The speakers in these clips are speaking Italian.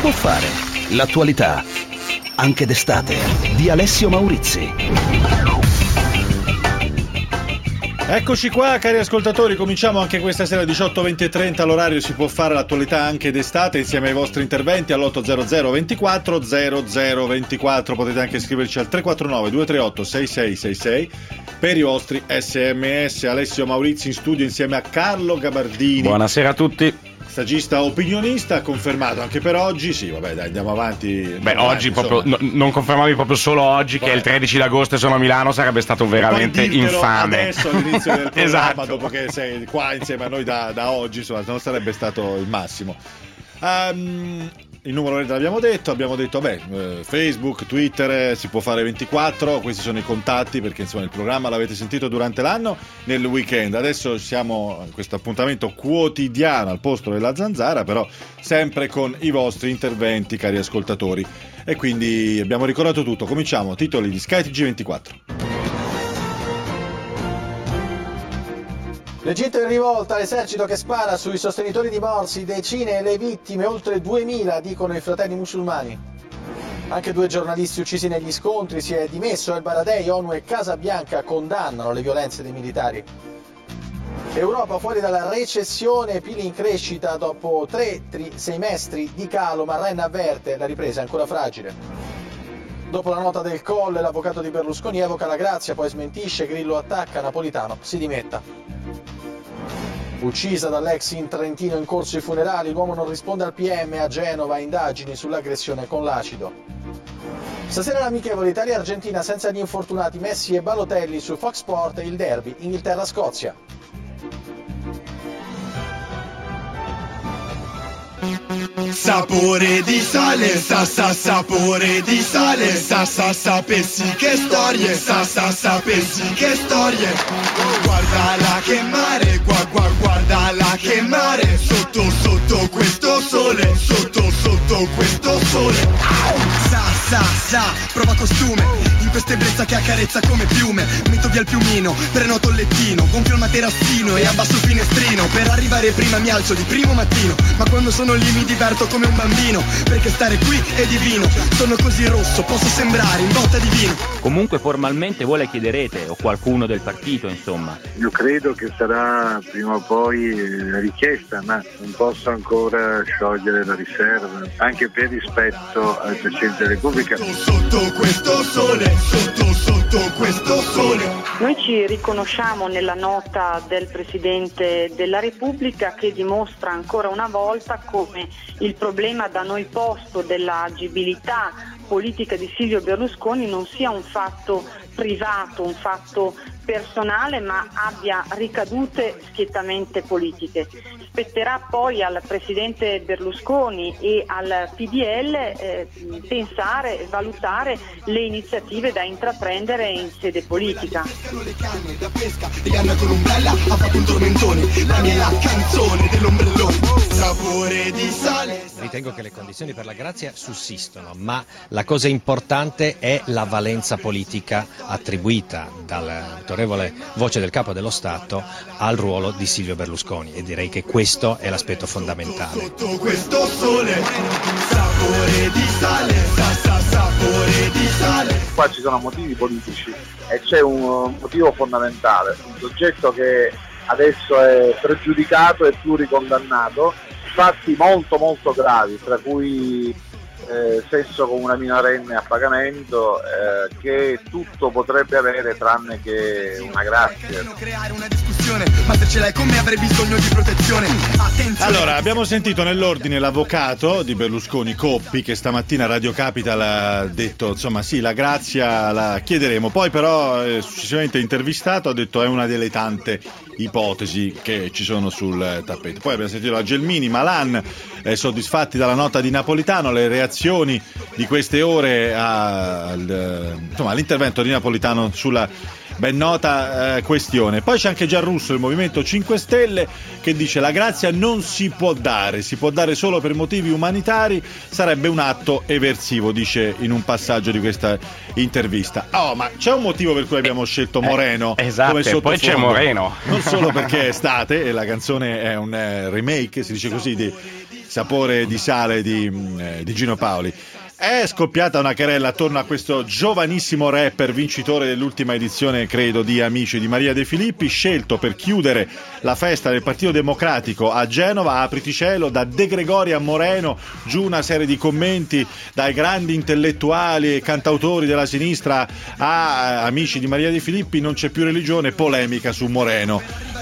può fare. L'attualità, anche d'estate, di Alessio Maurizi. Eccoci qua, cari ascoltatori, cominciamo anche questa sera 18, 20 e 30, l'orario si può fare, l'attualità anche d'estate, insieme ai vostri interventi all'800 24 0024, potete anche scriverci al 349 238 6666 per i vostri sms. Alessio Maurizi in studio insieme a Carlo Gabardini. Buonasera a tutti. Stagista opinionista, confermato anche per oggi. Sì, vabbè, dai, andiamo avanti. Oggi proprio non confermavi proprio solo oggi, che è il 13 d'agosto e sono a Milano, sarebbe stato veramente infame. Adesso all'inizio del programma, esatto. Dopo che sei qua insieme a noi da oggi, insomma, non sarebbe stato il massimo. Il numero l'abbiamo detto, Facebook, Twitter, si può fare 24, questi sono i contatti, perché insomma il programma l'avete sentito durante l'anno, nel weekend. Adesso siamo in questo appuntamento quotidiano al posto della zanzara, però sempre con i vostri interventi, cari ascoltatori. E quindi abbiamo ricordato tutto. Cominciamo, titoli di skyTG 24. L'Egitto in rivolta, l'esercito che spara sui sostenitori di Morsi, decine le vittime, oltre 2000, dicono i fratelli musulmani. Anche 2 giornalisti uccisi negli scontri, si è dimesso El Baradei, ONU e Casa Bianca condannano le violenze dei militari. Europa fuori dalla recessione, PIL in crescita dopo 3 semestri di calo, ma Renn avverte, la ripresa è ancora fragile. Dopo la nota del Colle, l'avvocato di Berlusconi evoca la grazia, poi smentisce, Grillo attacca, Napolitano si dimetta. Uccisa dall'ex in Trentino, in corso i funerali, l'uomo non risponde al PM, a Genova indagini sull'aggressione con l'acido. Stasera l'amichevole Italia-Argentina senza gli infortunati Messi e Balotelli su Fox Sport e il derby Inghilterra-Scozia. Sapore di sale, sapore di sale, sapessi che storie, sapessi che storie. Guardala che mare, guardala che mare, sotto questo sole, sotto questo sole. Prova costume, in questa ebbrezza che accarezza come piume. Metto via il piumino, prenoto il lettino, gonfio il materassino e abbasso il finestrino. Per arrivare prima mi alzo di primo mattino, ma quando sono lì mi diverto come un bambino, perché stare qui è divino. Sono così rosso, posso sembrare in botta di vino. Comunque formalmente voi le chiederete, o qualcuno del partito, insomma. Io credo che sarà prima o poi richiesta, ma non posso ancora sciogliere la riserva, anche per rispetto al Presidente della Repubblica. Sotto questo sole, sotto questo sole. Noi ci riconosciamo nella nota del Presidente della Repubblica, che dimostra ancora una volta come il problema da noi posto della agibilità politica di Silvio Berlusconi non sia un fatto privato, un fatto personale, ma abbia ricadute schiettamente politiche. Spetterà poi al Presidente Berlusconi e al PDL pensare, valutare le iniziative da intraprendere in sede politica. Ritengo che le condizioni per la grazia sussistono, ma la cosa importante è la valenza politica attribuita dall'autorevole voce del Capo dello Stato al ruolo di Silvio Berlusconi, e direi che questo è l'aspetto fondamentale. Sotto questo sole, sapore di sale, sapore di sale. Qua ci sono motivi politici e c'è un motivo fondamentale, un soggetto che adesso è pregiudicato e pluricondannato, fatti molto molto gravi, tra cui sesso con una minorenne a pagamento, che tutto potrebbe avere tranne che una grazia. Ma se ce l'hai con me avrei bisogno di protezione. Attenzione. Allora, abbiamo sentito nell'ordine l'avvocato di Berlusconi, Coppi, che stamattina a Radio Capital ha detto, insomma, sì, la grazia la chiederemo. Poi però successivamente intervistato ha detto è una delle tante ipotesi che ci sono sul tappeto. Poi abbiamo sentito la Gelmini, Malan, soddisfatti dalla nota di Napolitano, le reazioni di queste ore all'intervento di Napolitano sulla ben nota questione. Poi c'è anche Giarrusso del Movimento 5 Stelle che dice la grazia non si può dare solo per motivi umanitari, sarebbe un atto eversivo, dice in un passaggio di questa intervista. Ma c'è un motivo per cui abbiamo scelto Moreno esatto, come sottofondo. Poi c'è Moreno, non solo perché è estate e la canzone è un remake, si dice così, di sapore di sale di Gino Paoli. È scoppiata una querela attorno a questo giovanissimo rapper vincitore dell'ultima edizione, credo, di Amici di Maria De Filippi, scelto per chiudere la festa del Partito Democratico a Genova, apriti cielo, da De Gregori a Moreno, giù una serie di commenti dai grandi intellettuali e cantautori della sinistra a Amici di Maria De Filippi, non c'è più religione, polemica su Moreno.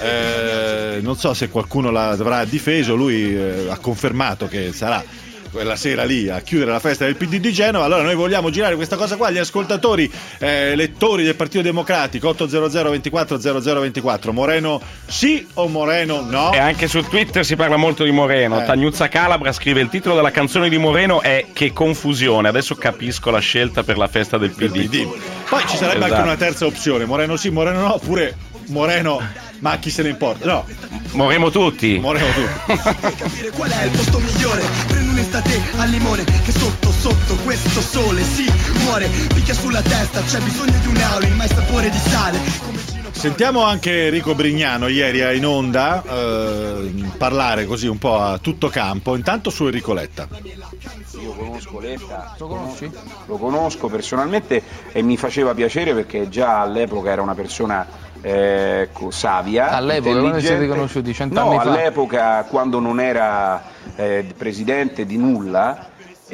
Non so se qualcuno l'avrà difeso, lui ha confermato che sarà quella sera lì a chiudere la festa del PD di Genova. Allora noi vogliamo girare questa cosa qua agli ascoltatori, lettori del Partito Democratico. 800 24 0024, Moreno sì o Moreno no? E anche su Twitter si parla molto di Moreno. Tagnuzza Calabra scrive: il titolo della canzone di Moreno è Che confusione, adesso capisco la scelta per la festa del PD. Poi ci sarebbe anche una terza opzione, Moreno sì, Moreno no, oppure Moreno ma chi se ne importa? No, moremo tutti. Capire qual è il posto migliore. Prendo un'estate al limone che sotto questo sole si muore, picchia sulla testa, c'è bisogno di un Aulin, ma il sapore di sale. Sentiamo anche Enrico Brignano ieri in onda parlare così un po' a tutto campo. Intanto su Enrico Letta. Io conosco Letta, lo conosco personalmente e mi faceva piacere perché già all'epoca era una persona savia. All'epoca quando siete conosciuti 100 anni fa? No, all'epoca quando non era presidente di nulla,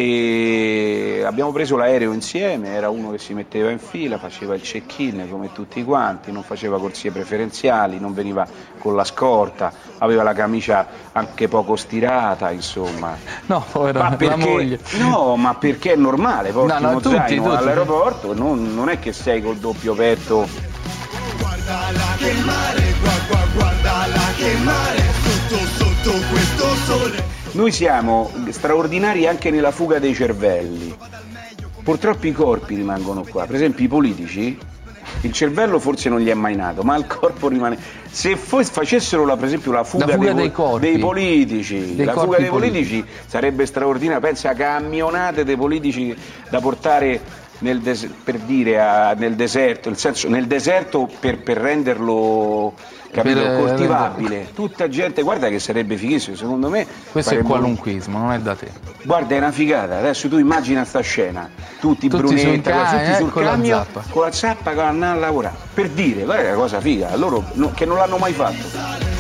e abbiamo preso l'aereo insieme, era uno che si metteva in fila, faceva il check-in come tutti quanti, non faceva corsie preferenziali, non veniva con la scorta, aveva la camicia anche poco stirata, insomma. No, povera la moglie. No, ma perché è normale, porti uno zaino tutti. all'aeroporto, non è che sei col doppio petto. Guardala che mare, guardala che mare, sotto questo sole. Noi siamo straordinari anche nella fuga dei cervelli. Purtroppo i corpi rimangono qua. Per esempio i politici, il cervello forse non gli è mai nato, ma il corpo rimane. Se facessero per esempio la fuga dei politici, sarebbe straordinaria. Pensa a camionate dei politici da portare nel deserto, nel deserto per renderlo, capito, coltivabile. Tutta gente, guarda che sarebbe fighissimo, secondo me. Questo è qualunquismo, non è da te. Guarda, è una figata. Adesso tu immagina sta scena, tutti brunetta, tutti sul camion con la zappa che vanno a lavorare. Per dire, guarda che cosa figa, loro che non l'hanno mai fatto.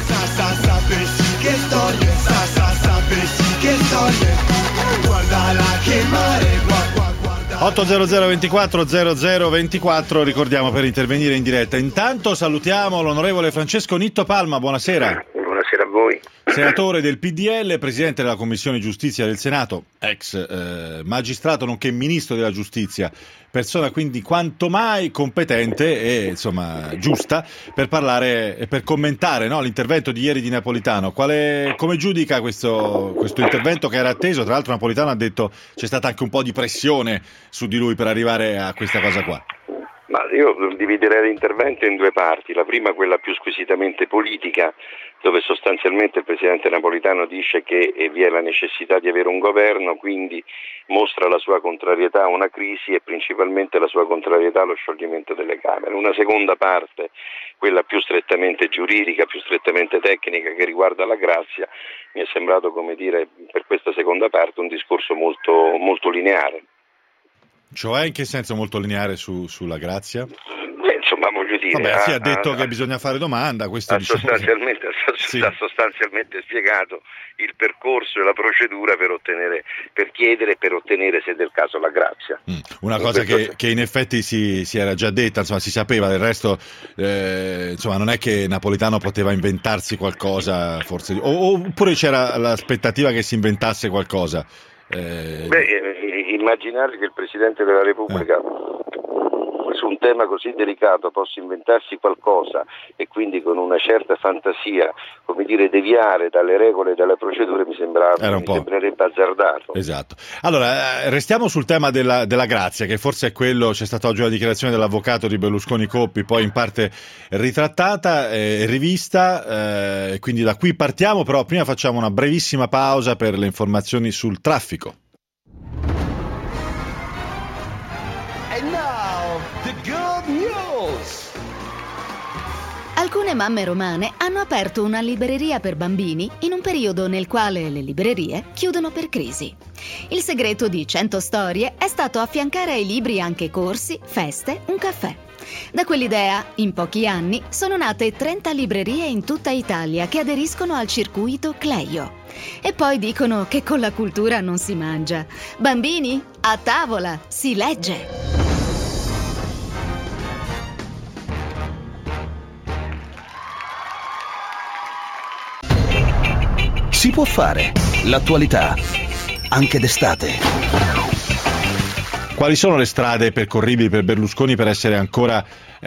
Sapessi che storie, sapessi che storie. Guardala che mare, 800 24 0024, ricordiamo per intervenire in diretta. Intanto salutiamo l'onorevole Francesco Nitto Palma, buonasera. Buonasera a voi. Senatore del PDL, presidente della Commissione Giustizia del Senato, ex magistrato nonché ministro della Giustizia, persona quindi quanto mai competente e insomma giusta per parlare e per commentare, no, l'intervento di ieri di Napolitano. Come giudica questo intervento che era atteso? Tra l'altro Napolitano ha detto c'è stata anche un po' di pressione su di lui per arrivare a questa cosa qua. Ma io dividerei l'intervento in due parti. La prima, quella più squisitamente politica, dove sostanzialmente il presidente Napolitano dice che vi è la necessità di avere un governo, quindi mostra la sua contrarietà a una crisi e principalmente la sua contrarietà allo scioglimento delle Camere. Una seconda parte, quella più strettamente giuridica, più strettamente tecnica, che riguarda la grazia, mi è sembrato, come dire, per questa seconda parte un discorso molto, molto lineare. Cioè, in che senso molto lineare sulla grazia? Insomma, voglio dire... Vabbè, sì, ha detto che bisogna fare domanda, questo ha sostanzialmente spiegato il percorso e la procedura per chiedere e per ottenere, se del caso, la grazia. Una cosa che in effetti si era già detta, insomma, si sapeva, del resto insomma, non è che Napolitano poteva inventarsi qualcosa, forse, oppure c'era l'aspettativa che si inventasse qualcosa. Immaginare che il Presidente della Repubblica su un tema così delicato possa inventarsi qualcosa e quindi con una certa fantasia, come dire, deviare dalle regole e dalle procedure mi sembrerebbe azzardato. Esatto. Allora, restiamo sul tema della grazia, che forse è quello, c'è stata oggi una dichiarazione dell'avvocato di Berlusconi Coppi, poi in parte ritrattata e rivista, quindi da qui partiamo, però prima facciamo una brevissima pausa per le informazioni sul traffico. Alcune Alcune mamme romane hanno aperto una libreria per bambini in un periodo nel quale le librerie chiudono per crisi. Il segreto di 100 storie è stato affiancare ai libri anche corsi, feste, un caffè. Da quell'idea, in pochi anni, sono nate 30 librerie in tutta Italia che aderiscono al circuito Cleio. E poi dicono che con la cultura non si mangia. Bambini, a tavola, si legge! Si può fare. L'attualità, anche d'estate. Quali sono le strade percorribili per Berlusconi per essere ancora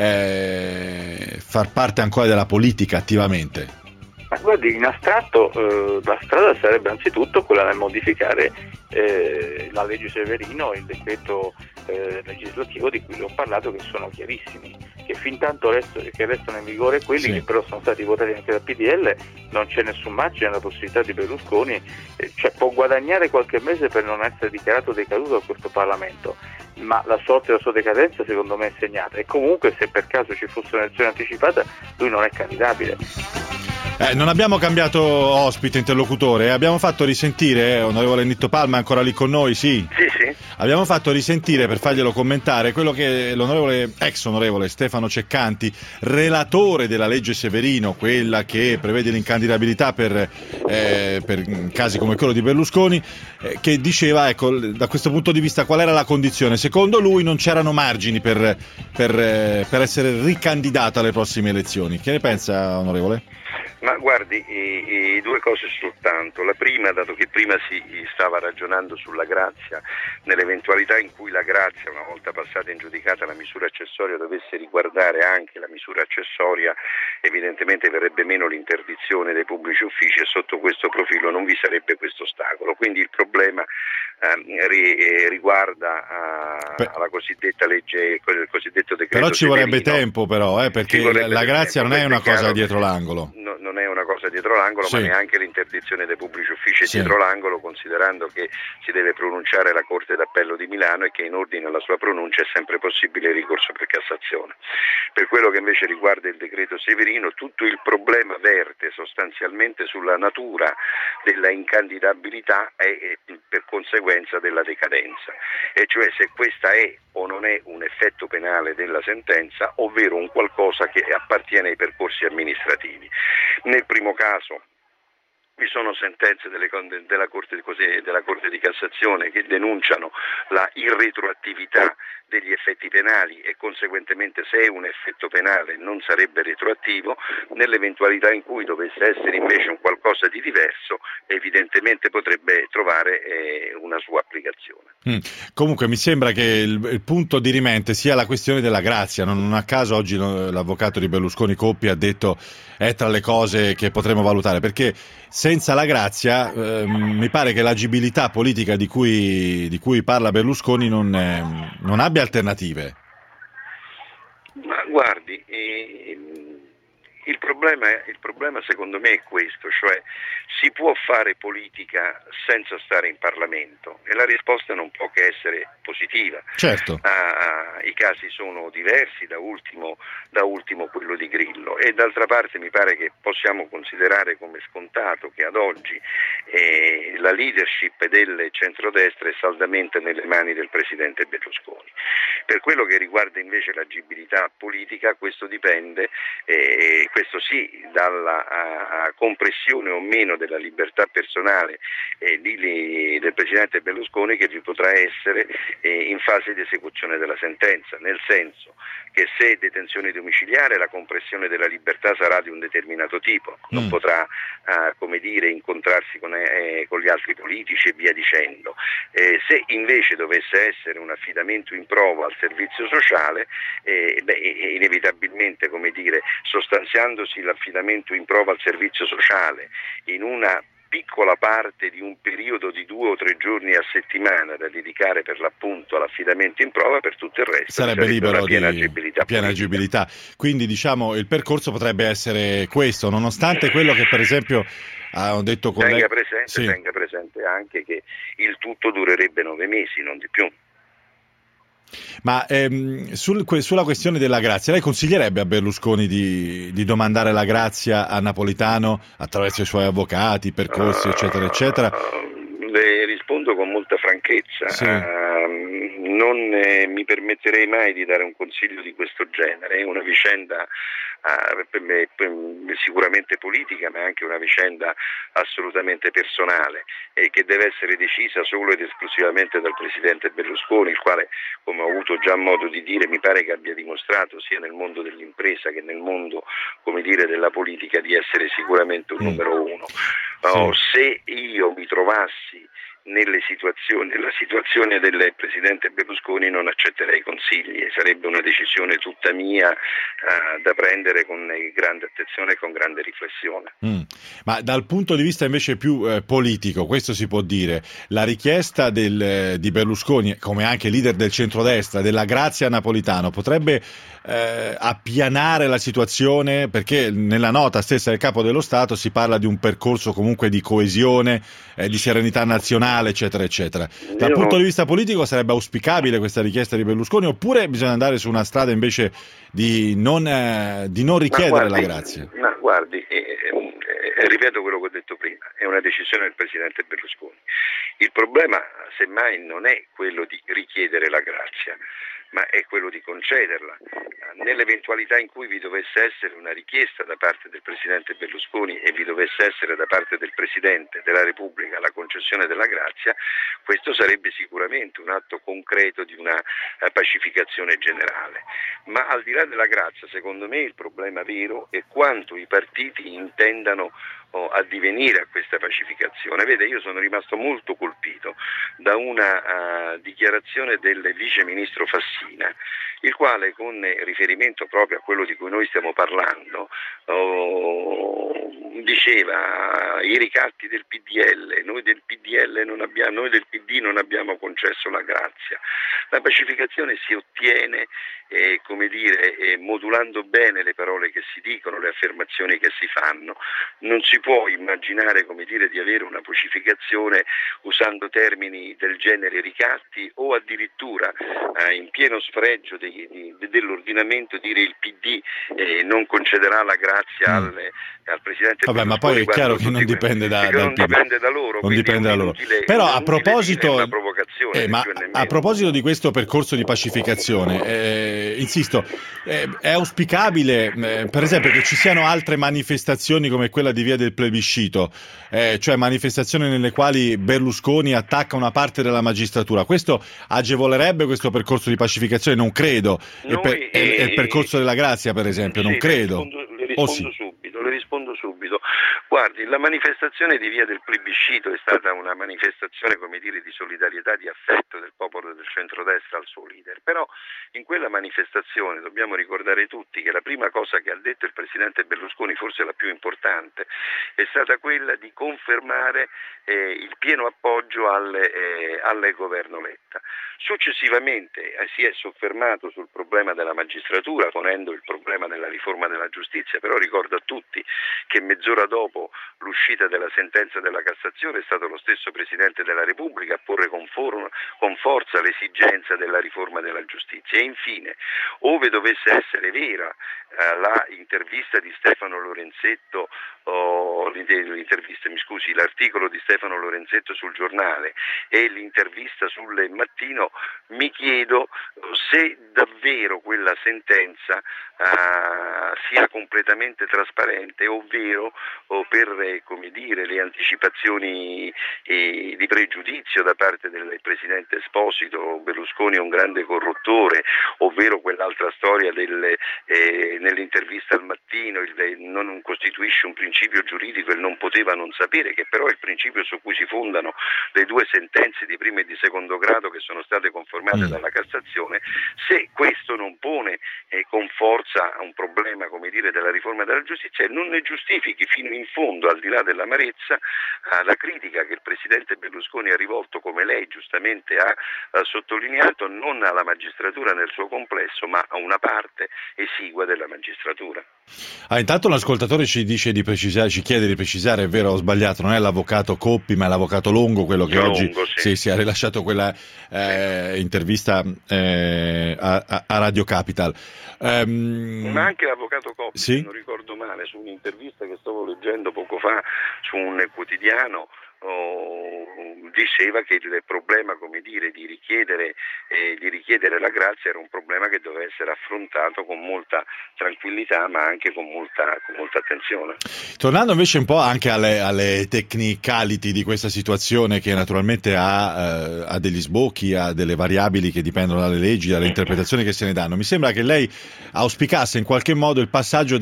far parte ancora della politica attivamente? Ma guardi, in astratto la strada sarebbe anzitutto quella di modificare la legge Severino, il decreto legislativo di cui le ho parlato, che sono chiarissimi, che fin tanto che restano in vigore quelli che però sono stati votati anche dal PDL, non c'è nessun margine alla possibilità di Berlusconi, cioè può guadagnare qualche mese per non essere dichiarato decaduto da questo Parlamento, ma la sorte della sua decadenza secondo me è segnata, e comunque se per caso ci fosse un'elezione anticipata lui non è candidabile. Non abbiamo cambiato ospite, interlocutore, abbiamo fatto risentire, onorevole Nitto Palma è ancora lì con noi, sì? Sì. Abbiamo fatto risentire, per farglielo commentare, quello che ex onorevole Stefano Ceccanti, relatore della legge Severino, quella che prevede l'incandidabilità per casi come quello di Berlusconi, che diceva, ecco, da questo punto di vista qual era la condizione. Secondo lui non c'erano margini per essere ricandidato alle prossime elezioni. Che ne pensa, onorevole? Ma guardi, due cose soltanto. La prima, dato che prima si stava ragionando sulla grazia, nell'eventualità in cui la grazia, una volta passata in giudicata la misura accessoria, dovesse riguardare anche la misura accessoria, evidentemente verrebbe meno l'interdizione dei pubblici uffici e sotto questo profilo non vi sarebbe questo ostacolo. Quindi il problema riguarda la cosiddetta legge, il cosiddetto decreto Però ci vorrebbe Severino. tempo però, perché la grazia non è una cosa dietro l'angolo. Non è una cosa dietro l'angolo, ma neanche l'interdizione dei pubblici uffici è dietro l'angolo, considerando che si deve pronunciare la Corte d'Appello di Milano e che in ordine alla sua pronuncia è sempre possibile il ricorso per Cassazione. Per quello che invece riguarda il decreto Severino, tutto il problema verte sostanzialmente sulla natura della incandidabilità e per conseguenza della decadenza, e cioè se questa è o non è un effetto penale della sentenza, ovvero un qualcosa che appartiene ai percorsi amministrativi. Nel primo caso vi sono sentenze della Corte di Cassazione che denunciano la irretroattività degli effetti penali e conseguentemente se è un effetto penale non sarebbe retroattivo. Nell'eventualità in cui dovesse essere invece un qualcosa di diverso, evidentemente potrebbe trovare una sua applicazione. Comunque mi sembra che il punto dirimente sia la questione della grazia. Non a caso oggi l'avvocato di Berlusconi Coppi ha detto è tra le cose che potremo valutare, perché senza la grazia mi pare che l'agibilità politica di cui parla Berlusconi non abbia alternative. Ma guardi, il problema secondo me è questo, cioè si può fare politica senza stare in Parlamento, e la risposta non può che essere positiva. Certo. I casi sono diversi, da ultimo quello di Grillo, e d'altra parte mi pare che possiamo considerare come scontato che ad oggi la leadership del centrodestra è saldamente nelle mani del presidente Berlusconi. Per quello che riguarda invece l'agibilità politica, questo dipende, questo sì, dalla compressione o meno della libertà personale del presidente Berlusconi che vi potrà essere in fase di esecuzione della sentenza, nel senso che se detenzione domiciliare la compressione della libertà sarà di un determinato tipo, non potrà incontrarsi con gli altri politici e via dicendo. Se invece dovesse essere un affidamento in prova al servizio sociale, inevitabilmente, sostanziandosi l'affidamento in prova al servizio sociale in una piccola parte di un periodo di 2 o 3 giorni a settimana da dedicare per l'appunto all'affidamento in prova, per tutto il resto sarebbe libero piena di agibilità. Piena agibilità. Quindi il percorso potrebbe essere questo, nonostante quello che per esempio hanno detto tenga presente anche che il tutto durerebbe 9 mesi, non di più. Ma sulla questione della grazia, lei consiglierebbe a Berlusconi di domandare la grazia a Napolitano attraverso i suoi avvocati, percorsi, eccetera, eccetera? Le rispondo con molta franchezza. Sì. Non mi permetterei mai di dare un consiglio di questo genere. È una vicenda sicuramente politica, ma anche una vicenda assolutamente personale che deve essere decisa solo ed esclusivamente dal presidente Berlusconi, il quale, come ho avuto già modo di dire, mi pare che abbia dimostrato sia nel mondo dell'impresa che nel mondo, come dire, della politica di essere sicuramente un numero uno. Se io mi trovassi nella situazione del presidente Berlusconi non accetterei consigli, sarebbe una decisione tutta mia da prendere con grande attenzione e con grande riflessione. Ma dal punto di vista invece più politico, questo si può dire, la richiesta di Berlusconi, come anche leader del centrodestra, della grazia a Napolitano potrebbe appianare la situazione, perché nella nota stessa del Capo dello Stato si parla di un percorso comunque di coesione, di serenità nazionale, eccetera, eccetera. Dal punto di vista politico sarebbe auspicabile questa richiesta di Berlusconi, oppure bisogna andare su una strada invece di non richiedere la grazia? Ma guardi, ripeto quello che ho detto prima, è una decisione del presidente Berlusconi. Il problema, semmai, non è quello di richiedere la grazia, ma è quello di concederla. Nell'eventualità in cui vi dovesse essere una richiesta da parte del presidente Berlusconi e vi dovesse essere da parte del presidente della Repubblica la concessione della grazia, questo sarebbe sicuramente un atto concreto di una pacificazione generale. Ma al di là della grazia, secondo me il problema vero è quanto i partiti intendano addivenire a questa pacificazione. Vede, io sono rimasto molto colpito da una dichiarazione del vice ministro Fassina, il quale, con riferimento proprio a quello di cui noi stiamo parlando, diceva i ricatti del PDL, noi del PD non abbiamo concesso la grazia. La pacificazione si ottiene modulando bene le parole che si dicono, le affermazioni che si fanno. Non si può immaginare, di avere una pacificazione usando termini del genere ricatti, o addirittura in pieno sfregio dell'ordinamento dire il PD non concederà la grazia al presidente. Vabbè, ma poi è chiaro che non dipende dal PD. Non dipende da loro. Però a proposito di questo percorso di pacificazione, insisto, è auspicabile per esempio che ci siano altre manifestazioni come quella di Via del Plebiscito, cioè manifestazioni nelle quali Berlusconi attacca una parte della magistratura. Questo agevolerebbe questo percorso di pacificazione? Non credo. E il percorso della grazia, per esempio, non credo. Le rispondo subito. Guardi, la manifestazione di Via del Plebiscito è stata una manifestazione, di solidarietà, di affetto del popolo del centrodestra al suo leader. Però in quella manifestazione dobbiamo ricordare tutti che la prima cosa che ha detto il presidente Berlusconi, forse la più importante, è stata quella di confermare il pieno appoggio al governo Letta. Successivamente si è soffermato sul problema della magistratura, ponendo il problema della riforma della giustizia, però ricordo a tutti che mezz'ora dopo l'uscita della sentenza della Cassazione è stato lo stesso Presidente della Repubblica a porre con forza l'esigenza della riforma della giustizia. E infine, ove dovesse essere vera la intervista di Stefano Lorenzetto, l'articolo di Stefano Lorenzetto sul Giornale e l'intervista sul Mattino, mi chiedo se davvero quella sentenza sia completamente trasparente, ovvero per le anticipazioni di pregiudizio da parte del presidente Esposito, Berlusconi è un grande corruttore, ovvero quell'altra storia nell'intervista al Mattino, non costituisce un principio giuridico, il non poteva non sapere, che però è il principio su cui si fondano le due sentenze di primo e di secondo grado che sono state confermate dalla Cassazione. Se questo non pone con forza un problema della riforma della giustizia, e non ne giustifichi fino in fondo, al di là dell'amarezza, la critica che il presidente Berlusconi ha rivolto, come lei giustamente ha sottolineato, non alla magistratura nel suo complesso, ma a una parte esigua della magistratura. Intanto un ascoltatore ci dice di precisare, ci chiede di precisare, è vero o sbagliato, non è l'avvocato Coppi ma è l'avvocato Longo, quello che oggi si è rilasciato quella intervista a Radio Capital. Ma anche l'avvocato Coppi, sì? se non ricordo male, su un'intervista che stavo leggendo poco fa su un quotidiano, diceva che il problema, come dire, di richiedere la grazia era un problema che doveva essere affrontato con molta tranquillità ma anche con molta attenzione. Tornando invece un po' anche alle technicality di questa situazione, che naturalmente ha degli sbocchi, ha delle variabili che dipendono dalle leggi, dalle interpretazioni che se ne danno, mi sembra che lei auspicasse in qualche modo il passaggio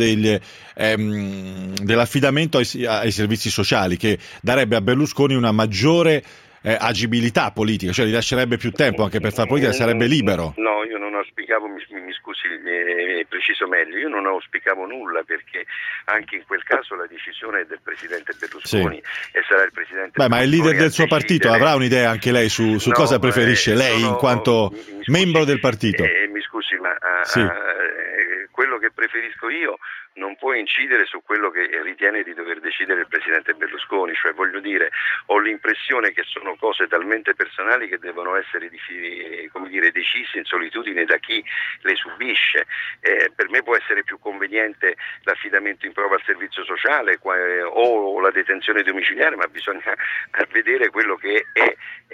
dell'affidamento ai servizi sociali, che darebbe a Berlusconi una maggiore agibilità politica, cioè gli lascerebbe più tempo anche per fare politica, sarebbe libero. No, io non auspicavo, mi scusi, preciso meglio, io non auspicavo nulla, perché anche in quel caso la decisione è del Presidente Berlusconi, e sarà il Presidente Berlusconi. Ma è il leader del suo partito, avrà un'idea anche lei su cosa preferisce lei in quanto membro del partito? Mi scusi, ma sì. Quello che preferisco io non può incidere su quello che ritiene di dover decidere il Presidente Berlusconi, cioè voglio dire, ho l'impressione che sono cose talmente personali che devono essere decise in solitudine da chi le subisce. Per me può essere più conveniente l'affidamento in prova al servizio sociale o la detenzione domiciliare, ma bisogna vedere quello che è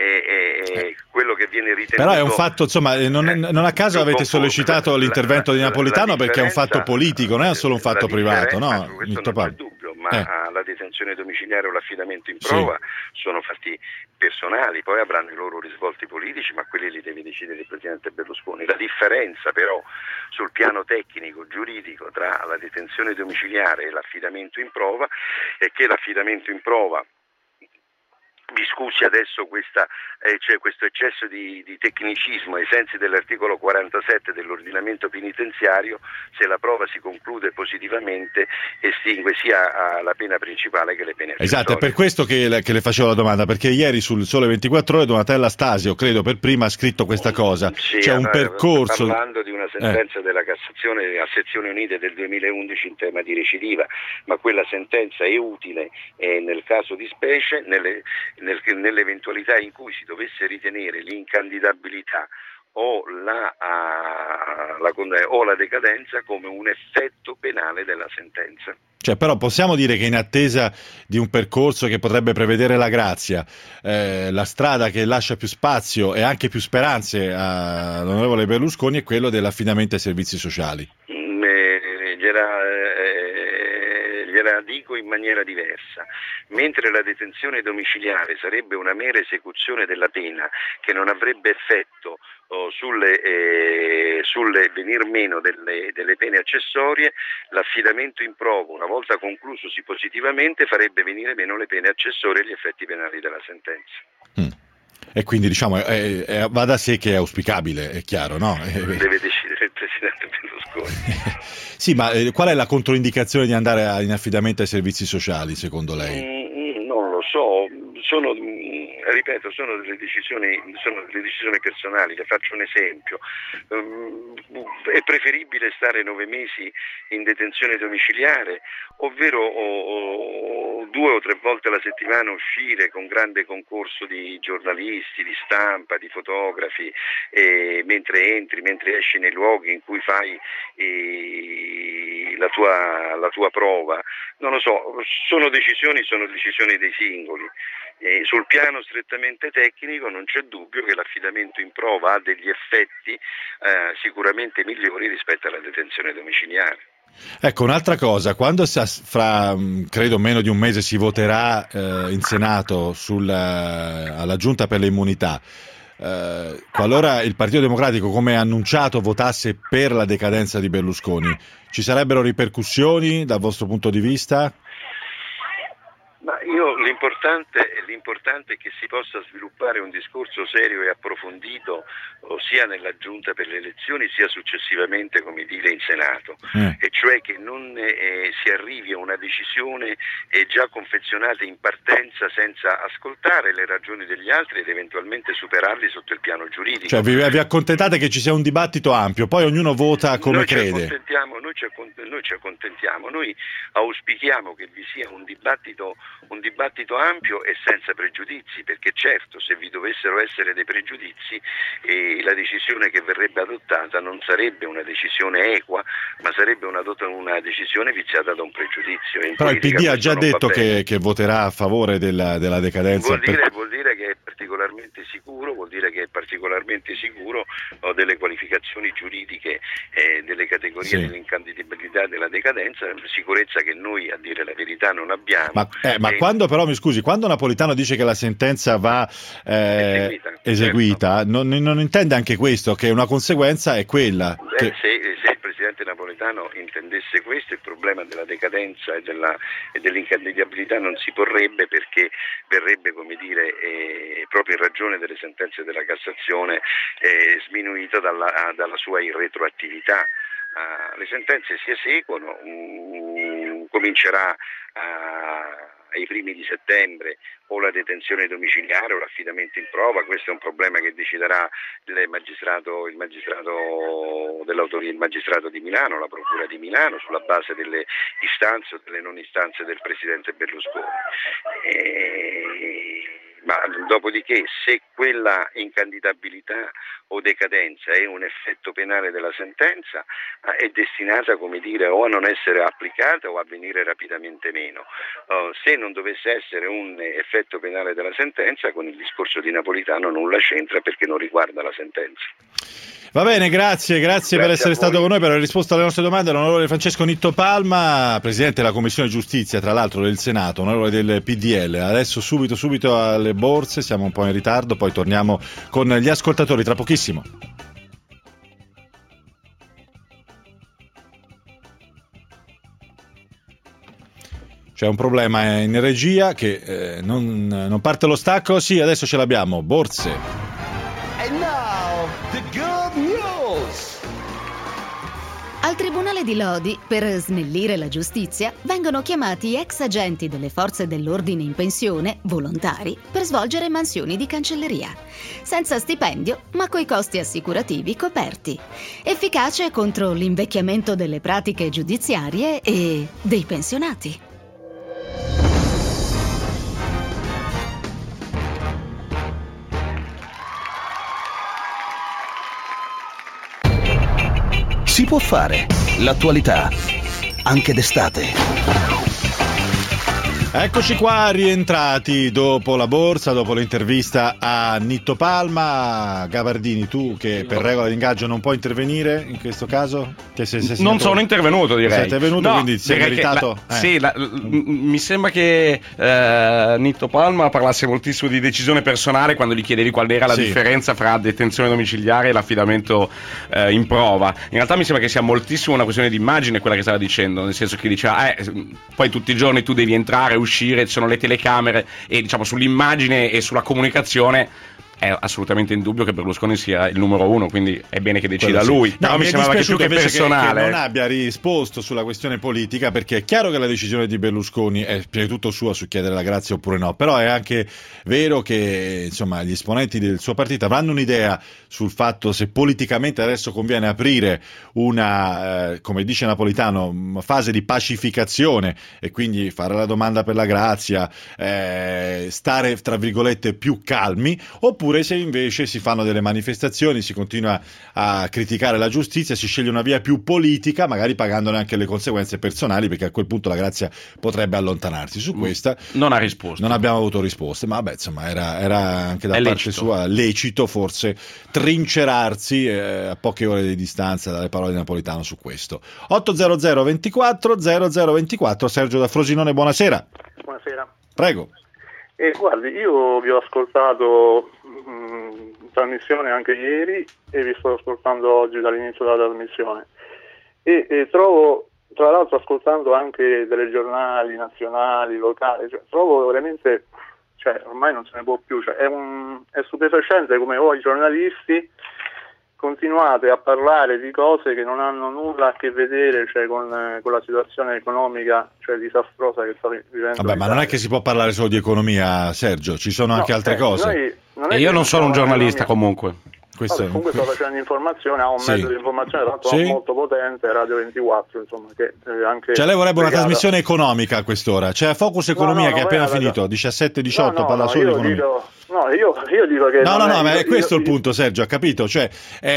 quello che viene ritenuto. Però è un fatto, insomma, non a caso avete sollecitato l'intervento di Napolitano, perché è un fatto politico, non è solo un fatto privato, no? Questo non c'è dubbio, ma la detenzione domiciliare o l'affidamento in prova sono fatti personali, poi avranno i loro risvolti politici, ma quelli li deve decidere il Presidente Berlusconi. La differenza però sul piano tecnico, giuridico, tra la detenzione domiciliare e l'affidamento in prova è che l'affidamento in prova, mi scusi adesso c'è questo eccesso di tecnicismo ai sensi dell'articolo 47 dell'ordinamento penitenziario, se la prova si conclude positivamente estingue sia la pena principale che le pene accessorie. Esatto, è per questo che le facevo la domanda, perché ieri sul Sole 24 Ore Donatella Stasio, credo per prima, ha scritto questa cosa, c'è un percorso... Parlando di una sentenza della Cassazione a sezioni unite del 2011 in tema di recidiva, ma quella sentenza è utile nel caso di specie, nell'eventualità in cui si dovesse ritenere l'incandidabilità o la decadenza come un effetto penale della sentenza. Cioè, però possiamo dire che in attesa di un percorso che potrebbe prevedere la grazia, la strada che lascia più spazio e anche più speranze all'onorevole Berlusconi è quello dell'affidamento ai servizi sociali. Gliela dico in maniera diversa. Mentre la detenzione domiciliare sarebbe una mera esecuzione della pena che non avrebbe effetto sulle venir meno delle pene accessorie, l'affidamento in prova, una volta conclusosi positivamente, farebbe venire meno le pene accessorie e gli effetti penali della sentenza. E quindi diciamo va da sé che è auspicabile, è chiaro, no? Deve decidere il Presidente Berlusconi. Sì, ma qual è la controindicazione di andare in affidamento ai servizi sociali, secondo lei? Non lo so, sono delle decisioni personali. Le faccio un esempio. È preferibile stare 9 mesi in detenzione domiciliare, ovvero 2 o 3 volte alla settimana uscire con grande concorso di giornalisti, di stampa, di fotografi, mentre esci nei luoghi in cui fai la tua prova. Non lo so, sono decisioni dei singoli. Sul piano strettamente tecnico non c'è dubbio che l'affidamento in prova ha degli effetti sicuramente migliori rispetto alla detenzione domiciliare. Ecco, un'altra cosa, quando fra credo meno di un mese si voterà in Senato alla Giunta per le immunità, qualora il Partito Democratico, come annunciato, votasse per la decadenza di Berlusconi, ci sarebbero ripercussioni dal vostro punto di vista? Ma l'importante è che si possa sviluppare un discorso serio e approfondito sia nella Giunta per le elezioni sia successivamente, come dire, in Senato, e cioè che non si arrivi a una decisione già confezionata in partenza senza ascoltare le ragioni degli altri ed eventualmente superarli sotto il piano giuridico. Cioè vi accontentate che ci sia un dibattito ampio, poi ognuno vota come crede. Noi ci accontentiamo, noi auspichiamo che vi sia un dibattito ampio e senza pregiudizi, perché certo, se vi dovessero essere dei pregiudizi, la decisione che verrebbe adottata non sarebbe una decisione equa, ma sarebbe una decisione viziata da un pregiudizio. Però il PD ha già detto che voterà a favore della decadenza. Vuol dire che è particolarmente sicuro delle qualificazioni giuridiche delle categorie dell'incandidabilità della decadenza, sicurezza che noi, a dire la verità, non abbiamo. Ma quando però, mi scusi, quando Napolitano dice che la sentenza va eseguita, certo, non intende anche questo, che una conseguenza è quella? Se il Presidente Napolitano intendesse questo, il problema della decadenza e dell'incandidabilità non si porrebbe, perché verrebbe, come dire, proprio in ragione delle sentenze della Cassazione, sminuito dalla sua irretroattività. Le sentenze si eseguono, comincerà ai primi di settembre o la detenzione domiciliare o l'affidamento in prova. Questo è un problema che deciderà il magistrato di Milano, la Procura di Milano, sulla base delle istanze o delle non istanze del Presidente Berlusconi. Ma dopodiché, se quella incandidabilità o decadenza è un effetto penale della sentenza, è destinata, come dire, o a non essere applicata o a venire rapidamente meno. Se non dovesse essere un effetto penale della sentenza, con il discorso di Napolitano nulla c'entra, perché non riguarda la sentenza. Va bene, grazie per essere stato con noi, per aver risposto alle nostre domande. L'onorevole Francesco Nitto Palma, presidente della Commissione Giustizia, tra l'altro del Senato, onorevole del PDL. Adesso subito alle borse, siamo un po' in ritardo, poi torniamo con gli ascoltatori tra pochissimo. C'è un problema in regia che non parte lo stacco. Sì, adesso ce l'abbiamo. Borse. And now, the good news. Al Tribunale di Lodi, per snellire la giustizia, vengono chiamati ex agenti delle forze dell'ordine in pensione, volontari, per svolgere mansioni di cancelleria. Senza stipendio, ma coi costi assicurativi coperti. Efficace contro l'invecchiamento delle pratiche giudiziarie e dei pensionati. Si può fare l'attualità anche d'estate. Eccoci qua, rientrati dopo la borsa, dopo l'intervista a Nitto Palma. Gabardini, tu che per regola di ingaggio non puoi intervenire in questo caso? Non sono intervenuto, direi. Sei intervenuto, no, quindi sei meritato. Mi sembra che Nitto Palma parlasse moltissimo di decisione personale quando gli chiedevi qual era la differenza fra detenzione domiciliare e l'affidamento in prova. In realtà mi sembra che sia moltissimo una questione di immagine quella che stava dicendo, nel senso che diceva poi tutti i giorni tu devi entrare, uscire, ci sono le telecamere, e diciamo sull'immagine e sulla comunicazione è assolutamente indubbio che Berlusconi sia il numero uno, quindi è bene che decida lui. No, però mi sembrava che più che personale che non abbia risposto sulla questione politica, perché è chiaro che la decisione di Berlusconi è prima di tutto sua su chiedere la grazia oppure no, però è anche vero che insomma gli esponenti del suo partito avranno un'idea sul fatto se politicamente adesso conviene aprire una come dice Napolitano, fase di pacificazione e quindi fare la domanda per la grazia, stare tra virgolette più calmi, oppure se invece si fanno delle manifestazioni, si continua a criticare la giustizia, si sceglie una via più politica, magari pagandone anche le conseguenze personali, perché a quel punto la grazia potrebbe allontanarsi. Su questa non ha risposto, non abbiamo avuto risposte, ma vabbè, insomma era anche da parte sua lecito forse trincerarsi a poche ore di distanza dalle parole di Napolitano su questo. 800 24 0024. Sergio da Frosinone, buonasera. Buonasera. Prego. Guardi, io vi ho ascoltato in trasmissione anche ieri e vi sto ascoltando oggi dall'inizio della trasmissione e trovo tra l'altro ascoltando anche telegiornali nazionali, locali, cioè, trovo veramente, cioè, ormai non se ne può più, cioè, è stupefacente come voi giornalisti continuate a parlare di cose che non hanno nulla a che vedere, cioè, con la situazione economica, cioè, disastrosa che sta vivendo. Vabbè, ma non è che si può parlare solo di economia, Sergio, ci sono anche altre cose. E io non sono un giornalista comunque. Comunque sto facendo informazione, ha un mezzo di informazione tanto molto potente, Radio 24, insomma, che anche... Cioè lei vorrebbe una trasmissione economica a quest'ora, c'è Focus Economia che è appena finito, 17-18, parla solo di economia. Io dico che... No, ma è questo il punto, Sergio, ha capito? Cioè,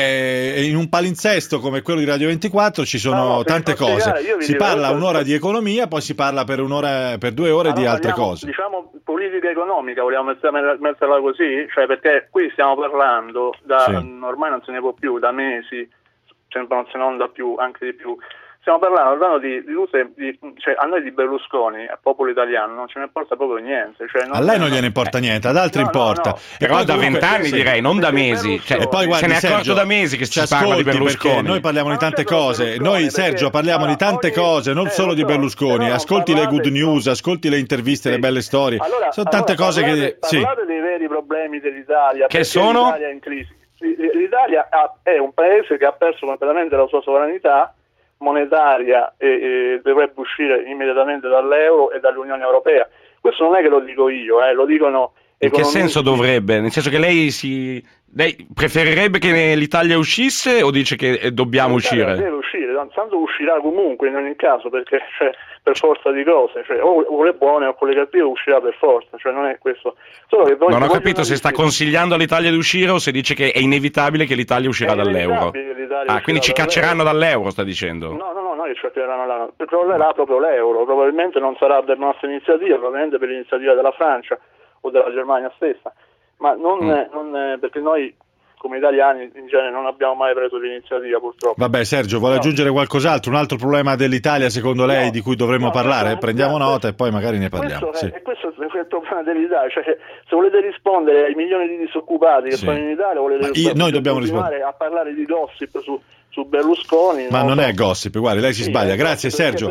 in un palinsesto come quello di Radio 24 ci sono tante cose. Si parla un'ora di economia, poi si parla per 2 ore di altre cose. Diciamo politica economica, vogliamo metterla così? Cioè, perché qui stiamo parlando ormai non se ne può più, da mesi, se non da più, anche di più. Stiamo parlando cioè, a noi di Berlusconi, al popolo italiano, non ce ne importa proprio niente. Cioè, a lei non gliene importa niente, ad altri importa. No. Però da 20 anni direi, non da mesi. Cioè, e poi guardi, se ne è accorto Sergio, da mesi che si parla di Berlusconi. Noi parliamo di tante cose. Noi, Sergio, parliamo di tante cose, non solo di Berlusconi. Ascolti le good news, ascolti le interviste, le belle storie. Sono tante cose che... Parlate dei veri problemi dell'Italia. Che sono? L'Italia è in crisi. L'Italia è un paese che ha perso completamente la sua sovranità monetaria e dovrebbe uscire immediatamente dall'euro e dall'Unione Europea. Questo non è che lo dico io, lo dicono economisti. In che senso dovrebbe? Nel senso che lei preferirebbe che l'Italia uscisse o dice che dobbiamo uscire? Deve uscire, tanto uscirà comunque in ogni caso, perché per forza di cose, cioè, o con le buone o con le cattive uscirà per forza, cioè non è questo. Solo che non ho capito se sta consigliando all'Italia di uscire o se dice che è inevitabile che l'Italia uscirà dall'euro. Quindi ci cacceranno dall'euro, sta dicendo? No, ci cacceranno crollerà proprio l'euro, probabilmente non sarà per nostra iniziativa, probabilmente per l'iniziativa della Francia o della Germania stessa, ma non perché noi come italiani in genere non abbiamo mai preso l'iniziativa, purtroppo. Vabbè, Sergio, vuole aggiungere qualcos'altro? Un altro problema dell'Italia secondo lei di cui dovremmo parlare? Prendiamo nota e poi magari ne parliamo. Questo è il problema dell'Italia, cioè, se volete rispondere ai milioni di disoccupati che sono in Italia, noi dobbiamo rispondere a parlare di gossip su Berlusconi. Ma non è gossip, guardi, lei si sbaglia. Grazie, Sergio.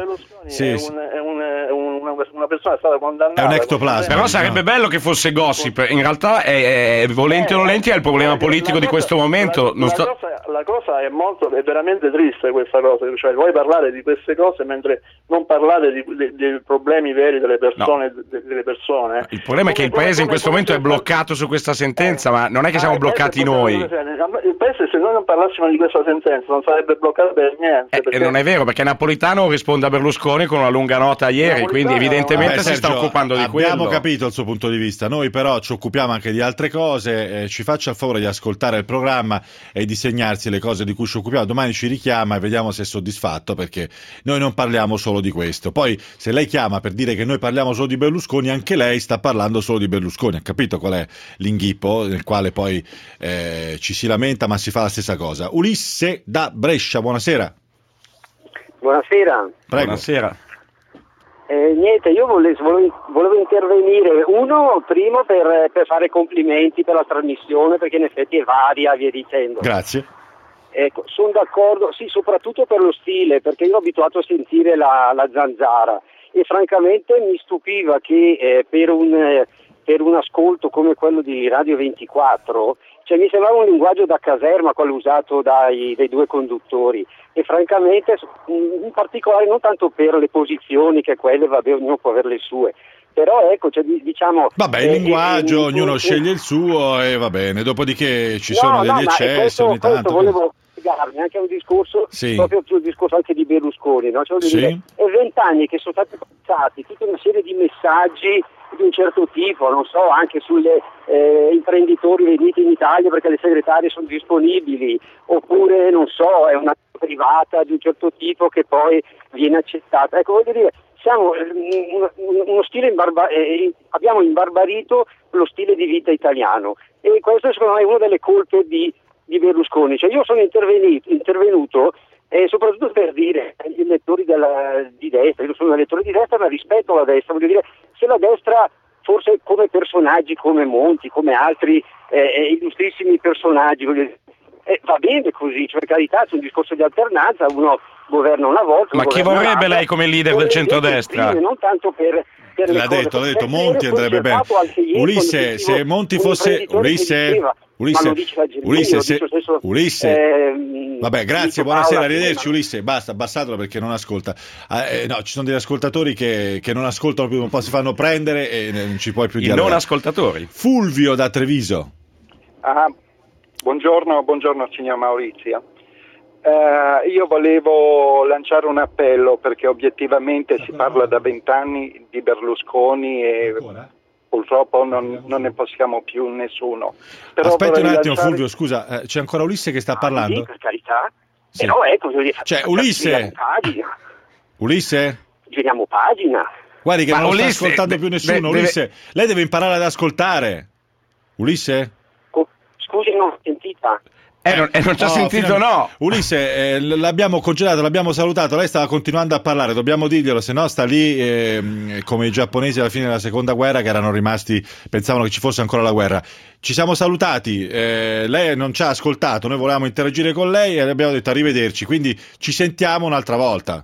È una persona è stata condannata. È un ectoplasma. Però sarebbe bello che fosse gossip. In realtà, volenti o nolenti, è il problema politico di questo momento. La cosa è veramente triste, questa cosa. Cioè, vuoi parlare di queste cose mentre non parlare dei problemi veri delle persone. No. Delle persone. Il problema è che il paese in questo momento è bloccato su questa sentenza, ma non è che siamo bloccati noi. Il paese, se noi non parlassimo di questa sentenza, non sarebbe bloccato per niente. E non è vero, perché Napolitano risponde a Berlusconi con una lunga nota ieri, quindi evidentemente si sta occupando di quello. Abbiamo capito il suo punto di vista, noi però ci occupiamo anche di altre cose, ci faccia il favore di ascoltare il programma e di segnarsi le cose di cui ci occupiamo, domani ci richiama e vediamo se è soddisfatto, perché noi non parliamo solo di questo. Poi se lei chiama per dire che noi parliamo solo di Berlusconi, anche lei sta parlando solo di Berlusconi, ha capito qual è l'inghippo nel quale poi ci si lamenta ma si fa la stessa cosa. Ulisse da Brescia, buonasera. Buonasera. Prego. Buonasera. Niente, io volevo intervenire, primo per fare complimenti per la trasmissione, perché in effetti è varia, via dicendo. Grazie. Ecco, sono d'accordo, sì, soprattutto per lo stile, perché io ho abituato a sentire la zanzara e francamente mi stupiva che per un ascolto come quello di Radio 24, cioè mi sembrava un linguaggio da caserma quello usato dai due conduttori, e francamente in particolare non tanto per le posizioni, che quelle vabbè ognuno può avere le sue, però ecco, cioè, diciamo vabbè, il linguaggio ognuno sceglie il suo e va bene, dopodiché ci sono degli eccessi ogni tanto. Volevo spiegarmi anche un discorso, proprio sul discorso anche di Berlusconi, no? Cioè, dire, è 20 anni che sono stati passati tutta una serie di messaggi di un certo tipo, non so, anche sulle imprenditori veniti in Italia perché le segretarie sono disponibili, oppure non so, è una privata di un certo tipo che poi viene accettata. Ecco, voglio dire, siamo uno stile abbiamo imbarbarito lo stile di vita italiano, e questo secondo me è una delle colpe di Berlusconi. Cioè, io sono intervenuto soprattutto per dire agli elettori di destra, io sono un elettore di destra ma rispetto la destra, voglio dire, se la destra forse come personaggi come Monti, come altri illustrissimi personaggi, voglio dire, Va bene così, cioè per carità, c'è un discorso di alternanza, uno governa una volta. Ma chi vorrebbe lei come leader del centrodestra? Non tanto per l'ha detto, Monti andrebbe bene. Ulisse, se Monti fosse vabbè, grazie, buonasera, arrivederci Ulisse, basta, abbassatelo perché non ascolta. No, ci sono degli ascoltatori che non ascoltano più, un po' si fanno prendere e non ci puoi più dire. Non ascoltatori. Fulvio da Treviso. Buongiorno signor Maurizio. Io volevo lanciare un appello perché obiettivamente si parla da 20 anni di Berlusconi e purtroppo non ne possiamo più nessuno. Però aspetta un attimo Fulvio, scusa, c'è ancora Ulisse che sta parlando? Sì, per carità. Sì. Però ecco, Ulisse? Giriamo pagina. Guardi che non sta ascoltando più nessuno, Ulisse. Lei deve imparare ad ascoltare. Ulisse? Scusi, non l'ho sentita. Non ci ha sentito, no. Ulisse, l'abbiamo congelato, l'abbiamo salutato, lei stava continuando a parlare, dobbiamo dirglielo, se no sta lì come i giapponesi alla fine della seconda guerra che erano rimasti, pensavano che ci fosse ancora la guerra. Ci siamo salutati, lei non ci ha ascoltato, noi volevamo interagire con lei e le abbiamo detto arrivederci, quindi ci sentiamo un'altra volta.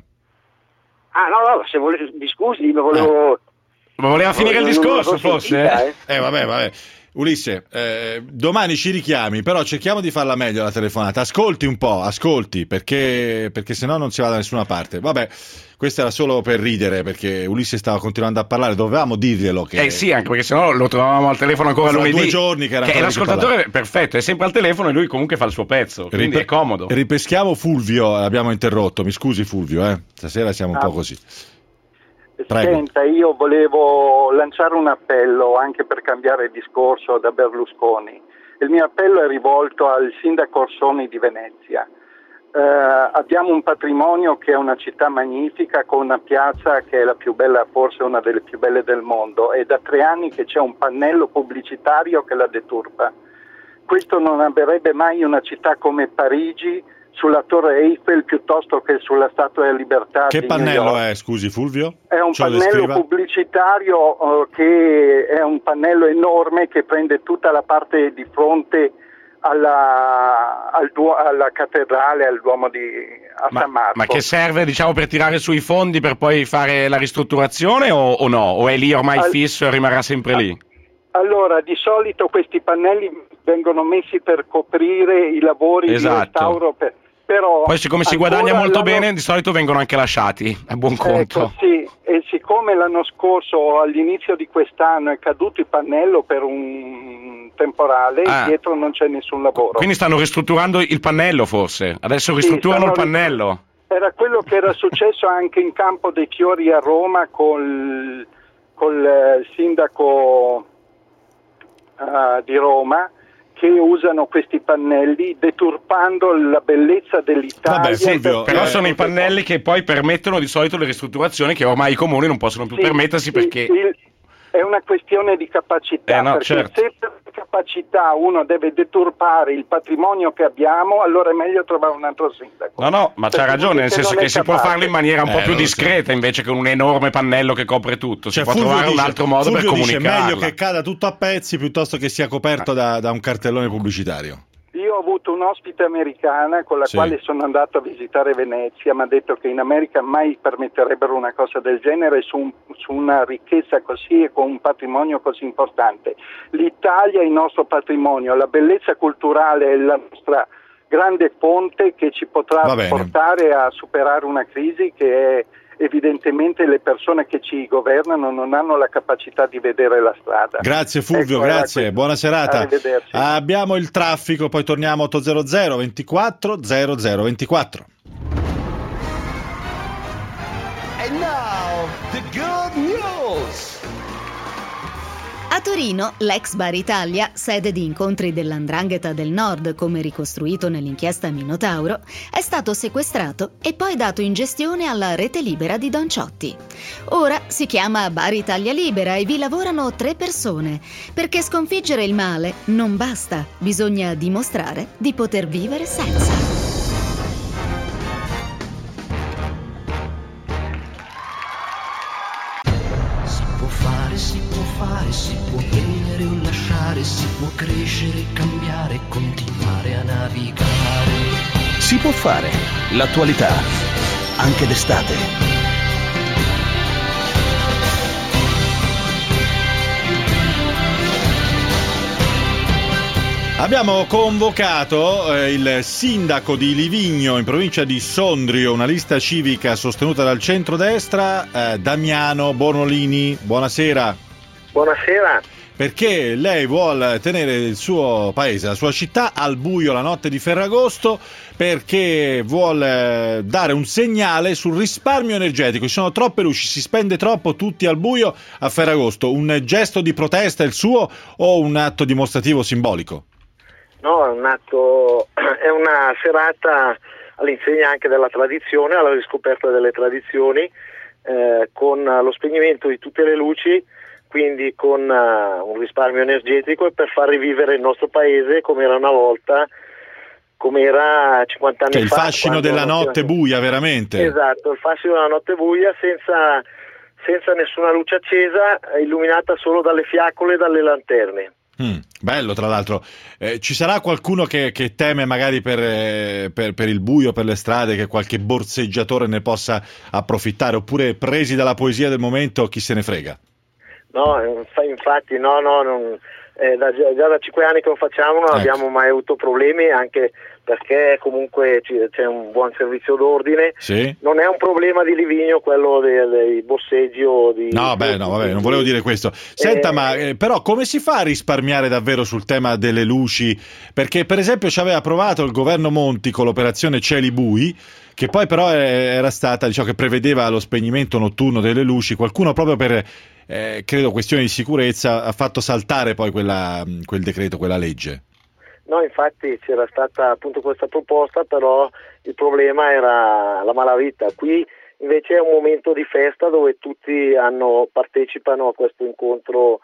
No, se volete, mi scusi, volevo... Ma voleva finire il discorso, forse? Vabbè. Ulisse, domani ci richiami, però cerchiamo di farla meglio la telefonata. Ascolti un po', perché sennò non si va da nessuna parte. Vabbè, questo era solo per ridere, perché Ulisse stava continuando a parlare, dovevamo dirglielo che... sì, anche perché sennò lo trovavamo al telefono ancora lunedì. 2 giorni che era ancora l'ascoltatore perfetto, è sempre al telefono e lui comunque fa il suo pezzo, quindi è comodo. Ripeschiamo Fulvio, l'abbiamo interrotto, mi scusi Fulvio, stasera siamo un po' così. Prego. Senta, io volevo lanciare un appello anche per cambiare discorso da Berlusconi. Il mio appello è rivolto al sindaco Orsoni di Venezia. Abbiamo un patrimonio che è una città magnifica con una piazza che è la più bella, forse una delle più belle del mondo, e da 3 anni che c'è un pannello pubblicitario che la deturpa. Questo non avverrebbe mai una città come Parigi, sulla Torre Eiffel piuttosto che sulla Statua della Libertà. Che pannello è, scusi Fulvio? È un pannello pubblicitario che è un pannello enorme che prende tutta la parte di fronte alla cattedrale, al Duomo a San Marco. Ma che serve, diciamo, per tirare sui fondi per poi fare la ristrutturazione o no? O è lì ormai fisso e rimarrà sempre lì? Allora, di solito questi pannelli vengono messi per coprire i lavori di restauro, però poi siccome si guadagna molto bene, di solito vengono anche lasciati a buon conto. Sì, e siccome l'anno scorso all'inizio di quest'anno è caduto il pannello per un temporale, dietro non c'è nessun lavoro. Quindi stanno ristrutturando il pannello forse? Adesso ristrutturano il pannello? Era quello che era successo anche in Campo dei Fiori a Roma col sindaco di Roma, che usano questi pannelli deturpando la bellezza dell'Italia. Vabbè, Fulvio, però sono i pannelli che poi permettono di solito le ristrutturazioni che ormai i comuni non possono più permettersi perché... È una questione di capacità, perché se per capacità uno deve deturpare il patrimonio che abbiamo, allora è meglio trovare un altro sindaco. No, ma c'ha ragione, nel senso che si può farlo in maniera un po' più discreta invece che un enorme pannello che copre tutto. Si può trovare un altro modo per comunicare. È meglio che cada tutto a pezzi piuttosto che sia coperto da un cartellone pubblicitario. Io ho avuto un'ospite americana con la quale sono andato a visitare Venezia, mi ha detto che in America mai permetterebbero una cosa del genere su una ricchezza così e con un patrimonio così importante. L'Italia è il nostro patrimonio, la bellezza culturale è la nostra grande fonte che ci potrà portare a superare una crisi che è evidentemente le persone che ci governano non hanno la capacità di vedere la strada. Grazie Fulvio, grazie, buona serata. Arrivederci. Abbiamo il traffico, poi torniamo 800 24 0024. And now the good news. A Torino, l'ex Bar Italia, sede di incontri dell''ndrangheta del Nord, come ricostruito nell'inchiesta Minotauro, è stato sequestrato e poi dato in gestione alla rete libera di Don Ciotti. Ora si chiama Bar Italia Libera e vi lavorano 3 persone, perché sconfiggere il male non basta, bisogna dimostrare di poter vivere senza. Si può può prendere o lasciare, si può crescere, cambiare, continuare a navigare. Si può fare l'attualità anche d'estate. Abbiamo convocato il sindaco di Livigno in provincia di Sondrio, una lista civica sostenuta dal centrodestra, Damiano Bonolini. Buonasera. Buonasera. Perché lei vuole tenere il suo paese, la sua città al buio la notte di Ferragosto, perché vuole dare un segnale sul risparmio energetico. Ci sono troppe luci, si spende troppo tutti al buio a Ferragosto. Un gesto di protesta il suo o un atto dimostrativo simbolico? No, è una serata all'insegna anche della tradizione, alla riscoperta delle tradizioni, con lo spegnimento di tutte le luci, quindi con un risparmio energetico, e per far rivivere il nostro paese come era una volta, come era 50 anni fa. Il fascino della notte buia, veramente. Esatto, il fascino della notte buia senza nessuna luce accesa, illuminata solo dalle fiaccole e dalle lanterne. Bello, tra l'altro. Ci sarà qualcuno che teme magari per il buio, per le strade, che qualche borseggiatore ne possa approfittare, oppure presi dalla poesia del momento chi se ne frega? No, infatti già da 5 anni che lo facciamo non abbiamo mai avuto problemi, anche perché comunque c'è un buon servizio d'ordine. Sì. Non è un problema di Livigno quello dei borseggi o di... No, vabbè, non volevo dire questo. Senta, ma però come si fa a risparmiare davvero sul tema delle luci? Perché per esempio ci aveva provato il governo Monti con l'operazione Cieli Bui, che poi però era stata, diciamo, che prevedeva lo spegnimento notturno delle luci. Qualcuno proprio per credo questioni di sicurezza ha fatto saltare poi quel decreto, quella legge. No, infatti c'era stata appunto questa proposta, però il problema era la malavita. Qui invece è un momento di festa dove tutti partecipano a questo incontro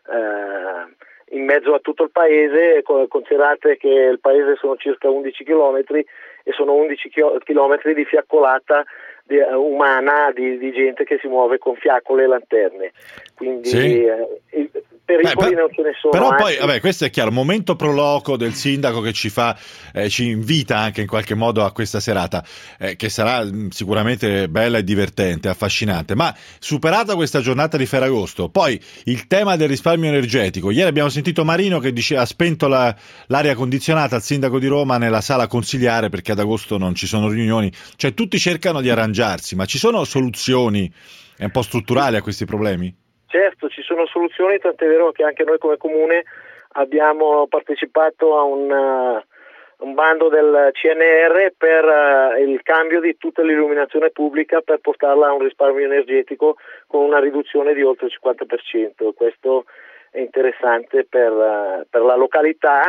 in mezzo a tutto il paese. Considerate che il paese sono circa 11 chilometri e sono 11 chilometri di fiaccolata umana di gente che si muove con fiaccole e lanterne, quindi sì. Pericoli non ce ne sono. Però poi, vabbè, questo è chiaro, momento pro loco del sindaco che ci invita anche in qualche modo a questa serata, che sarà sicuramente bella e divertente, affascinante. Ma superata questa giornata di Ferragosto, poi il tema del risparmio energetico. Ieri abbiamo sentito Marino che ha spento l'aria condizionata al sindaco di Roma nella sala consiliare perché ad agosto non ci sono riunioni. Cioè tutti cercano di arrangiarsi, ma ci sono soluzioni un po' strutturali a questi problemi? Certo, ci sono soluzioni, tant'è vero che anche noi come Comune abbiamo partecipato a un bando del CNR per il cambio di tutta l'illuminazione pubblica per portarla a un risparmio energetico con una riduzione di oltre il 50%. Questo è interessante per la località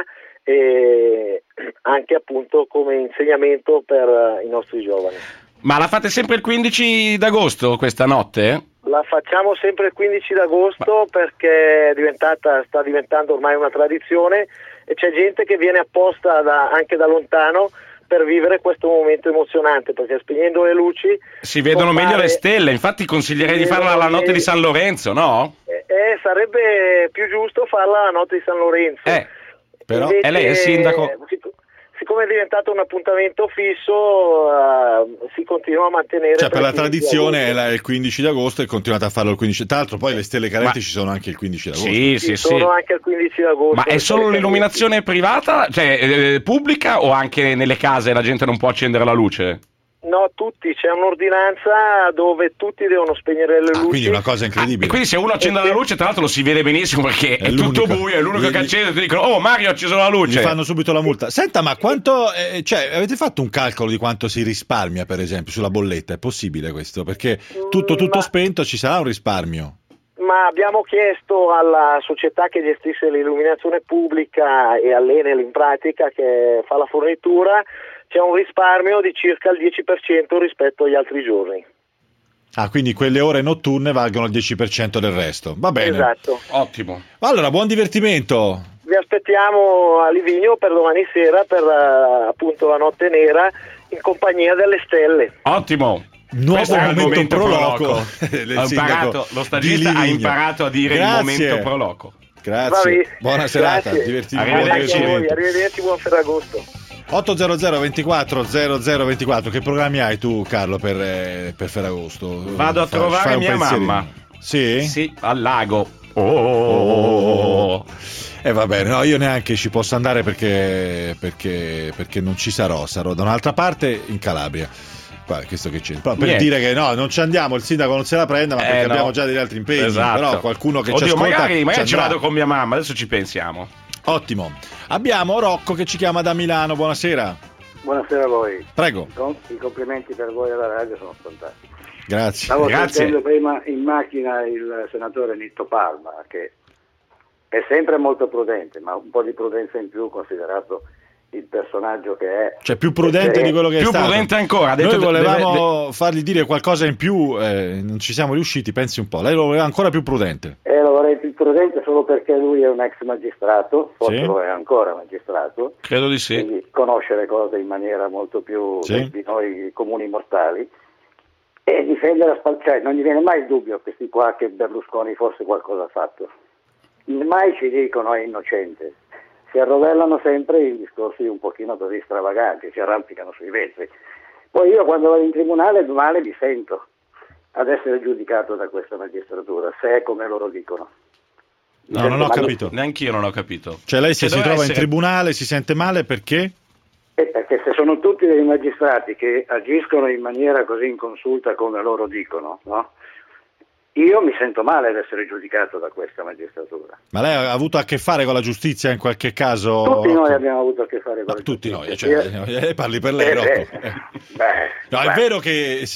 e anche appunto come insegnamento per i nostri giovani. Ma la fate sempre il 15 d'agosto questa notte? La facciamo sempre il 15 d'agosto perché sta diventando ormai una tradizione e c'è gente che viene apposta anche da lontano per vivere questo momento emozionante, perché spegnendo le luci si vedono meglio le stelle. Infatti consiglierei di farla la notte di San Lorenzo, no? Sarebbe più giusto farla la notte di San Lorenzo. Però invece, lei è il sindaco. Siccome è diventato un appuntamento fisso, si continua a mantenere. Cioè, per la tradizione è il 15 d'agosto e continuate a farlo il 15. Tra l'altro, poi le stelle cadenti ci sono anche il 15 d'agosto. Sì, sono anche il 15 d'agosto. Ma è solo l'illuminazione privata, cioè pubblica, o anche nelle case la gente non può accendere la luce? No, tutti, c'è un'ordinanza dove tutti devono spegnere le luci. Quindi è una cosa incredibile. E quindi se uno accende la luce, tra l'altro lo si vede benissimo perché è tutto buio, è l'unico che accende e ti dicono "Oh, Mario ha acceso la luce". Gli fanno subito la multa. Senta, ma quanto avete fatto un calcolo di quanto si risparmia, per esempio, sulla bolletta? È possibile questo? Perché tutto spento ci sarà un risparmio. Ma abbiamo chiesto alla società che gestisce l'illuminazione pubblica e all'Enel in pratica che fa la fornitura, c'è un risparmio di circa il 10% rispetto agli altri giorni. Quindi quelle ore notturne valgono il 10% del resto. Va bene. Esatto. Ottimo. Allora, buon divertimento. Vi aspettiamo a Livigno per domani sera per appunto la notte nera in compagnia delle stelle. Ottimo. Nuovo momento pro loco. Lo stagista ha imparato a dire il momento pro loco. Grazie. Buona serata. Arrivederci, buon Ferragosto. 800 24 0024. Che programmi hai tu, Carlo, per Ferragosto? Vado a trovare mia mamma. Sì? Sì, al lago. Va bene, no, io neanche ci posso andare perché non ci sarò da un'altra parte in Calabria. Questo che c'è. Però per dire che no, non ci andiamo, il sindaco non se la prenda, ma perché abbiamo già degli altri impegni. Esatto. Però qualcuno che ci ascolta. Magari ci vado con mia mamma, adesso ci pensiamo. Ottimo. Abbiamo Rocco che ci chiama da Milano. Buonasera. Buonasera a voi. Prego. I complimenti per voi alla radio sono fantastici. Grazie. Stavo sentendo prima in macchina il senatore Nitto Palma, che è sempre molto prudente, ma un po' di prudenza in più considerato il personaggio che è. Cioè più prudente di quello che è stato. Più prudente ancora. Noi volevamo fargli dire qualcosa in più, non ci siamo riusciti, pensi un po'. Lei lo voleva ancora più prudente. Lo vorrei più prudente solo perché lui è un ex magistrato, forse lo è ancora magistrato. Credo di sì. Quindi conosce le cose in maniera molto più di noi comuni mortali. E difendere non gli viene mai il dubbio a questi qua che Berlusconi forse qualcosa ha fatto. Mai ci dicono è innocente. Si arrovellano sempre in discorsi un pochino così stravaganti, si arrampicano sui vetri. Poi io quando vado in tribunale male mi sento ad essere giudicato da questa magistratura, se è come loro dicono. No, non ho capito. Neanch'io non ho capito. Cioè lei se si trova in tribunale si sente male perché? Perché se sono tutti dei magistrati che agiscono in maniera così inconsulta come loro dicono, no? Io mi sento male ad essere giudicato da questa magistratura. Ma lei ha avuto a che fare con la giustizia in qualche caso? Tutti noi abbiamo avuto a che fare con la giustizia. Tutti noi, parli per lei, Rocco. È vero che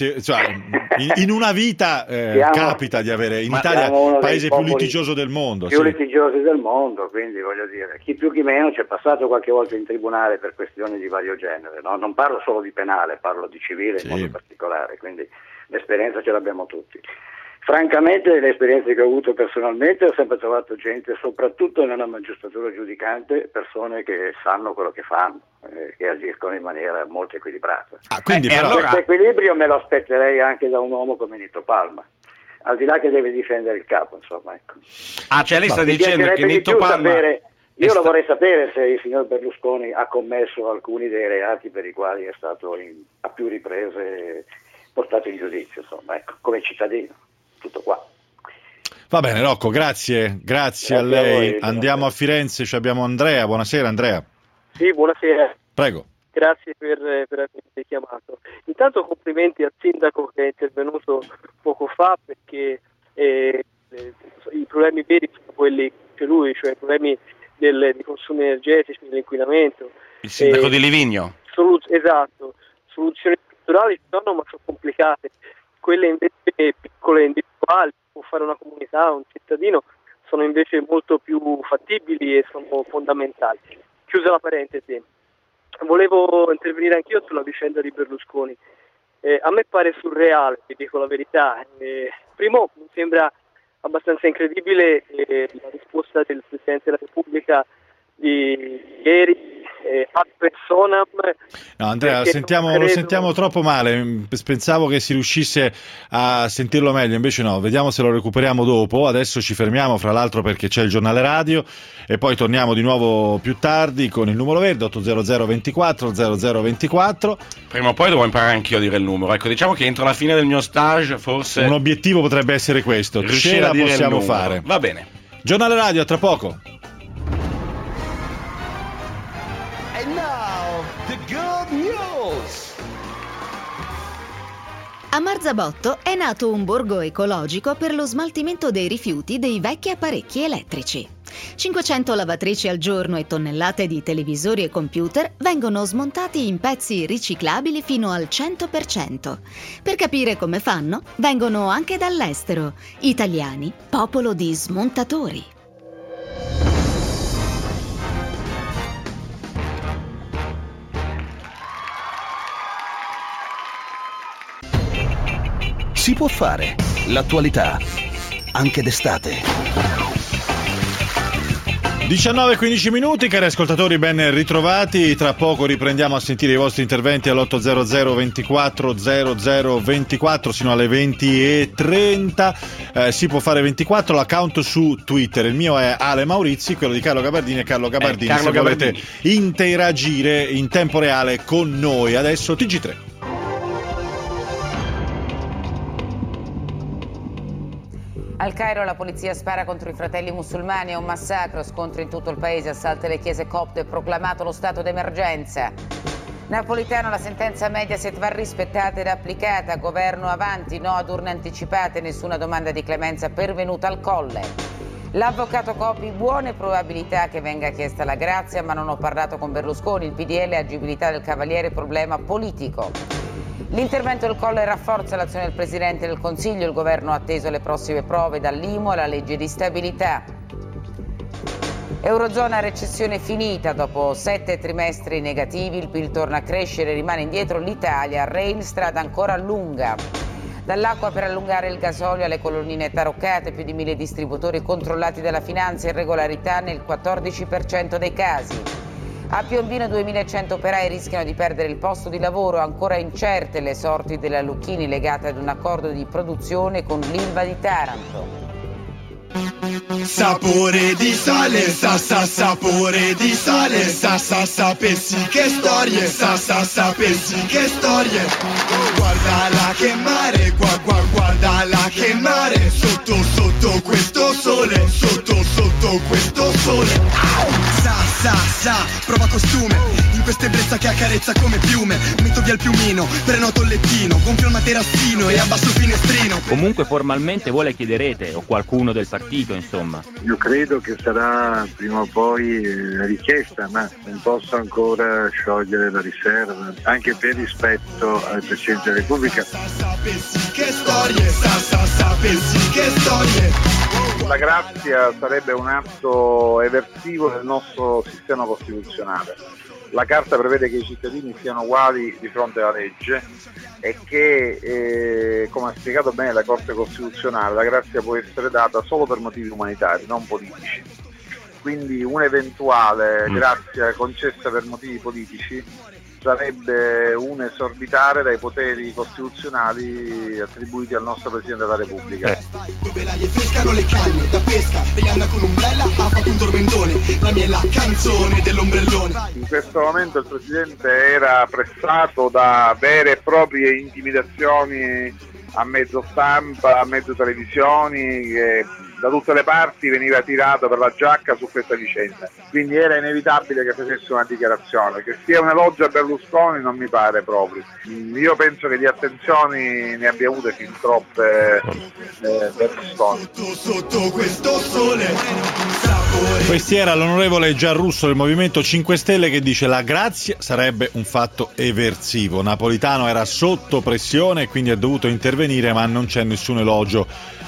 in una vita capita di avere in Italia il paese più litigioso del mondo. Più litigiosi del mondo, quindi voglio dire, chi più chi meno c'è passato qualche volta in tribunale per questioni di vario genere, no? Non parlo solo di penale, parlo di civile in modo particolare, quindi l'esperienza ce l'abbiamo tutti. Francamente, le esperienze che ho avuto personalmente ho sempre trovato gente, soprattutto nella magistratura giudicante, persone che sanno quello che fanno, che agiscono in maniera molto equilibrata. Quindi questo equilibrio me lo aspetterei anche da un uomo come Nitto Palma, al di là che deve difendere il capo, insomma. Ecco. Cioè lei sta dicendo che Nitto Palma... Io lo vorrei sapere se il signor Berlusconi ha commesso alcuni dei reati per i quali è stato a più riprese portato in giudizio, insomma, ecco, come cittadino. Tutto qua. Va bene, Rocco, grazie a lei. Andiamo a Firenze, abbiamo Andrea. Buonasera, Andrea. Sì, buonasera. Prego. Grazie per avermi chiamato. Intanto complimenti al sindaco che è intervenuto poco fa, perché i problemi veri sono quelli che lui, cioè i problemi dei consumi energetici, dell'inquinamento. Il sindaco di Livigno. Esatto. Soluzioni strutturali ci sono, ma sono complicate. Quelle invece piccole, individuali, può fare una comunità, un cittadino, sono invece molto più fattibili e sono fondamentali. Chiusa la parentesi, volevo intervenire anch'io sulla vicenda di Berlusconi. A me pare surreale, vi dico la verità. Primo, mi sembra abbastanza incredibile la risposta del Presidente della Repubblica di ieri ad personam. No, Andrea, lo sentiamo troppo male. Pensavo che si riuscisse a sentirlo meglio, invece no. Vediamo se lo recuperiamo dopo. Adesso ci fermiamo, fra l'altro, perché c'è il giornale radio e poi torniamo di nuovo più tardi con il numero verde 800 24 0024. Prima o poi devo imparare anch'io a dire il numero. Ecco, diciamo che entro la fine del mio stage forse un obiettivo potrebbe essere questo. Ce la possiamo fare. Va bene. Giornale radio, tra poco. A Marzabotto è nato un borgo ecologico per lo smaltimento dei rifiuti dei vecchi apparecchi elettrici. 500 lavatrici al giorno e tonnellate di televisori e computer vengono smontati in pezzi riciclabili fino al 100%. Per capire come fanno, vengono anche dall'estero. Italiani, popolo di smontatori. Si può fare l'attualità anche d'estate. 19:15 minuti, cari ascoltatori, ben ritrovati. Tra poco riprendiamo a sentire i vostri interventi all'800 24 00 24 sino alle 20:30. Si può fare 24, l'account su Twitter. Il mio è Ale Maurizi, quello di Carlo Gabardini è Carlo Gabardini. Se volete interagire in tempo reale con noi. Adesso TG3. Al Cairo la polizia spara contro i fratelli musulmani, è un massacro, scontri in tutto il paese, assalta le chiese copte, proclamato lo stato d'emergenza. Napolitano, la sentenza Mediaset va rispettata ed applicata, governo avanti, no ad urne anticipate, nessuna domanda di clemenza pervenuta al Colle. L'avvocato Copi, buone probabilità che venga chiesta la grazia, ma non ho parlato con Berlusconi, il PDL, agibilità del Cavaliere, problema politico. L'intervento del Colle rafforza l'azione del Presidente del Consiglio, il governo ha atteso le prossime prove dall'IMU alla legge di stabilità. Eurozona, recessione finita, dopo 7 trimestri negativi, il PIL torna a crescere, rimane indietro l'Italia, Rain strada ancora lunga. Dall'acqua per allungare il gasolio alle colonnine taroccate, più di 1000 distributori controllati dalla finanza, irregolarità nel 14% dei casi. A Piombino 2100 operai rischiano di perdere il posto di lavoro, ancora incerte le sorti della Lucchini legate ad un accordo di produzione con l'Ilva di Taranto. Sapore di sale, sapore di sale, sapessi che storie, sapessi che storie. Guardala che mare, guardala che mare, sotto questo sole, sotto questo sole. Prova costume, in questa ebbrezza che accarezza come piume. Metto via il piumino, prenoto il lettino, gonfio il materassino e abbasso il finestrino. Comunque formalmente voi le chiederete, o qualcuno del partito, insomma. Io credo che sarà prima o poi richiesta, ma non posso ancora sciogliere la riserva, anche per rispetto al Presidente della Repubblica. Sapessi che storie, sapessi che storie. La grazia sarebbe un atto eversivo del nostro sistema costituzionale. La Carta prevede che i cittadini siano uguali di fronte alla legge e che, come ha spiegato bene la Corte Costituzionale, la grazia può essere data solo per motivi umanitari, non politici. Quindi un'eventuale grazia concessa per motivi politici sarebbe un esorbitare dai poteri costituzionali attribuiti al nostro Presidente della Repubblica. Dove l'aria pescano le canne da pesca, Rihanna con ombrella ha fatto un tormentone, la mia è la canzone dell'ombrellone. In questo momento il Presidente era pressato da vere e proprie intimidazioni a mezzo stampa, a mezzo televisioni, che da tutte le parti veniva tirato per la giacca su questa vicenda, quindi era inevitabile che facesse una dichiarazione. Che sia un elogio a Berlusconi non mi pare proprio. Io penso che di attenzioni ne abbia avute fin troppe Berlusconi. Sotto questo sole. Questi era l'onorevole Giarrusso del Movimento 5 Stelle che dice la grazia sarebbe un fatto eversivo. Napolitano era sotto pressione e quindi ha dovuto intervenire, ma non c'è nessun elogio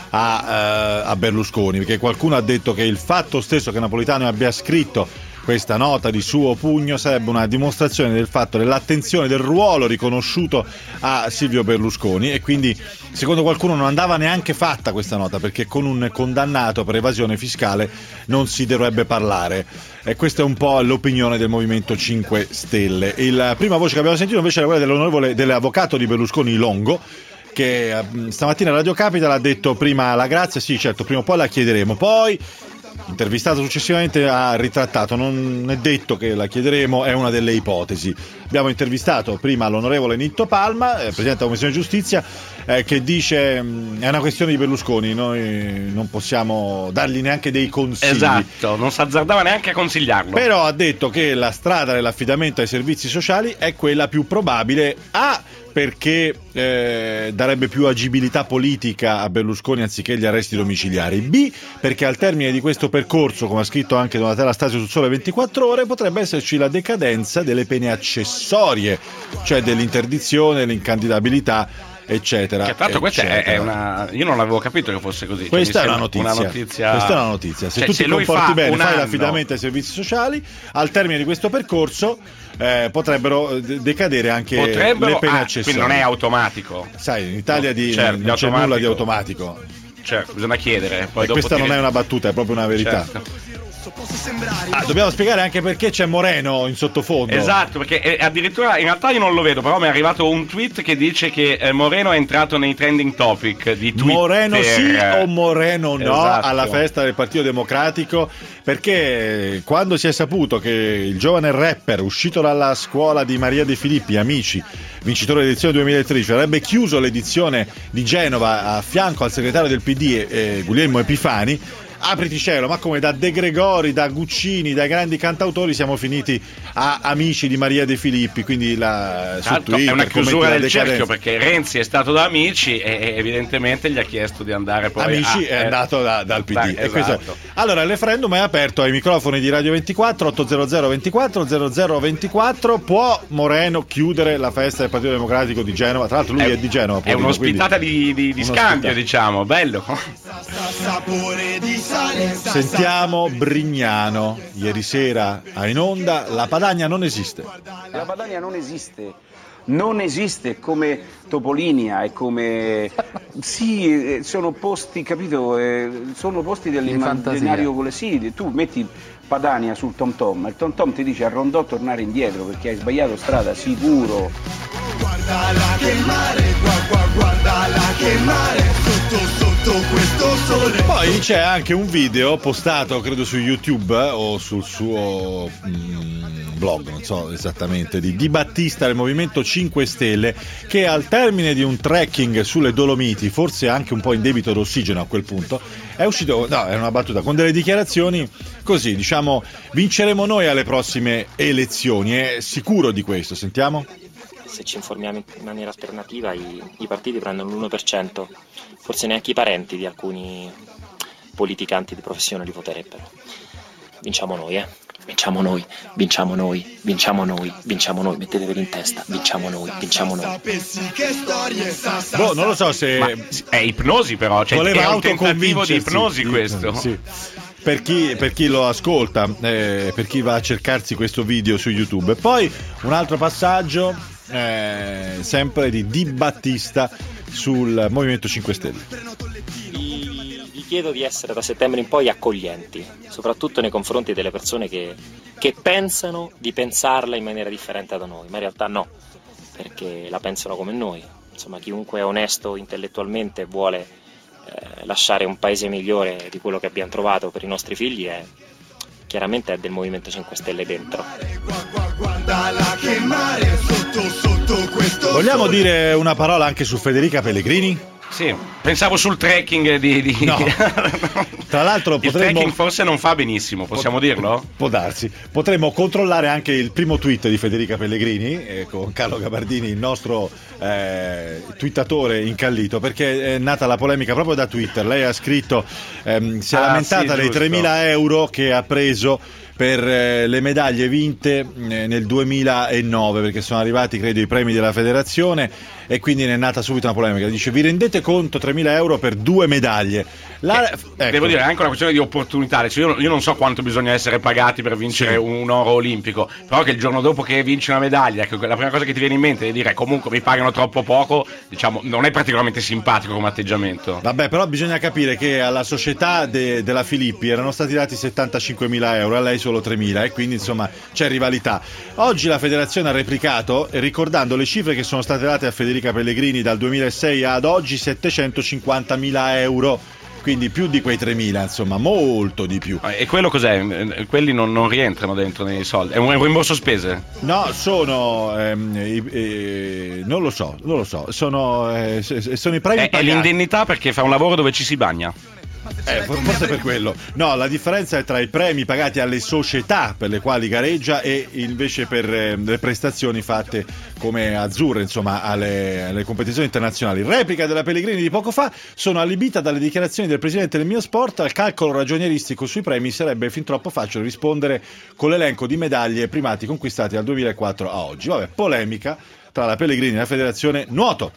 a Berlusconi, perché qualcuno ha detto che il fatto stesso che Napolitano abbia scritto questa nota di suo pugno sarebbe una dimostrazione del fatto dell'attenzione, del ruolo riconosciuto a Silvio Berlusconi, e quindi secondo qualcuno non andava neanche fatta questa nota, perché con un condannato per evasione fiscale non si dovrebbe parlare, e questa è un po' l'opinione del Movimento 5 Stelle. La prima voce che abbiamo sentito invece era quella dell'avvocato di Berlusconi Longo, che stamattina a Radio Capital ha detto prima la grazia, sì certo, prima o poi la chiederemo, poi intervistato successivamente ha ritrattato, non è detto che la chiederemo, è una delle ipotesi. Abbiamo intervistato prima l'onorevole Nitto Palma, Presidente della Commissione Giustizia, che dice è una questione di Berlusconi, noi non possiamo dargli neanche dei consigli. Esatto, non si azzardava neanche a consigliarlo. Però ha detto che la strada dell'affidamento ai servizi sociali è quella più probabile, perché darebbe più agibilità politica a Berlusconi anziché gli arresti domiciliari, B, perché al termine di questo percorso, come ha scritto anche Donatella Stasio sul Sole 24 Ore, potrebbe esserci la decadenza delle pene accessorie, cioè dell'interdizione, l'incandidabilità, eccetera. Che tra l'altro questa è una... Io non avevo capito che fosse così. Questa è una notizia. Questa è una notizia. Se tu ti comporti bene, fai l'affidamento ai servizi sociali, al termine di questo percorso potrebbero decadere anche le pene accessorie. Quindi non è automatico. Sai, in Italia non c'è nulla di automatico. Cioè, bisogna chiedere. Poi questa non è una battuta, è proprio una verità. Certo. Dobbiamo spiegare anche perché c'è Moreno in sottofondo. Esatto, perché addirittura in realtà io non lo vedo, però mi è arrivato un tweet che dice che Moreno è entrato nei trending topic di Twitter. Moreno sì o Moreno no, esatto, alla festa del Partito Democratico, perché quando si è saputo che il giovane rapper uscito dalla scuola di Maria De Filippi, Amici, vincitore dell'edizione 2013, avrebbe chiuso l'edizione di Genova a fianco al segretario del PD Guglielmo Epifani, apriti cielo, ma come da De Gregori, da Guccini, dai grandi cantautori siamo finiti a Amici di Maria De Filippi, quindi su Twitter è una chiusura del cerchio, perché Renzi è stato da Amici e evidentemente gli ha chiesto di andare poi Amici è andato dal PD. Esatto. E questo... Allora il referendum è aperto ai microfoni di Radio 24 800 24 0024. Può Moreno chiudere la festa del Partito Democratico di Genova? Tra l'altro lui è di Genova, è un'ospitata di scambio, diciamo, bello. Sentiamo Brignano ieri sera in onda. La Padania non esiste. La Padania non esiste. Non esiste come Topolinia e come... Sì, sono posti, capito? Sono posti dell'immaginario. Sì, tu metti Padania sul Tom Tom, il Tom Tom ti dice a Rondò tornare indietro perché hai sbagliato strada, sicuro. Guardala che mare, guardala che mare, sotto questo sole. Poi c'è anche un video postato, credo su YouTube o sul suo blog, non so esattamente, di Di Battista del Movimento 5 Stelle, che al termine di un trekking sulle Dolomiti, forse anche un po' in debito d'ossigeno a quel punto, è uscito, no, è una battuta, con delle dichiarazioni così, diciamo, vinceremo noi alle prossime elezioni, è sicuro di questo, sentiamo? Se ci informiamo in maniera alternativa i partiti prendono l'1%, forse neanche i parenti di alcuni politicanti di professione li voterebbero. Vinciamo noi, vinciamo noi, vinciamo noi, vinciamo noi, vinciamo noi, mettetevi in testa, vinciamo noi, vinciamo noi. Non lo so se... Ma è ipnosi però, cioè voleva è un tentativo di ipnosi questo. Sì. Per chi lo ascolta, per chi va a cercarsi questo video su YouTube. E poi un altro passaggio, sempre di Di Battista sul Movimento 5 Stelle. Vi chiedo di essere da settembre in poi accoglienti, soprattutto nei confronti delle persone che pensano di pensarla in maniera differente da noi, ma in realtà no, perché la pensano come noi. Insomma, chiunque è onesto intellettualmente vuole lasciare un paese migliore di quello che abbiamo trovato per i nostri figli chiaramente è del Movimento 5 Stelle dentro. Vogliamo dire una parola anche su Federica Pellegrini? Sì, pensavo sul trekking di... No. Tra l'altro il trekking forse non fa benissimo, possiamo dirlo? Può darsi. Potremmo controllare anche il primo tweet di Federica Pellegrini con Carlo Gabardini, il nostro twittatore incallito, perché è nata la polemica proprio da Twitter. Lei ha scritto, si è lamentata dei 3.000 euro che ha preso per le medaglie vinte nel 2009, perché sono arrivati credo i premi della federazione e quindi ne è nata subito una polemica. Dice: vi rendete conto, 3.000 euro per 2 medaglie? Ecco. Devo dire, è anche una questione di opportunità. Cioè, io non so quanto bisogna essere pagati per vincere un oro olimpico, però che il giorno dopo che vinci una medaglia, ecco, la prima cosa che ti viene in mente è dire comunque mi pagano troppo poco, diciamo, non è particolarmente simpatico come atteggiamento. Vabbè, però bisogna capire che alla società della Filippi erano stati dati 75.000 euro, a lei solo 3.000, e quindi insomma c'è rivalità. Oggi la federazione ha replicato, ricordando le cifre che sono state date a Federica Pellegrini dal 2006 ad oggi, 750.000 euro, quindi più di quei 3.000, insomma, molto di più. E quello cos'è? Quelli non rientrano dentro nei soldi? È un rimborso spese? No, sono non lo so, sono i premi pagati. È l'indennità perché fa un lavoro dove ci si bagna. Forse per quello. No, la differenza è tra i premi pagati alle società per le quali gareggia e invece per le prestazioni fatte come azzurre, insomma, alle competizioni internazionali. Replica della Pellegrini di poco fa: sono allibita dalle dichiarazioni del presidente del Mio Sport. Al calcolo ragionieristico sui premi sarebbe fin troppo facile rispondere con l'elenco di medaglie e primati conquistati dal 2004 a oggi. Vabbè, polemica tra la Pellegrini e la Federazione Nuoto.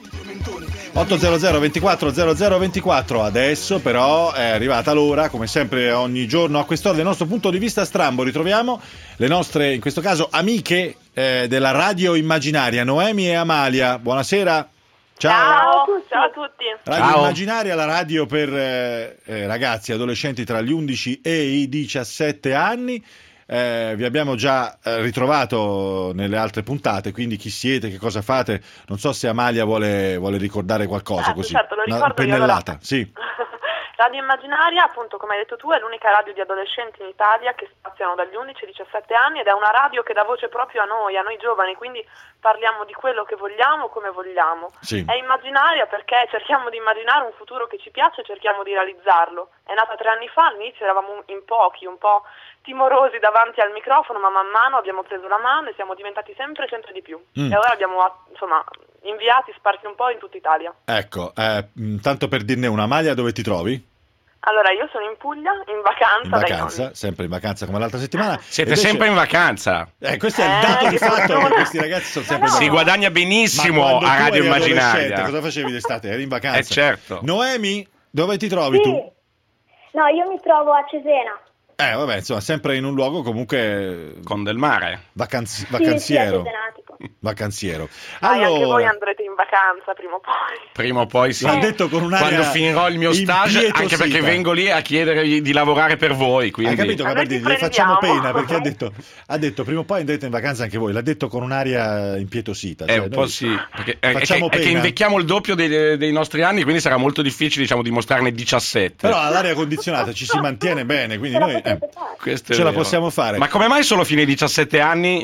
800 24 00 24. Adesso però è arrivata l'ora, come sempre ogni giorno a quest'ora, del nostro punto di vista strambo. Ritroviamo le nostre, in questo caso, amiche della radio immaginaria, Noemi e Amalia. Buonasera. Ciao. Ciao a tutti. Radio Immaginaria, la radio per ragazzi e adolescenti tra gli 11 e i 17 anni. Vi abbiamo già ritrovato nelle altre puntate, quindi chi siete, che cosa fate? Non so se Amalia vuole ricordare qualcosa, così. Certo, lo ricordo una pennellata, io, allora. Sì. Radio Immaginaria, appunto, come hai detto tu, è l'unica radio di adolescenti in Italia che spaziano dagli 11 ai 17 anni ed è una radio che dà voce proprio a noi giovani, quindi parliamo di quello che vogliamo, come vogliamo. Sì. È immaginaria perché cerchiamo di immaginare un futuro che ci piace e cerchiamo di realizzarlo. È nata 3 anni fa, all'inizio eravamo in pochi, un po' timorosi davanti al microfono, ma man mano abbiamo preso la mano e siamo diventati sempre di più. E ora abbiamo, inviati sparsi un po' in tutta Italia. Ecco, tanto per dirne una, Amalia, dove ti trovi? Allora, io sono in Puglia, in vacanza. In vacanza, sempre in vacanza come l'altra settimana. Siete invece sempre in vacanza. Questo è il dato di fatto che questi ragazzi sono sempre in vacanza. Si guadagna benissimo a Radio Immaginaria. Cosa facevi d'estate? Eri in vacanza? Certo. Noemi, dove ti trovi tu? No, io mi trovo a Cesena. Vabbè, insomma, sempre in un luogo comunque con del mare. Vacanziero. Vacanziero. Allora, anche voi andrete in vacanza prima o poi. Sì. L'ha detto con un'aria quando finirò il mio stage, anche perché vengo lì a chiedere di lavorare per voi. Quindi. Hai capito, Gabardi? Le facciamo pena perché ha detto prima o poi andrete in vacanza anche voi. L'ha detto con un'aria impietosita. Un po' sì. Perché è che invecchiamo il doppio dei nostri anni, quindi sarà molto difficile, dimostrarne 17. Però all'aria condizionata ci si mantiene bene, quindi noi ce la possiamo fare. Ma come mai solo fino ai 17 anni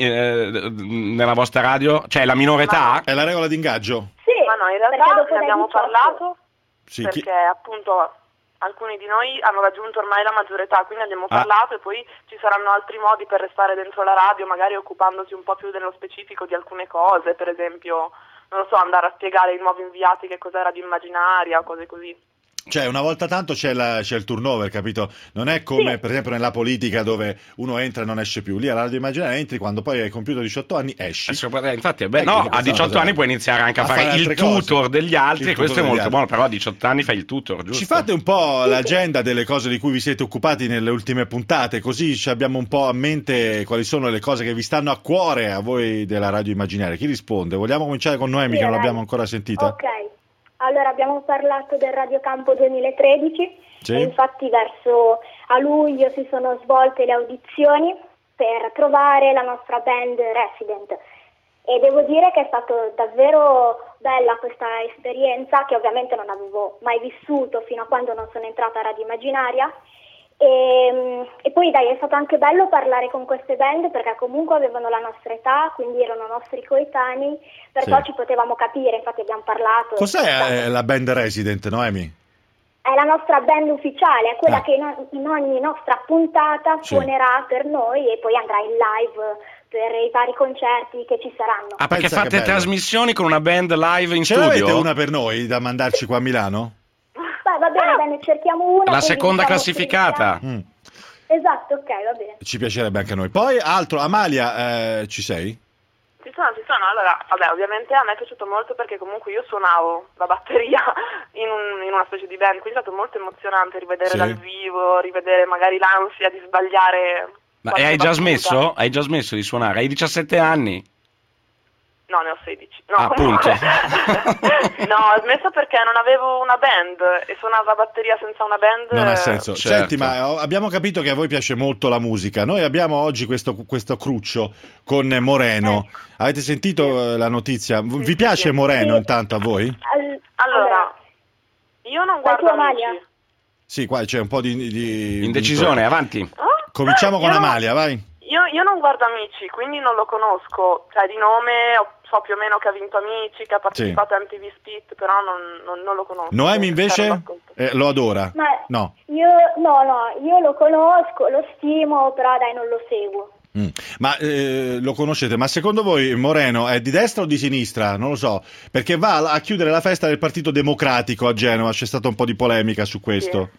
nella vostra radio? Cioè la minore età? È la regola di ingaggio? Sì, ma no, in realtà ne abbiamo parlato perché appunto alcuni di noi hanno raggiunto ormai la maggiore età, quindi abbiamo parlato e poi ci saranno altri modi per restare dentro la radio, magari occupandosi un po' più dello specifico di alcune cose, per esempio, non lo so, andare a spiegare ai nuovi inviati che cos'è Radio Immaginaria o cose così. Cioè, una volta tanto c'è il turnover, capito? Non è come, per esempio, nella politica dove uno entra e non esce più. Lì alla Radio Immaginaria entri, quando poi hai compiuto 18 anni esci. Infatti, a 18 anni puoi iniziare anche a fare il tutor degli altri, questo è molto buono, però a 18 anni fai il tutor, giusto? Ci fate un po' l'agenda delle cose di cui vi siete occupati nelle ultime puntate, così ci abbiamo un po' a mente quali sono le cose che vi stanno a cuore a voi della Radio Immaginaria. Chi risponde? Vogliamo cominciare con Noemi, che non l'abbiamo ancora sentita? Ok. Allora, abbiamo parlato del Radiocampo 2013 e infatti a luglio si sono svolte le audizioni per trovare la nostra band resident e devo dire che è stato davvero bella questa esperienza, che ovviamente non avevo mai vissuto fino a quando non sono entrata a Radio Immaginaria. E poi è stato anche bello parlare con queste band perché comunque avevano la nostra età, quindi erano nostri coetanei, perciò ci potevamo capire, infatti abbiamo parlato. Cos'è la band resident, Noemi? È la nostra band ufficiale, è quella che in ogni nostra puntata suonerà per noi e poi andrà in live per i vari concerti che ci saranno. Perché fate trasmissioni con una band live in studio? Ce l'avete una per noi da mandarci qua a Milano? Va bene, cerchiamo una. La seconda classificata. Esatto, ok, va bene. Ci piacerebbe anche a noi. Poi, altro, Amalia, ci sei? Ci sono. Allora, ovviamente a me è piaciuto molto perché comunque io suonavo la batteria in una specie di band, quindi è stato molto emozionante rivedere dal vivo, rivedere magari l'ansia di sbagliare. Ma hai già smesso? Hai già smesso di suonare? Hai 17 anni? No, ne ho 16. No, appunto. No, ho smesso perché non avevo una band e suonare la batteria senza una band non ha senso. Certo. Senti, ma abbiamo capito che a voi piace molto la musica. Noi abbiamo oggi questo cruccio con Moreno. Avete sentito la notizia? Vi piace Moreno intanto a voi? Allora, io non guardo Amici. Sì, qua c'è un po' di indecisione, avanti. Cominciamo con Amalia, vai. Io non guardo Amici, quindi non lo conosco, cioè di nome so più o meno che ha vinto Amici, che ha partecipato a MTV Spit, però non lo conosco. Noemi invece lo adora? No. Io lo conosco, lo stimo, però non lo seguo. Ma lo conoscete? Ma secondo voi Moreno è di destra o di sinistra? Non lo so, perché va a chiudere la festa del Partito Democratico a Genova, c'è stata un po' di polemica su questo.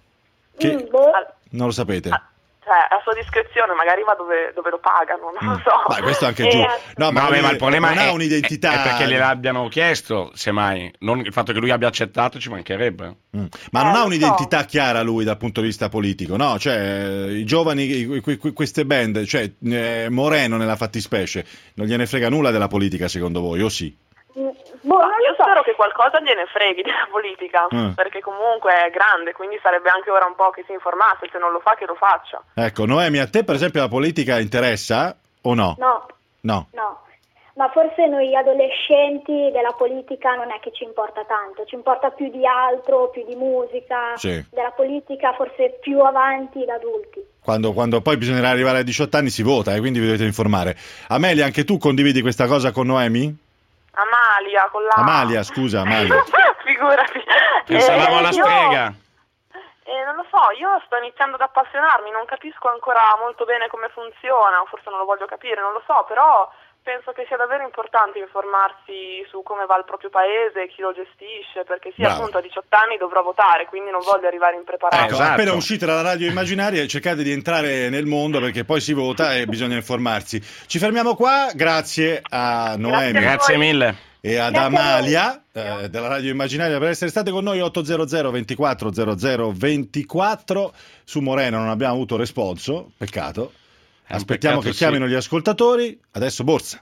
Non lo sapete? Cioè, a sua discrezione, magari va dove lo pagano, non lo so. Ma questo è anche giusto. No, ma il problema non ha un'identità. È perché gliel'abbiano chiesto, semmai. Non il fatto che lui abbia accettato ci mancherebbe. Ma non ha un'identità chiara lui dal punto di vista politico, no? Cioè, i giovani, queste band, cioè Moreno nella fattispecie, non gliene frega nulla della politica secondo voi, o sì? Io spero che qualcosa gliene freghi della politica, perché comunque è grande, quindi sarebbe anche ora un po' che si informasse, se non lo fa che lo faccia. Ecco, Noemi, a te per esempio la politica interessa o no? No. Ma forse noi adolescenti della politica non è che ci importa tanto, ci importa più di altro, più di musica, della politica forse più avanti da adulti. Quando poi bisognerà arrivare ai 18 anni si vota, quindi vi dovete informare. Amelia, anche tu condividi questa cosa con Noemi? Amalia, con la... Amalia, scusa, Amalia. Figurati. Pensavamo alla strega. Non lo so, io sto iniziando ad appassionarmi, non capisco ancora molto bene come funziona, forse non lo voglio capire, non lo so, però penso che sia davvero importante informarsi su come va il proprio paese, chi lo gestisce, perché sì, appunto a 18 anni dovrò votare, quindi non voglio arrivare impreparato. Ecco, appena uscite dalla radio immaginaria cercate di entrare nel mondo, perché poi si vota e bisogna informarsi. Ci fermiamo qua, grazie a Noemi. Grazie mille. E ad Amalia della radio immaginaria per essere state con noi. 800 24 00 24. Su Moreno non abbiamo avuto responso, peccato. Aspettiamo che chiamino gli ascoltatori. Adesso borsa.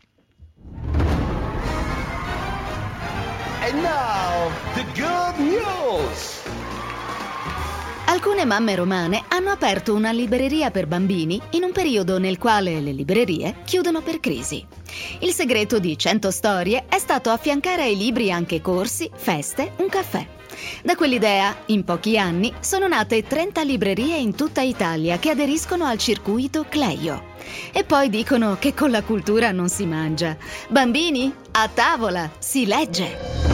And now the good news. Alcune mamme romane hanno aperto una libreria per bambini in un periodo nel quale le librerie chiudono per crisi. Il segreto di 100 storie è stato affiancare ai libri anche corsi, feste, un caffè. Da quell'idea, in pochi anni, sono nate 30 librerie in tutta Italia che aderiscono al circuito Cleio. E poi dicono che con la cultura non si mangia. Bambini, a tavola, si legge!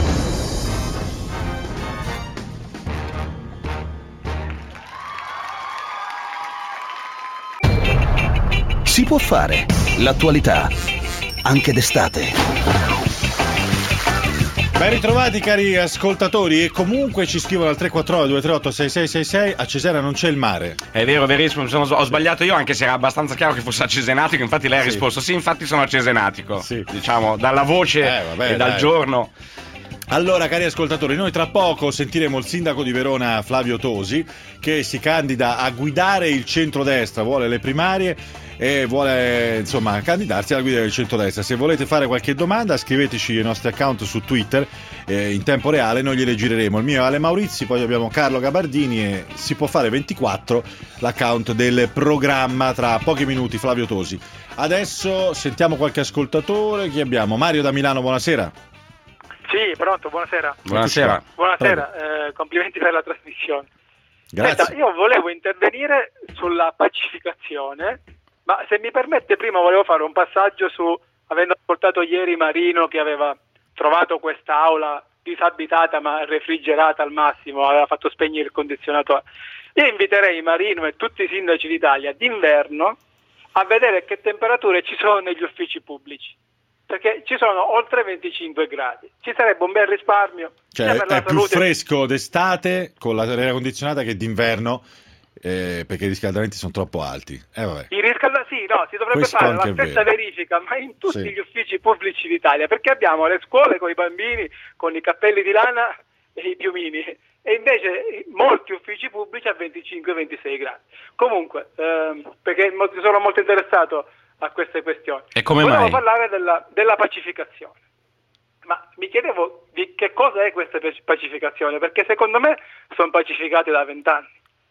Si può fare l'attualità anche d'estate. Ben ritrovati cari ascoltatori, e comunque ci scrivono al 349 238 6666. A Cesena non c'è il mare. È vero, verissimo, ho sbagliato io, anche se era abbastanza chiaro che fosse a Cesenatico. Infatti lei ha risposto sì, infatti sono a Cesenatico, diciamo dalla voce e dal giorno. Allora cari ascoltatori, noi tra poco sentiremo il sindaco di Verona Flavio Tosi, che si candida a guidare il centrodestra, vuole le primarie e vuole insomma candidarsi alla guida del centrodestra. Se volete fare qualche domanda scriveteci ai nostri account su Twitter, in tempo reale noi gliele gireremo. Il mio è Ale Maurizi, poi abbiamo Carlo Gabardini e Si può fare 24, l'account del programma. Tra pochi minuti Flavio Tosi. Adesso sentiamo qualche ascoltatore. Chi abbiamo? Mario da Milano, buonasera. Sì, pronto, buonasera. Buonasera. Buonasera, complimenti per la trasmissione. Grazie. Senta, io volevo intervenire sulla pacificazione, ma se mi permette prima volevo fare un passaggio su, avendo ascoltato ieri Marino che aveva trovato quest'aula disabitata ma refrigerata al massimo, aveva fatto spegnere il condizionatore. Io inviterei Marino e tutti i sindaci d'Italia d'inverno a vedere che temperature ci sono negli uffici pubblici, perché ci sono oltre 25 gradi, ci sarebbe un bel risparmio. Cioè è più fresco d'estate con l'aria condizionata che d'inverno, perché i riscaldamenti sono troppo alti. Vabbè. Si dovrebbe Questo fare la stessa verifica, ma in tutti gli uffici pubblici d'Italia, perché abbiamo le scuole con i bambini con i cappelli di lana e i piumini, e invece molti uffici pubblici a 25-26 gradi. Comunque, perché sono molto interessato a queste questioni. E come Volevo mai? parlare della pacificazione. Ma mi chiedevo di che cosa è questa pacificazione, perché secondo me sono pacificati da 20 anni.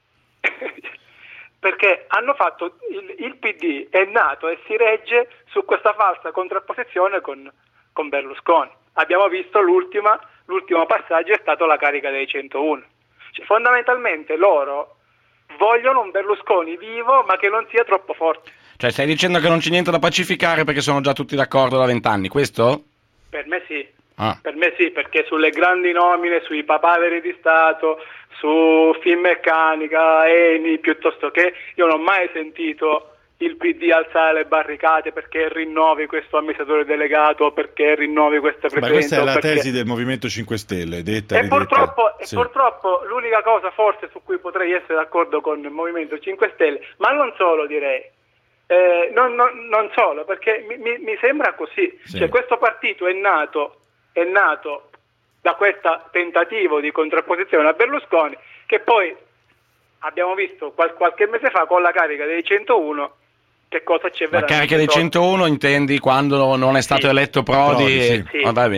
Perché hanno fatto il PD è nato e si regge su questa falsa contrapposizione con Berlusconi. Abbiamo visto l'ultimo passaggio è stato la carica dei 101. Cioè, fondamentalmente loro vogliono un Berlusconi vivo ma che non sia troppo forte. Cioè stai dicendo che non c'è niente da pacificare perché sono già tutti d'accordo da 20 anni, questo? Per me sì. Per me sì, perché sulle grandi nomine, sui papaveri di Stato, su Finmeccanica, Eni, piuttosto che, io non ho mai sentito il PD alzare le barricate perché rinnovi questo amministratore delegato, perché rinnovi questa presidenza. Ma questa è la tesi del Movimento 5 Stelle, detta e purtroppo l'unica cosa forse su cui potrei essere d'accordo con il Movimento 5 Stelle, ma non solo direi, non solo, perché mi sembra così, cioè questo partito è nato da questo tentativo di contrapposizione a Berlusconi, che poi abbiamo visto qualche mese fa con la carica dei 101 che cosa c'è veramente. La carica dei 101 intendi quando non è stato eletto Prodi? Sì, va bene. Sì.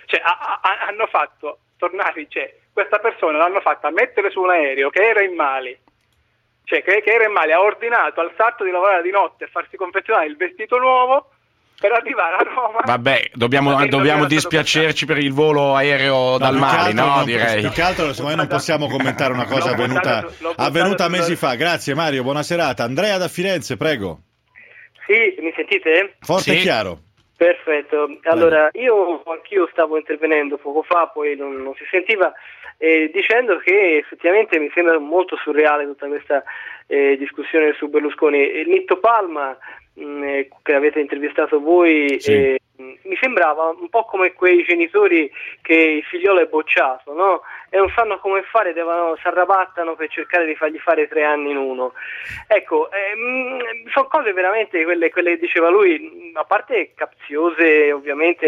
Cioè, hanno fatto tornare, cioè, questa persona l'hanno fatta mettere su un aereo che era in Mali, cioè che era in Mali, ha ordinato al sarto di lavorare di notte e farsi confezionare il vestito nuovo per arrivare a Roma. Vabbè, dobbiamo dispiacerci per il volo aereo dal Mali, no? Direi. Più che altro, secondo me non possiamo commentare una cosa avvenuta mesi fa. Grazie Mario, buona serata. Andrea da Firenze, prego. Sì, mi sentite? Forte e chiaro. Perfetto. Allora, anch'io stavo intervenendo poco fa, poi non si sentiva, dicendo che effettivamente mi sembra molto surreale tutta questa discussione su Berlusconi. Nitto Palma, che avete intervistato voi, sì. Mi sembrava un po' come quei genitori che il figliolo è bocciato, no? E non sanno come fare, si arrabattano per cercare di fargli fare 3 anni in uno. Ecco, sono cose veramente quelle che diceva lui, a parte capziose ovviamente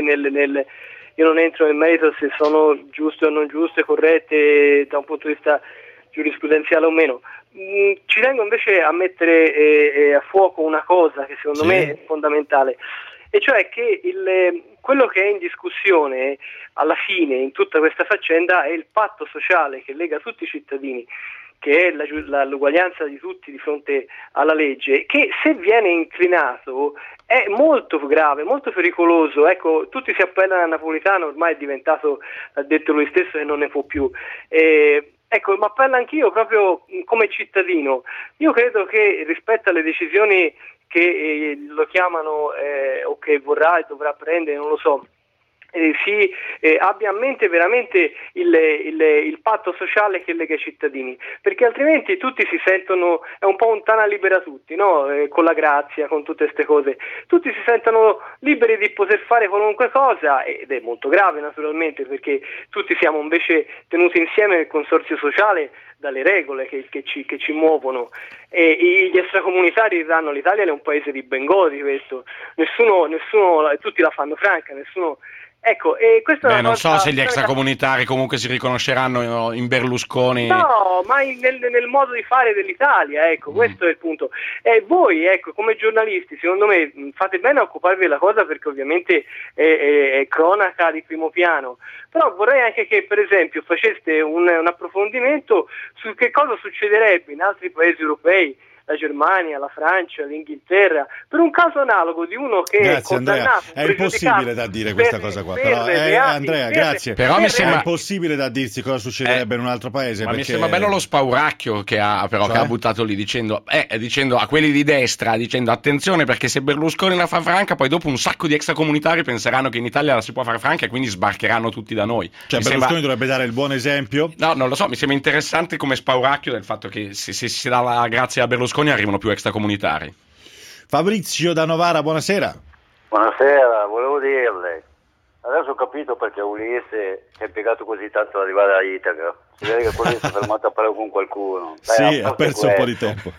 io non entro nel merito se sono giuste o non giuste, corrette da un punto di vista giurisprudenziale o meno. Ci tengo invece a mettere a fuoco una cosa che secondo me è fondamentale, e cioè che quello che è in discussione alla fine in tutta questa faccenda è il patto sociale che lega tutti i cittadini, che è l'uguaglianza di tutti di fronte alla legge, che se viene inclinato è molto grave, molto pericoloso. Ecco, tutti si appellano a Napolitano, ormai è diventato, ha detto lui stesso, che non ne può più. Ecco, ma appello anch'io proprio come cittadino. Io credo che rispetto alle decisioni che lo chiamano o che vorrà e dovrà prendere, non lo so, abbia a mente veramente il patto sociale che lega i cittadini, perché altrimenti tutti si sentono, è un po' un Tana libera tutti, no? Con la grazia, con tutte queste cose, tutti si sentono liberi di poter fare qualunque cosa, ed è molto grave naturalmente, perché tutti siamo invece tenuti insieme nel consorzio sociale dalle regole che ci muovono, e gli extracomunitari diranno l'Italia è un paese di bengodi, questo nessuno tutti la fanno franca, nessuno. Ecco, e questo non so se gli extracomunitari comunque si riconosceranno in Berlusconi. No, ma nel modo di fare dell'Italia, ecco, questo è il punto. E voi, ecco, come giornalisti, secondo me, fate bene a occuparvi della cosa, perché ovviamente è cronaca di primo piano. Però vorrei anche che, per esempio, faceste un approfondimento su che cosa succederebbe in altri paesi europei, la Germania, la Francia, l'Inghilterra, per un caso analogo di uno che è condannato. È impossibile da dire questa cosa qua, però Andrea, grazie. Però mi sembra è impossibile da dirsi cosa succederebbe in un altro paese. Ma perché... mi sembra bello lo spauracchio che ha buttato lì, dicendo a quelli di destra, dicendo attenzione, perché se Berlusconi la fa franca, poi dopo un sacco di extracomunitari penseranno che in Italia la si può fare franca e quindi sbarcheranno tutti da noi. Cioè Berlusconi dovrebbe dare il buon esempio? No, non lo so, mi sembra interessante come spauracchio del fatto che se si dà la grazia a Berlusconi arrivano più extracomunitari. Fabrizio da Novara, buonasera. Buonasera, volevo dirle, adesso ho capito perché Ulisse si è impiegato così tanto ad arrivare a Itaca. Si vede che quello si è fermato a parlare con qualcuno. Sì, ha perso un po' di tempo.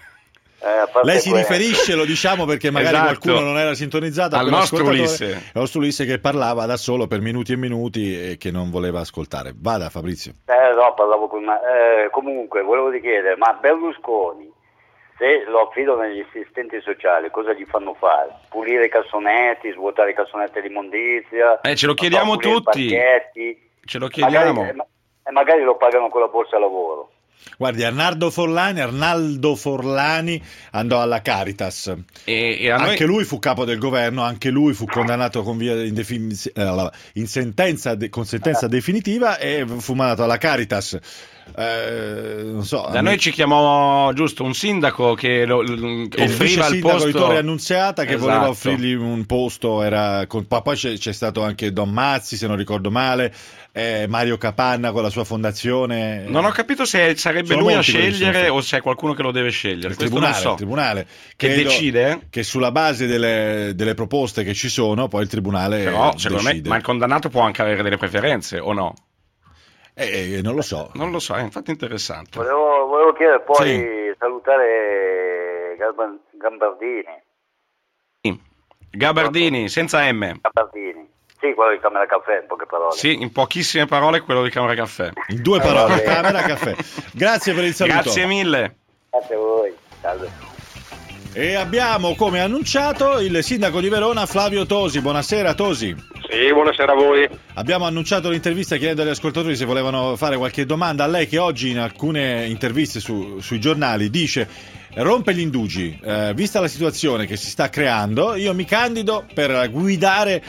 Lei si riferisce, lo diciamo perché magari qualcuno non era sintonizzato, al nostro Ulisse che parlava da solo per minuti e minuti e che non voleva ascoltare. Vada Fabrizio. No, parlavo con comunque volevo chiedere, ma Berlusconi, se lo affido negli assistenti sociali, cosa gli fanno fare? Pulire i cassonetti, svuotare i cassonetti di immondizia? Ce lo chiediamo tutti. Ce lo chiediamo. Magari lo pagano con la borsa lavoro. Guardi, Arnaldo Forlani andò alla Caritas e anche lui fu capo del governo, anche lui fu condannato con sentenza definitiva e fu mandato alla Caritas. Non so, da noi ci chiamò giusto un sindaco che offriva il posto di Torre Annunziata, che voleva offrirgli un posto, poi c'è stato anche Don Mazzi, se non ricordo male, Mario Capanna con la sua fondazione. Non ho capito se sarebbe lui a scegliere o se è qualcuno che lo deve scegliere. Il tribunale che decide, che sulla base delle proposte che ci sono poi il tribunale però secondo me, ma il condannato può anche avere delle preferenze o no? Non lo so. Non lo so, è infatti interessante. Volevo chiedere poi salutare Gabardini, senza M. Gabardini. Sì, quello di Camera Caffè, in poche parole. Sì, in pochissime parole quello di Camera Caffè. In 2 parole, Camera Caffè. Grazie per il saluto. Grazie mille. Grazie a voi. Salve. E abbiamo come annunciato il sindaco di Verona Flavio Tosi. Buonasera Tosi. Sì, buonasera a voi. Abbiamo annunciato l'intervista chiedendo agli ascoltatori se volevano fare qualche domanda a lei, che oggi in alcune interviste sui giornali dice: rompe gli indugi, vista la situazione che si sta creando, io mi candido per guidare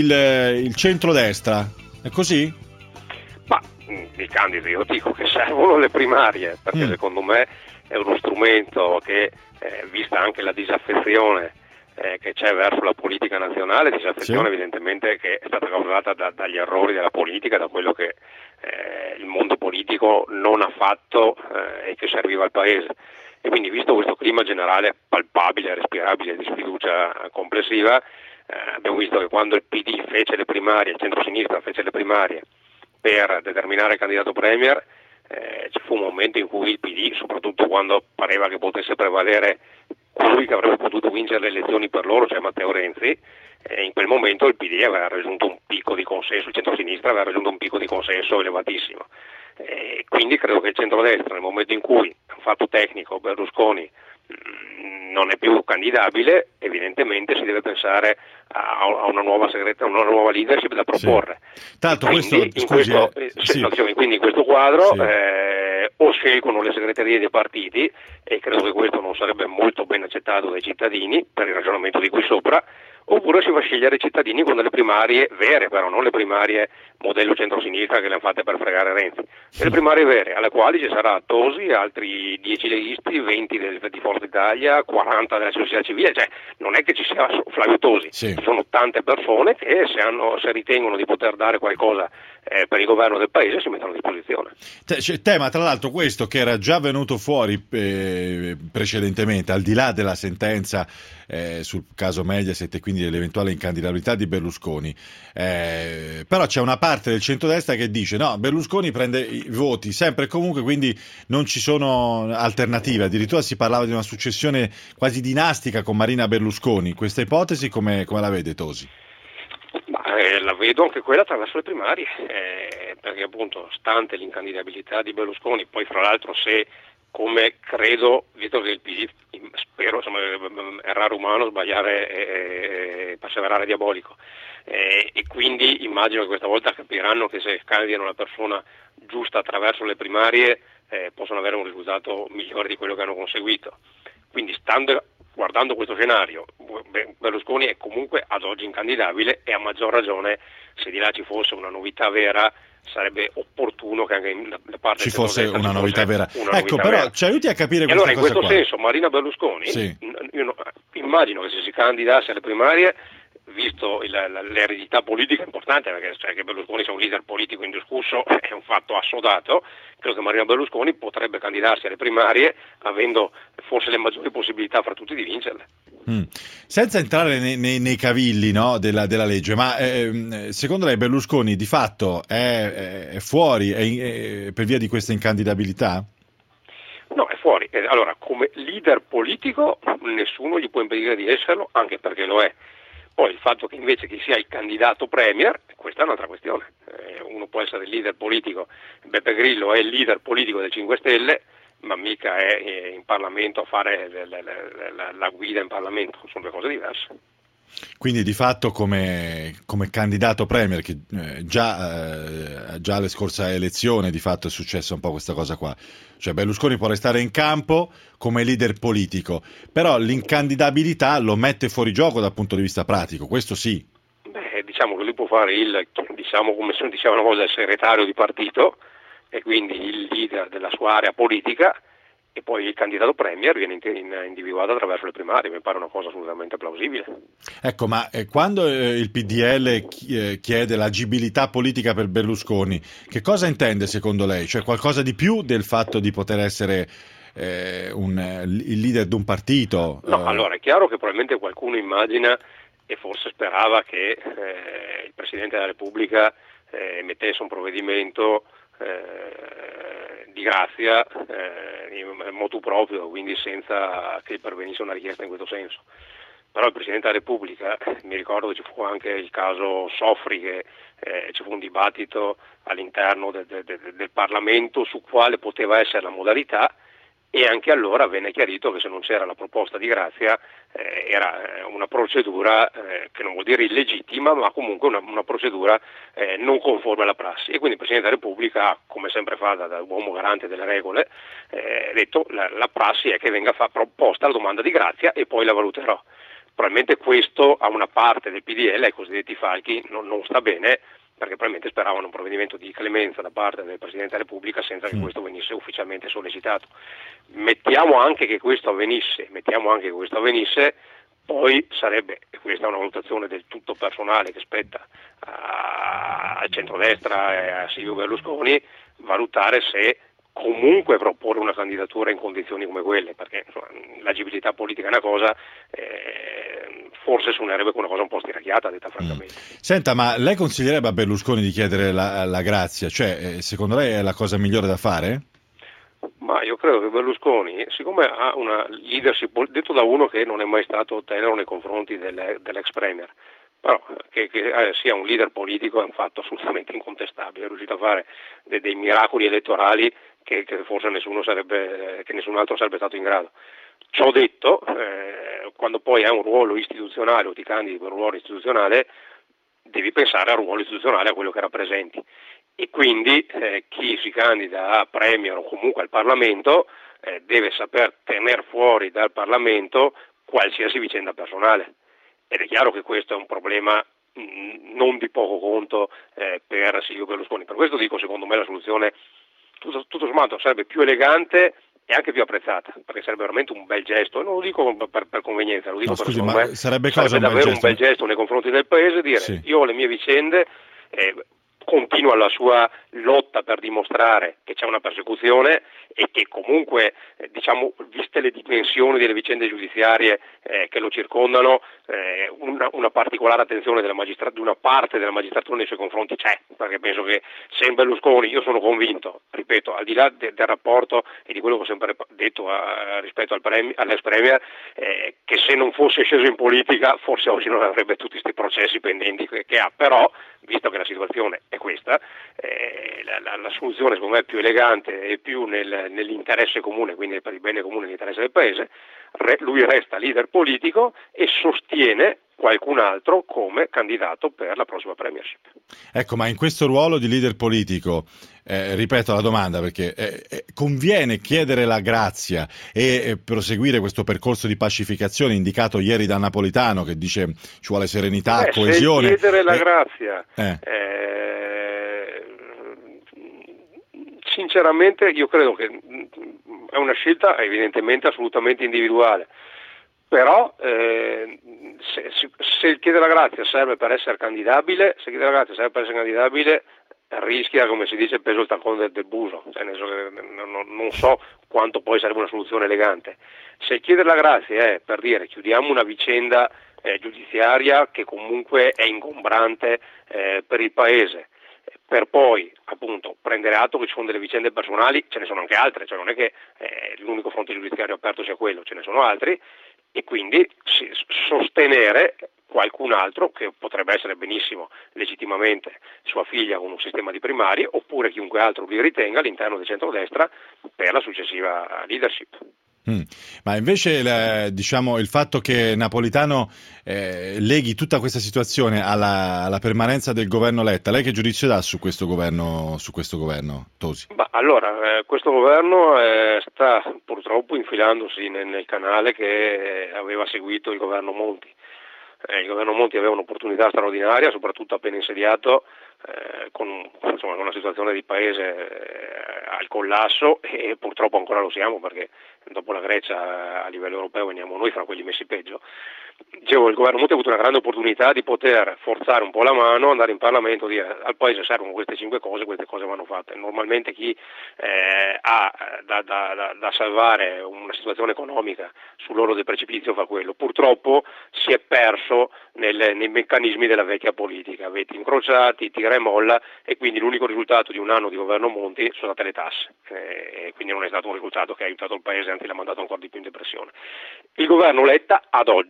il centrodestra. È così? Ma mi candido, io dico che servono le primarie, perché secondo me è uno strumento che, vista anche la disaffezione che c'è verso la politica nazionale, disaffezione evidentemente che è stata causata dagli errori della politica, da quello che il mondo politico non ha fatto e che serviva al Paese. E quindi, visto questo clima generale palpabile, respirabile di sfiducia complessiva, abbiamo visto che quando il PD fece le primarie, il centro-sinistra fece le primarie per determinare il candidato premier, ci fu un momento in cui il PD, soprattutto quando pareva che potesse prevalere colui che avrebbe potuto vincere le elezioni per loro, cioè Matteo Renzi, in quel momento il PD aveva raggiunto un picco di consenso, il centro-sinistra aveva raggiunto un picco di consenso elevatissimo. Quindi credo che il centrodestra, nel momento in cui un fatto tecnico Berlusconi non è più candidabile, evidentemente si deve pensare a una nuova leadership da proporre. Tanto quindi in questo quadro o scelgono le segreterie dei partiti, e credo che questo non sarebbe molto ben accettato dai cittadini per il ragionamento di qui sopra, oppure si va a scegliere i cittadini con delle primarie vere, però non le primarie modello centrosinistra che le hanno fatte per fregare Renzi, le primarie vere, alle quali ci sarà Tosi, altri 10 leghisti, 20 di Forza Italia, 40 della società civile, cioè non è che ci sia Flavio Tosi, ci sono tante persone che se ritengono di poter dare qualcosa per il governo del paese si mettono a disposizione. Tema tra l'altro questo che era già venuto fuori precedentemente, al di là della sentenza sul caso Mediaset e quindi dell'eventuale incandidabilità di Berlusconi, però c'è una parte del centrodestra che dice no, Berlusconi prende i voti sempre e comunque, quindi non ci sono alternative, addirittura si parlava di una successione quasi dinastica con Marina Berlusconi. Questa ipotesi come la vede Tosi? La vedo anche quella attraverso le primarie, perché appunto stante l'incandidabilità di Berlusconi, poi fra l'altro se, come credo, visto che il PD, spero, insomma, è raro umano, sbagliare e perseverare è diabolico, e quindi immagino che questa volta capiranno che se candidano la persona giusta attraverso le primarie possono avere un risultato migliore di quello che hanno conseguito. Quindi guardando questo scenario, Berlusconi è comunque ad oggi incandidabile, e a maggior ragione se di là ci fosse una novità vera sarebbe opportuno che anche da parte ci fosse una novità vera. Ecco, però ci aiuti a capire questa cosa. Allora, in questo senso Marina Berlusconi, io immagino che se si candidasse alle primarie, visto l'eredità politica importante, perché cioè, che Berlusconi sia un leader politico indiscusso è un fatto assodato, credo che Marina Berlusconi potrebbe candidarsi alle primarie avendo forse le maggiori possibilità fra tutti di vincerle. Senza entrare nei cavilli, no, della legge, ma secondo lei Berlusconi di fatto è fuori per via di questa incandidabilità? No, è fuori. Allora, come leader politico nessuno gli può impedire di esserlo, anche perché lo è. Poi il fatto che invece che sia il candidato premier, questa è un'altra questione. Uno può essere il leader politico, Beppe Grillo è il leader politico del 5 Stelle, ma mica è in Parlamento a fare la guida in Parlamento, sono due cose diverse. Quindi di fatto come candidato premier, che già alle scorse elezioni di fatto è successa un po' questa cosa qua, cioè Berlusconi può restare in campo come leader politico, però l'incandidabilità lo mette fuori gioco dal punto di vista pratico, questo sì. Diciamo che lui può fare come si diceva una volta, il segretario di partito, e quindi il leader della sua area politica, e poi il candidato premier viene individuato attraverso le primarie. Mi pare una cosa assolutamente plausibile. Ecco, ma quando il PDL chiede l'agibilità politica per Berlusconi, che cosa intende secondo lei? Cioè qualcosa di più del fatto di poter essere il leader di un partito? No, allora è chiaro che probabilmente qualcuno immagina e forse sperava che il Presidente della Repubblica emettesse un provvedimento di grazia in motu proprio, quindi senza che pervenisse una richiesta in questo senso. Però il Presidente della Repubblica, mi ricordo che ci fu anche il caso Sofri, che ci fu un dibattito all'interno del Parlamento su quale poteva essere la modalità, e anche allora venne chiarito che se non c'era la proposta di grazia era una procedura che non vuol dire illegittima, ma comunque una procedura non conforme alla prassi, e quindi il Presidente della Repubblica, come sempre fa da uomo garante delle regole, ha detto la prassi è che venga proposta la domanda di grazia e poi la valuterò. Probabilmente questo a una parte del PDL, ai cosiddetti falchi, non sta bene, perché probabilmente speravano un provvedimento di clemenza da parte del Presidente della Repubblica senza che questo venisse ufficialmente sollecitato. Mettiamo anche che questo avvenisse, poi sarebbe, e questa è una valutazione del tutto personale che spetta al centrodestra e a Silvio Berlusconi, valutare se comunque proporre una candidatura in condizioni come quelle, perché insomma, l'agibilità politica è una cosa, forse suonerebbe come una cosa un po' stiracchiata, detta francamente. Senta, ma lei consiglierebbe a Berlusconi di chiedere la grazia? Cioè, secondo lei è la cosa migliore da fare? Ma io credo che Berlusconi, siccome ha una leadership, detto da uno che non è mai stato tenero nei confronti dell'ex premier, però che sia un leader politico è un fatto assolutamente incontestabile, è riuscito a fare dei miracoli elettorali che forse nessun altro sarebbe stato in grado. Ciò detto, quando poi hai un ruolo istituzionale o ti candidi per un ruolo istituzionale, devi pensare al ruolo istituzionale, a quello che rappresenti, e quindi chi si candida a premier o comunque al Parlamento deve saper tener fuori dal Parlamento qualsiasi vicenda personale, ed è chiaro che questo è un problema non di poco conto per Silvio Berlusconi. Per questo dico, secondo me la soluzione tutto sommato sarebbe più elegante e anche più apprezzata, perché sarebbe veramente un bel gesto, e non lo dico per convenienza, lo dico perché secondo me sarebbe davvero un bel gesto nei confronti del Paese, dire sì, io ho le mie vicende, continua la sua lotta per dimostrare che c'è una persecuzione e che comunque, diciamo, viste le dimensioni delle vicende giudiziarie che lo circondano, una particolare attenzione di una parte della magistratura nei suoi confronti c'è, perché penso che se in Berlusconi, io sono convinto, ripeto, al di là del rapporto e di quello che ho sempre detto rispetto all'ex premier, che se non fosse sceso in politica forse oggi non avrebbe tutti questi processi pendenti che ha, però visto che la situazione è questa, la soluzione secondo me più elegante e più nell'interesse comune, quindi per il bene comune e l'interesse del Paese, lui resta leader politico e sostiene qualcun altro come candidato per la prossima premiership. Ecco, ma in questo ruolo di leader politico, ripeto la domanda, perché conviene chiedere la grazia e proseguire questo percorso di pacificazione indicato ieri da Napolitano, che dice ci vuole serenità, coesione. Se chiedere la grazia, sinceramente io credo che è una scelta evidentemente assolutamente individuale. Però se chiedere la grazia serve per essere candidabile, rischia, come si dice, il peso del taccone del buso, cioè, non so quanto poi sarebbe una soluzione elegante. Se chiedere la grazia è per dire chiudiamo una vicenda giudiziaria che comunque è ingombrante per il Paese, per poi appunto prendere atto che ci sono delle vicende personali, ce ne sono anche altre, cioè non è che l'unico fronte giudiziario aperto sia quello, ce ne sono altri, e quindi sostenere qualcun altro che potrebbe essere benissimo legittimamente sua figlia con un sistema di primarie, oppure chiunque altro li ritenga all'interno del centrodestra per la successiva leadership. Ma invece diciamo il fatto che Napolitano leghi tutta questa situazione alla permanenza del governo Letta, lei che giudizio dà su questo governo Tosi? Allora, questo governo sta purtroppo infilandosi nel canale che aveva seguito il governo Monti. Il governo Monti aveva un'opportunità straordinaria, soprattutto appena insediato, con una situazione di paese al collasso, e purtroppo ancora lo siamo, perché dopo la Grecia a livello europeo veniamo noi fra quelli messi peggio. Dicevo, il governo Monti ha avuto una grande opportunità di poter forzare un po' la mano, andare in Parlamento, dire al Paese servono queste 5 cose, queste cose vanno fatte. Normalmente chi ha da salvare una situazione economica sull'orlo del precipizio fa quello. Purtroppo si è perso nei meccanismi della vecchia politica, veti incrociati, tira e molla, e quindi l'unico risultato di un anno di governo Monti sono state le tasse, e quindi non è stato un risultato che ha aiutato il Paese, anzi l'ha mandato ancora di più in depressione. Il governo Letta ad oggi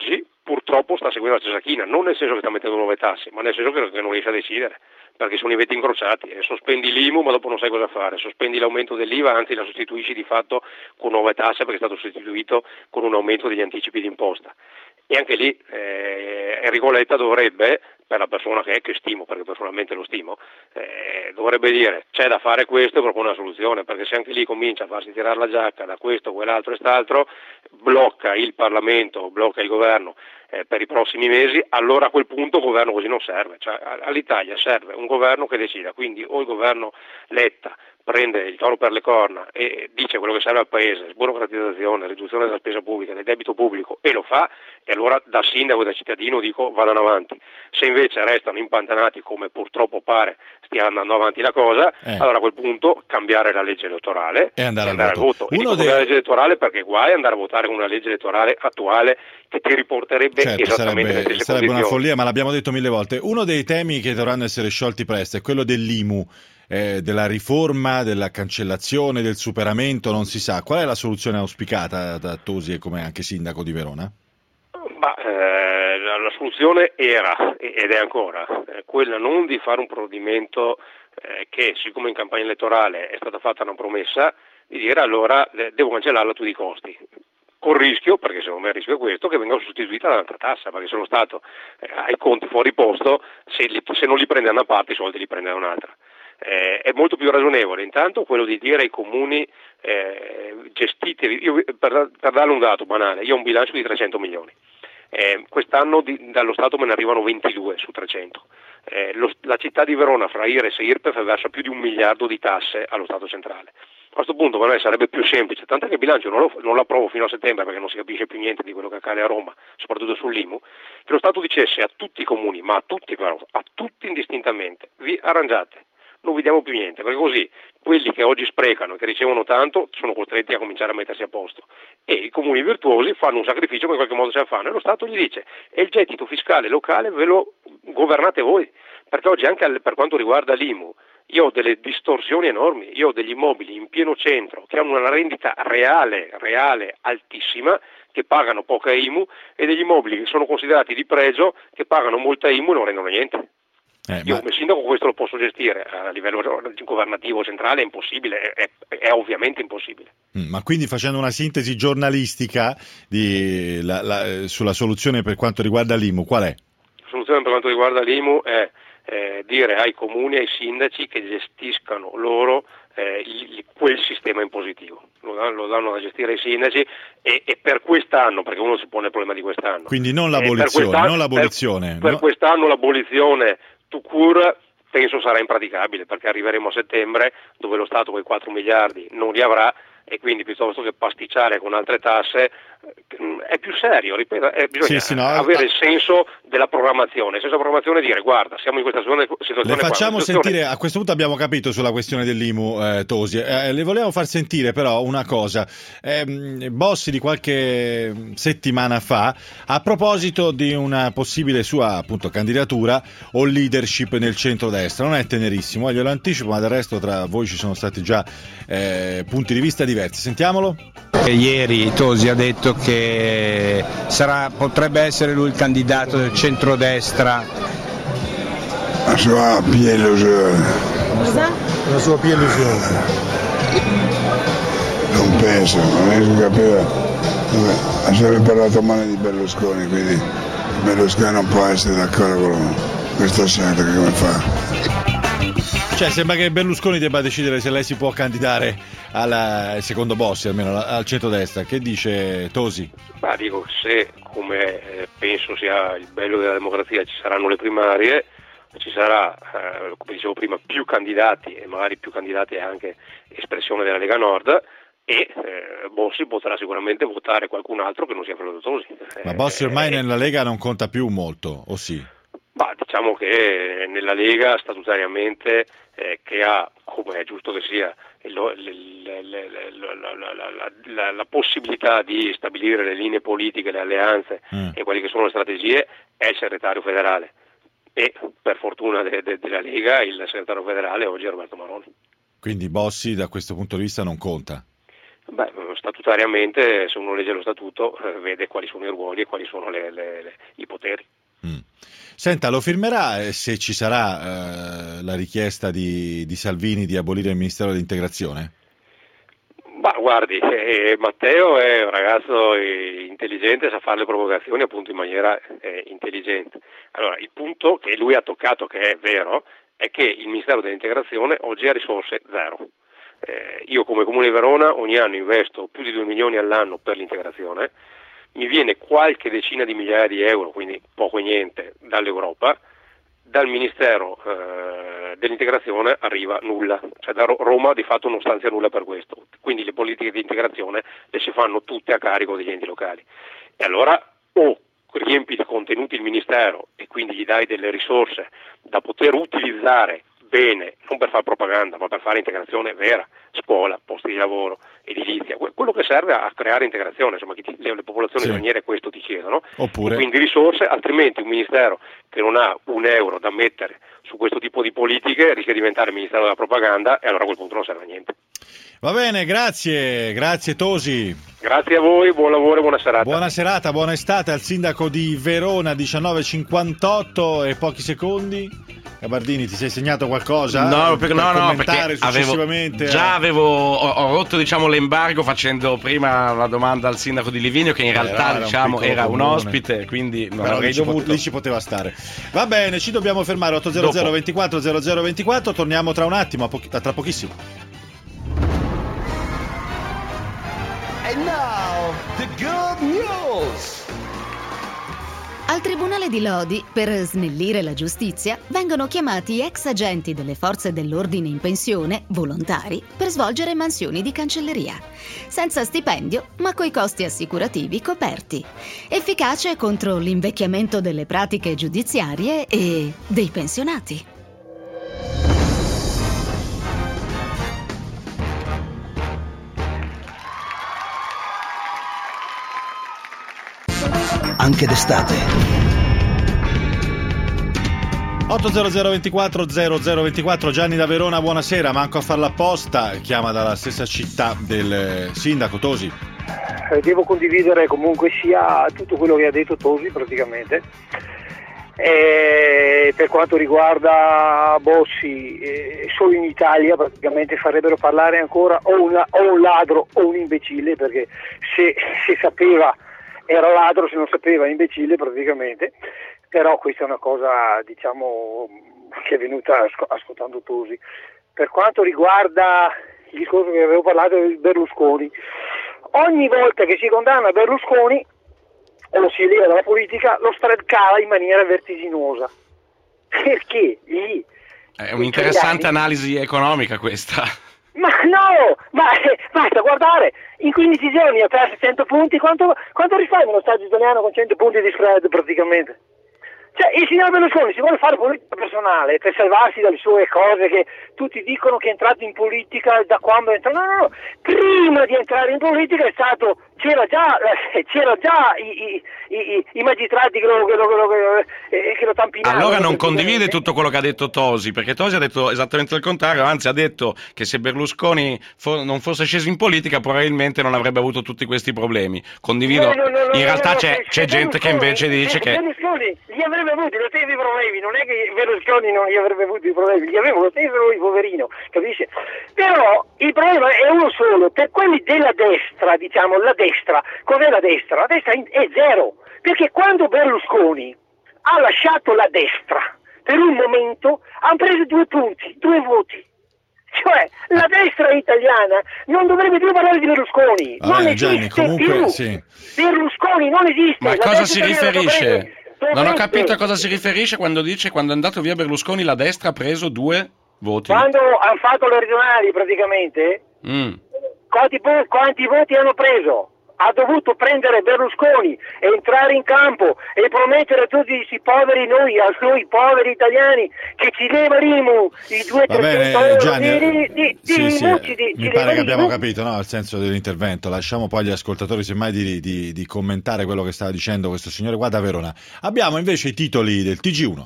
purtroppo sta seguendo la stessa china, non nel senso che sta mettendo nuove tasse, ma nel senso che non riesce a decidere, perché sono i veti incrociati, sospendi l'IMU ma dopo non sai cosa fare, sospendi l'aumento dell'IVA, anzi la sostituisci di fatto con nuove tasse perché è stato sostituito con un aumento degli anticipi d'imposta. E anche lì Enrico Letta dovrebbe, per la persona che stimo, perché personalmente lo stimo, dovrebbe dire c'è da fare questo e propone una soluzione, perché se anche lì comincia a farsi tirare la giacca da questo, quell'altro e quest'altro, blocca il Parlamento, blocca il governo per i prossimi mesi, allora a quel punto il governo così non serve, cioè all'Italia serve un governo che decida, quindi o il governo Letta prende il toro per le corna e dice quello che serve al paese, sburocratizzazione, riduzione della spesa pubblica, del debito pubblico, e lo fa, e allora da sindaco e da cittadino dico vadano avanti. Se invece restano impantanati, come purtroppo pare stia andando avanti la cosa, allora a quel punto cambiare la legge elettorale e andare al voto. Cambiare la legge elettorale, perché guai andare a votare con una legge elettorale attuale che ti riporterebbe esattamente le stesse sarebbe condizioni. Una follia, ma l'abbiamo detto 1000 volte. Uno dei temi che dovranno essere sciolti presto è quello dell'IMU, della riforma, della cancellazione, del superamento, non si sa. Qual è la soluzione auspicata da Tosi e come anche sindaco di Verona? La soluzione era, ed è ancora, quella non di fare un provvedimento che, siccome in campagna elettorale è stata fatta una promessa, di dire allora devo cancellarla a tutti i costi. Con rischio, perché secondo me il rischio è questo, che venga sostituita da un'altra tassa, perché se lo Stato ha i conti fuori posto, se non li prende da una parte i soldi li prende da un'altra. È molto più ragionevole intanto quello di dire ai comuni gestitevi, per darle un dato banale, io ho un bilancio di 300 milioni, quest'anno dallo Stato me ne arrivano 22 su 300, la città di Verona fra IRES e IRPEF versa più di 1 miliardo di tasse allo Stato centrale. A questo punto per me sarebbe più semplice, tanto che il bilancio non lo approvo fino a settembre perché non si capisce più niente di quello che accade a Roma, soprattutto sull'IMU, che lo Stato dicesse a tutti i comuni, ma a tutti indistintamente, vi arrangiate, non vi diamo più niente, perché così quelli che oggi sprecano e che ricevono tanto sono costretti a cominciare a mettersi a posto, e i comuni virtuosi fanno un sacrificio ma in qualche modo ce la fanno, e lo Stato gli dice e il gettito fiscale locale ve lo governate voi, perché oggi anche per quanto riguarda l'IMU io ho delle distorsioni enormi, io ho degli immobili in pieno centro che hanno una rendita reale altissima, che pagano poca IMU, e degli immobili che sono considerati di pregio che pagano molta IMU e non rendono niente. Io come sindaco questo lo posso gestire, a livello governativo centrale è impossibile, è ovviamente impossibile. Ma quindi, facendo una sintesi giornalistica sulla soluzione per quanto riguarda l'IMU, qual è? La soluzione per quanto riguarda l'IMU è dire ai comuni e ai sindaci che gestiscano loro quel sistema impositivo, lo danno da gestire ai sindaci, e per quest'anno, perché uno si pone il problema di quest'anno. Quindi non l'abolizione. Per quest'anno l'abolizione tout court penso sarà impraticabile, perché arriveremo a settembre dove lo Stato quei 4 miliardi non li avrà, e quindi piuttosto che pasticciare con altre tasse è più serio, ripeto, bisogna avere il senso della programmazione. Il senso della programmazione è dire guarda, siamo in questa situazione. Le facciamo sentire, a questo punto abbiamo capito sulla questione dell'IMU, Tosi, le volevo far sentire però una cosa. Bossi di qualche settimana fa, a proposito di una possibile sua appunto candidatura o leadership nel centrodestra, non è tenerissimo, glielo anticipo, ma del resto tra voi ci sono stati già punti di vista diversi. Sentiamolo. Ieri Tosi ha detto che potrebbe essere lui il candidato del centrodestra. La sua pia illusione. Cosa? La sua pia illusione. Non penso, non riesco a capire. Ha sempre parlato male di Berlusconi, quindi Berlusconi non può essere d'accordo con questa scelta, che come fa? Cioè, sembra che Berlusconi debba decidere se lei si può candidare secondo Bossi, almeno al centrodestra. Che dice Tosi? Ma dico, se come penso sia il bello della democrazia ci saranno le primarie, ci sarà, come dicevo prima, più candidati, e magari più candidati è anche espressione della Lega Nord, e Bossi potrà sicuramente votare qualcun altro che non sia quello di Tosi. Ma Bossi ormai nella Lega non conta più molto, o sì? Diciamo che nella Lega statutariamente, che ha, come è giusto che sia, la possibilità di stabilire le linee politiche, le alleanze e quelle che sono le strategie, è il segretario federale, e per fortuna della Lega il segretario federale oggi è Roberto Maroni. Quindi Bossi da questo punto di vista non conta? Beh, statutariamente, se uno legge lo statuto, vede quali sono i ruoli e quali sono i poteri. Senta, lo firmerà se ci sarà la richiesta di Salvini di abolire il Ministero dell'Integrazione? Ma guardi, Matteo è un ragazzo intelligente, sa fare le provocazioni appunto in maniera intelligente. Allora, il punto che lui ha toccato, che è vero, è che il Ministero dell'Integrazione oggi ha risorse zero. Io come Comune di Verona ogni anno investo più di 2 milioni all'anno per l'integrazione, mi viene qualche decina di migliaia di euro, quindi poco e niente, dall'Europa, dal Ministero dell'Integrazione arriva nulla, cioè da Roma di fatto non stanzia nulla per questo, quindi le politiche di integrazione le si fanno tutte a carico degli enti locali. E allora o riempi di contenuti il Ministero e quindi gli dai delle risorse da poter utilizzare bene, non per fare propaganda, ma per fare integrazione vera, scuola, posti di lavoro, edilizia, quello che serve a creare integrazione, insomma, le popolazioni straniere questo ti chiedono, oppure... e quindi risorse, altrimenti un ministero che non ha un euro da mettere su questo tipo di politiche rischia di diventare ministero della propaganda e allora a quel punto non serve a niente. Va bene, grazie Tosi. Grazie a voi, buon lavoro e buona serata. Buona serata, buona estate al sindaco di Verona, 19:58 e pochi secondi. Gabardini, ti sei segnato qualcosa? No, perché successivamente ho rotto l'embargo facendo prima la domanda al sindaco di Livigno, che in realtà era un ospite, quindi non avrei dovuto. Lì ci poteva stare. Va bene, ci dobbiamo fermare. 800 24 0024, torniamo tra un attimo, tra pochissimo. And now, the good news! Al Tribunale di Lodi, per snellire la giustizia, vengono chiamati ex agenti delle forze dell'ordine in pensione, volontari, per svolgere mansioni di cancelleria. Senza stipendio, ma coi costi assicurativi coperti. Efficace contro l'invecchiamento delle pratiche giudiziarie e dei pensionati. Anche d'estate. 800 24 0024, Gianni da Verona, buonasera. Manco a farla apposta, chiama dalla stessa città del sindaco Tosi. Devo condividere comunque sia tutto quello che ha detto Tosi praticamente. Per quanto riguarda Bossi, solo in Italia praticamente farebbero parlare ancora o un ladro o un imbecille, perché se sapeva era ladro, se non sapeva imbecille praticamente. Però questa è una cosa, diciamo, che è venuta ascoltando Tosi. Per quanto riguarda il discorso che avevo parlato di Berlusconi, ogni volta che si condanna Berlusconi o lo si eleva dalla politica, lo spread cala in maniera vertiginosa. Perché lì è un'interessante analisi economica questa. Ma no, basta guardare, in 15 giorni ha perso 100 punti, quanto risparmia lo Stato italiano con 100 punti di spread praticamente? Cioè, il signor Berlusconi si vuole fare politica personale per salvarsi dalle sue cose, che tutti dicono che è entrato in politica da quando è entrato. No, prima di entrare in politica c'era già i magistrati che lo tampinavano. Allora non condivide tutto quello che ha detto Tosi, perché Tosi ha detto esattamente il contrario, anzi ha detto che se Berlusconi non fosse sceso in politica probabilmente non avrebbe avuto tutti questi problemi. Condivido, in realtà c'è gente che invece dice che Berlusconi gli avrebbe avuti lo stesso problemi, non è che Berlusconi non gli avrebbe avuto i problemi, gli aveva lo stesso lui, poverino, capisce? Però il problema è uno solo, per quelli della destra, diciamo, la destra, cos'è la destra? La destra è zero, perché quando Berlusconi ha lasciato la destra, per un momento hanno preso 2 punti, 2 voti. Cioè, la destra italiana non dovrebbe più parlare di Berlusconi, non esiste più. Sì. Berlusconi non esiste. Ma a cosa si riferisce? Non ho capito a cosa si riferisce quando dice quando è andato via Berlusconi la destra ha preso 2 voti. Quando hanno fatto le regionali praticamente, quanti voti hanno preso? Ha dovuto prendere Berlusconi, entrare in campo e promettere a tutti questi poveri a noi poveri italiani, che ci leveremo i 200-300 euro Gianni, mi pare che abbiamo capito, no, il senso dell'intervento. Lasciamo poi agli ascoltatori semmai di commentare quello che stava dicendo questo signore qua da Verona. Abbiamo invece i titoli del TG1.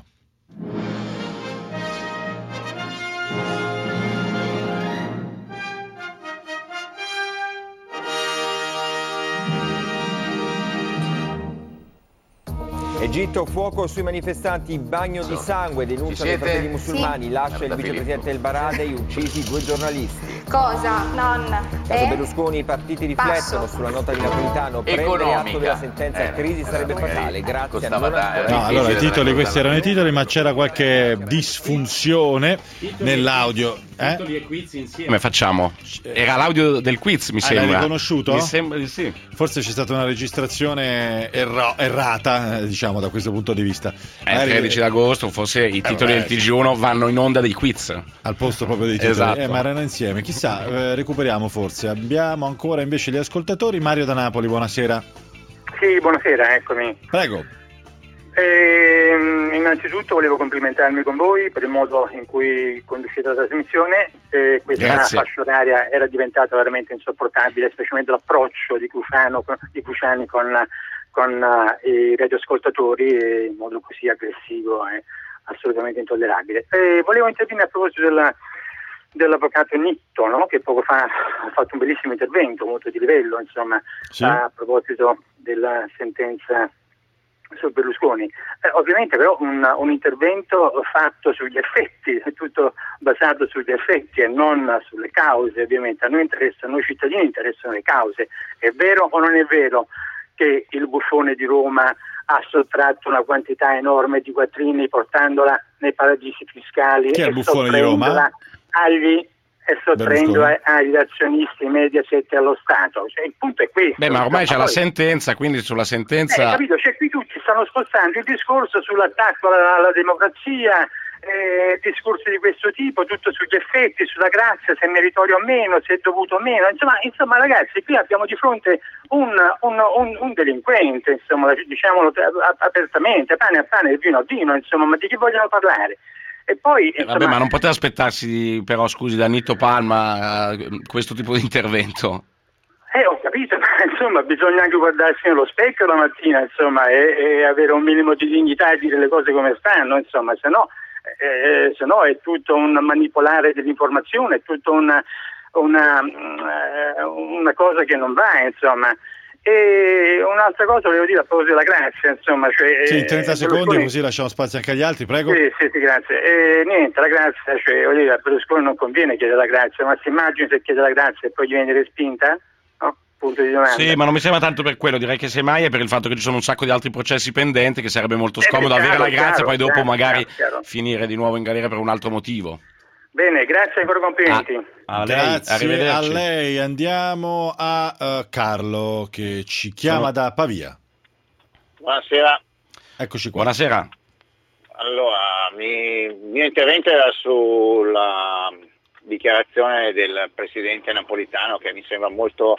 Egitto, fuoco sui manifestanti, bagno di sangue, denuncia dei fratelli musulmani, lascia il vicepresidente El Baradei, uccisi 2 giornalisti. Cosa? Non. Caso Berlusconi, i partiti riflettono sulla nota di Napolitano, prendere atto della sentenza, crisi sarebbe fatale, grazie a non allora i titoli, questi erano i titoli, ma c'era qualche disfunzione nell'audio. Titoli e quiz insieme facciamo. Era l'audio del quiz, mi sembra. L'hai riconosciuto? Mi sembra di sì. Forse c'è stata una registrazione errata, diciamo, da questo punto di vista. È il 13 d'agosto, forse i titoli del TG1 vanno in onda dei quiz. Al posto proprio dei titoli. Esatto. Ma erano insieme. Chissà, recuperiamo forse. Abbiamo ancora invece gli ascoltatori. Mario da Napoli, buonasera. Sì, buonasera, eccomi. Prego. Innanzitutto volevo complimentarmi con voi per il modo in cui conducete la trasmissione. Questa fascia oraria era diventata veramente insopportabile, specialmente l'approccio di Cruciani con i radioascoltatori in modo così aggressivo e assolutamente intollerabile. Volevo intervenire a proposito dell'avvocato Nitto, no? Che poco fa ha fatto un bellissimo intervento, molto di livello, insomma, sì, a proposito della sentenza su Berlusconi. Ovviamente però un intervento fatto sugli effetti, è tutto basato sugli effetti e non sulle cause. Ovviamente a noi cittadini interessano le cause. È vero o non è vero che il buffone di Roma ha sottratto una quantità enorme di quattrini portandola nei paradisi fiscali? Chi è il buffone di Roma? Sottraendo agli azionisti Mediaset e allo Stato. Cioè, il punto è questo. Beh, ma ormai c'è la sentenza, quindi sulla sentenza... capito? Cioè, qui tutti stanno spostando il discorso sull'attacco alla democrazia, discorsi di questo tipo, tutto sugli effetti, sulla grazia, se è meritorio o meno, se è dovuto o meno. Insomma, ragazzi, qui abbiamo di fronte un delinquente, insomma, diciamolo apertamente, pane a pane e vino a vino, insomma, ma di chi vogliono parlare? E poi, insomma, vabbè, ma non poteva aspettarsi, però, scusi, da Nitto Palma questo tipo di intervento? Ho capito, ma insomma bisogna anche guardarsi nello specchio la mattina, insomma, e avere un minimo di dignità e dire le cose come stanno, insomma, se no è tutto un manipolare dell'informazione, è tutto una cosa che non va, insomma. E un'altra cosa volevo dire a proposito della grazia, insomma, cioè, sì, 30 secondi così lasciamo spazio anche agli altri, prego. Sì, grazie. Niente, la grazia, cioè, voglio dire, a Berlusconi non conviene chiedere la grazia, ma si immagini se chiede la grazia e poi gli viene respinta? No? Punto di domanda. Sì, ma non mi sembra tanto per quello, direi che semmai è per il fatto che ci sono un sacco di altri processi pendenti, che sarebbe molto scomodo avere la grazia e poi dopo magari finire di nuovo in galera per un altro motivo. Bene, grazie ancora, complimenti. Grazie a lei. Andiamo a Carlo che ci chiama da Pavia. Buonasera. Eccoci qua. Buonasera. Allora, il mio intervento era sulla dichiarazione del presidente Napolitano, che mi sembra molto,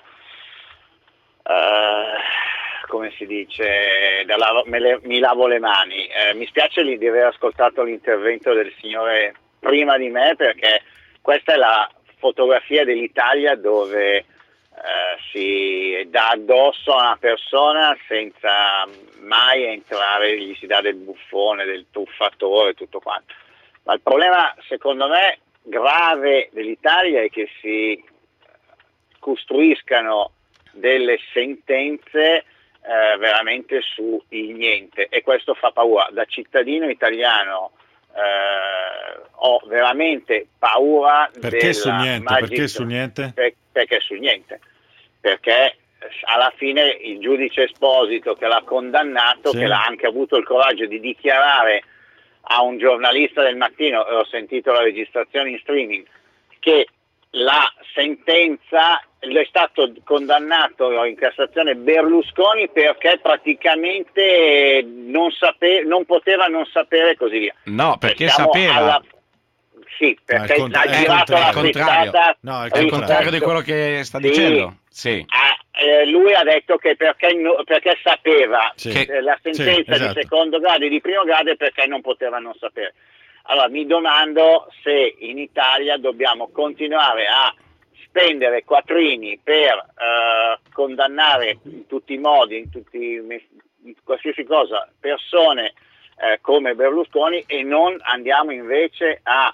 come si dice, mi lavo le mani. Mi spiace di aver ascoltato l'intervento del signore prima di me, perché questa è la fotografia dell'Italia dove si dà addosso a una persona senza mai entrare, gli si dà del buffone, del truffatore, tutto quanto. Ma il problema, secondo me, grave dell'Italia è che si costruiscano delle sentenze veramente su il niente, e questo fa paura. Da cittadino italiano ho veramente paura. Perché sul niente? Perché sul niente? Perché sul niente? Perché alla fine il giudice Esposito, che l'ha condannato, che l'ha anche avuto il coraggio di dichiarare a un giornalista del Mattino, ho sentito la registrazione in streaming, che la sentenza è stato condannato in Cassazione Berlusconi perché praticamente non poteva non sapere e così via. No, perché sapeva. Sì, perché ha girato la frittata. No, è il contrario di quello che sta dicendo. Sì. Lui ha detto che perché sapeva la sentenza esatto, di secondo grado e di primo grado, e perché non poteva non sapere. Allora mi domando se in Italia dobbiamo continuare a spendere quattrini per condannare in tutti i modi, in qualsiasi cosa, persone come Berlusconi, e non andiamo invece a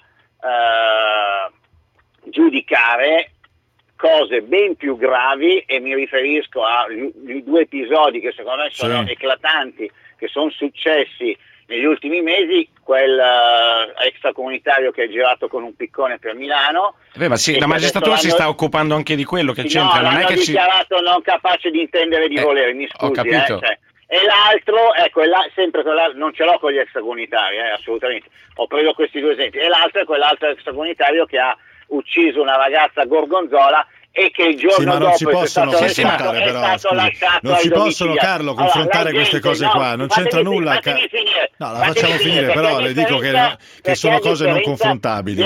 giudicare cose ben più gravi, e mi riferisco ai due episodi che secondo me sono eclatanti che sono successi negli ultimi mesi, quel extracomunitario che è girato con un piccone per Milano. Ma sì, la magistratura si sta occupando anche di quello che c'entra. Non è che dichiarato non capace di intendere e di volere, mi scusi. Ho capito. E l'altro, ecco, sempre non ce l'ho con gli extracomunitari, assolutamente. Ho preso questi due esempi. E l'altro è quell'altro extracomunitario che ha ucciso una ragazza a Gorgonzola e che il giorno dopo è stato lasciato non si possono, Carlo, confrontare queste cose qua, non c'entra nulla. No, la facciamo finire, però le dico che sono cose non confrontabili.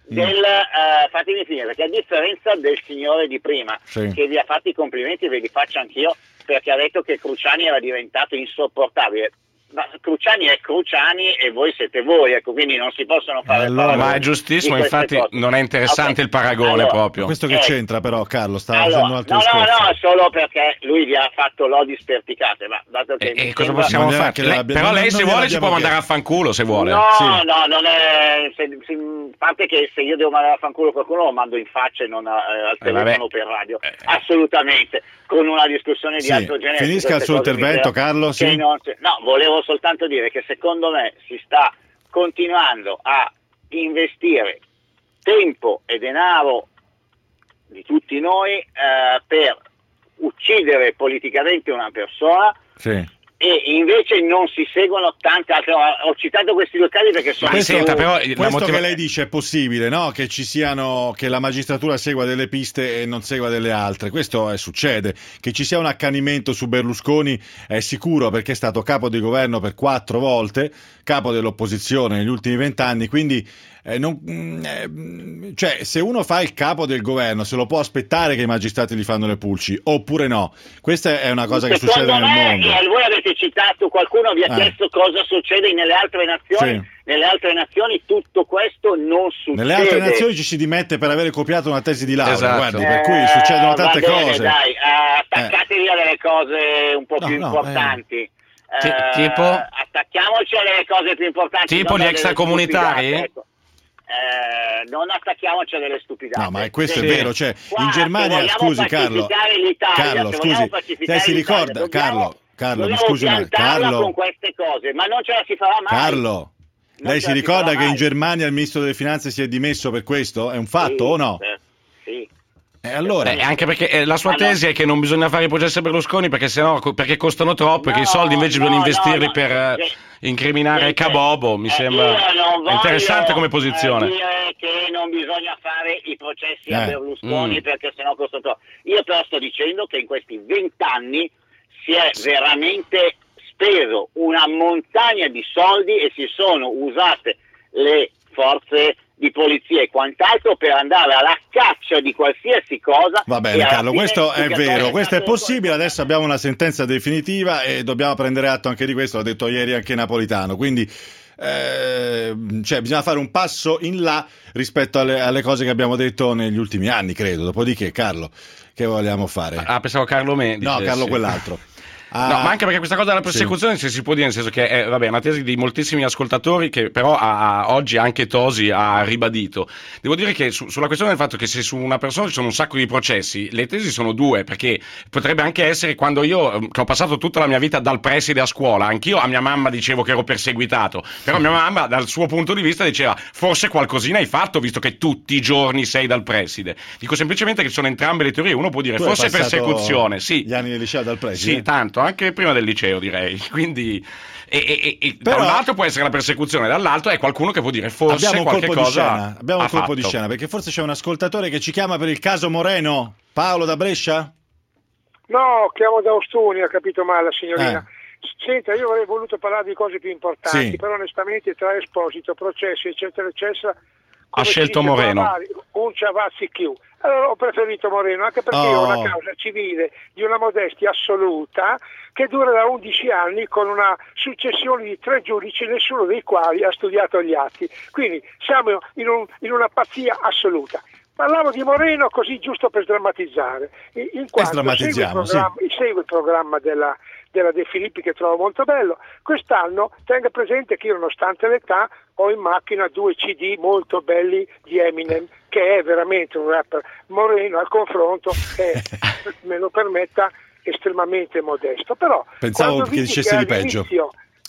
Fatemi finire, perché a differenza del signore di prima, che vi ha fatto i complimenti, ve li faccio anch'io, perché ha detto che Cruciani era diventato insopportabile. Ma Cruciani è Cruciani e voi siete voi, ecco, quindi non si possono fare ma è giustissimo, infatti cose. Non è interessante il paragone proprio. Questo che c'entra però, Carlo, stava facendo un altro discorso. No, solo perché lui vi ha fatto lodi sperticate, ma dato che e cosa possiamo fare? Però lei se vuole ci può mandare a fanculo, se vuole. No, non è... a parte che se io devo mandare a fanculo qualcuno lo mando in faccia e non al telefono per radio, assolutamente, con una discussione di altro genere. Finisca il suo intervento, Carlo. No, volevo soltanto dire che secondo me si sta continuando a investire tempo e denaro di tutti noi per uccidere politicamente una persona. E invece non si seguono tante altre. Ho citato questi due casi perché sono questo che lei dice è possibile, no? Che ci siano, che la magistratura segua delle piste e non segua delle altre. Questo succede. Che ci sia un accanimento su Berlusconi è sicuro, perché è stato capo di governo per 4 volte, capo dell'opposizione negli ultimi 20 anni, quindi cioè, se uno fa il capo del governo, se lo può aspettare che i magistrati gli fanno le pulci oppure no? Questa è una cosa che succede nel mondo. Voi avete citato, qualcuno vi ha chiesto cosa succede nelle altre nazioni. Nelle altre nazioni tutto questo non succede. Nelle altre nazioni ci si dimette per avere copiato una tesi di laurea, guardi, per cui succedono tante cose. Dai, attaccatevi a delle cose un po' più importanti. Tipo? Attacchiamoci alle cose più importanti. Tipo gli extracomunitari? Non attacchiamoci a delle stupidate. No, ma questo è vero, cioè in Germania, scusi Carlo, scusi, lei si ricorda, Carlo, mi scusi, Carlo, con queste cose, ma non ce la si farà mai. Carlo, lei si ricorda che in Germania il ministro delle finanze si è dimesso per questo? È un fatto o no? Sì. Allora, anche perché la sua tesi è che non bisogna fare i processi a Berlusconi perché costano troppo e che i soldi invece bisogna investirli per incriminare Cabobo. Mi sembra interessante come posizione. Dire che non bisogna fare i processi a Berlusconi perché sennò costano troppo. Io però sto dicendo che in questi 20 anni si è veramente speso una montagna di soldi e si sono usate le forze di polizia e quant'altro per andare alla caccia di qualsiasi cosa. Va bene, Carlo, questo è vero, questo è possibile. Adesso abbiamo una sentenza definitiva e dobbiamo prendere atto anche di questo, l'ha detto ieri anche Napolitano, quindi cioè bisogna fare un passo in là rispetto alle cose che abbiamo detto negli ultimi anni, credo. Dopodiché, Carlo, che vogliamo fare? Pensavo Carlo Me. No, Carlo quell'altro. No, ma anche perché questa cosa della persecuzione si può dire, nel senso che è una tesi di moltissimi ascoltatori che però oggi anche Tosi ha ribadito. Devo dire che sulla questione del fatto che se su una persona ci sono un sacco di processi, le tesi sono due, perché potrebbe anche essere quando io, che ho passato tutta la mia vita dal preside a scuola, anch'io a mia mamma dicevo che ero perseguitato, però mia mamma dal suo punto di vista diceva forse qualcosina hai fatto visto che tutti i giorni sei dal preside. Dico semplicemente che sono entrambe le teorie, uno può dire tu forse persecuzione, sì. Gli anni del liceo dal preside? Sì, tanto. Anche prima del liceo, direi. Quindi però, da un lato può essere la persecuzione, dall'altro è qualcuno che può dire forse abbiamo qualche cosa abbiamo un colpo di scena, perché forse c'è un ascoltatore che ci chiama per il caso Moreno. Paolo da Brescia? No, chiamo da Ostuni, ha capito male la signorina. Senta, io avrei voluto parlare di cose più importanti, però onestamente tra Esposito, processi eccetera eccetera ha scelto Moreno. Un ciavazzi più. Allora ho preferito Moreno, anche perché ho una causa civile di una modestia assoluta che dura da 11 anni con una successione di 3 giudici, nessuno dei quali ha studiato gli atti. Quindi siamo in una pazzia assoluta. Parlavo di Moreno così giusto per sdrammatizzare, in quanto segue il programma della De Filippi, che trovo molto bello. Quest'anno tenga presente che io, nonostante l'età, ho in macchina 2 CD molto belli di Eminem, che è veramente un rapper. Moreno al confronto è, me lo permetta, estremamente modesto. Però pensavo che dicesse di peggio.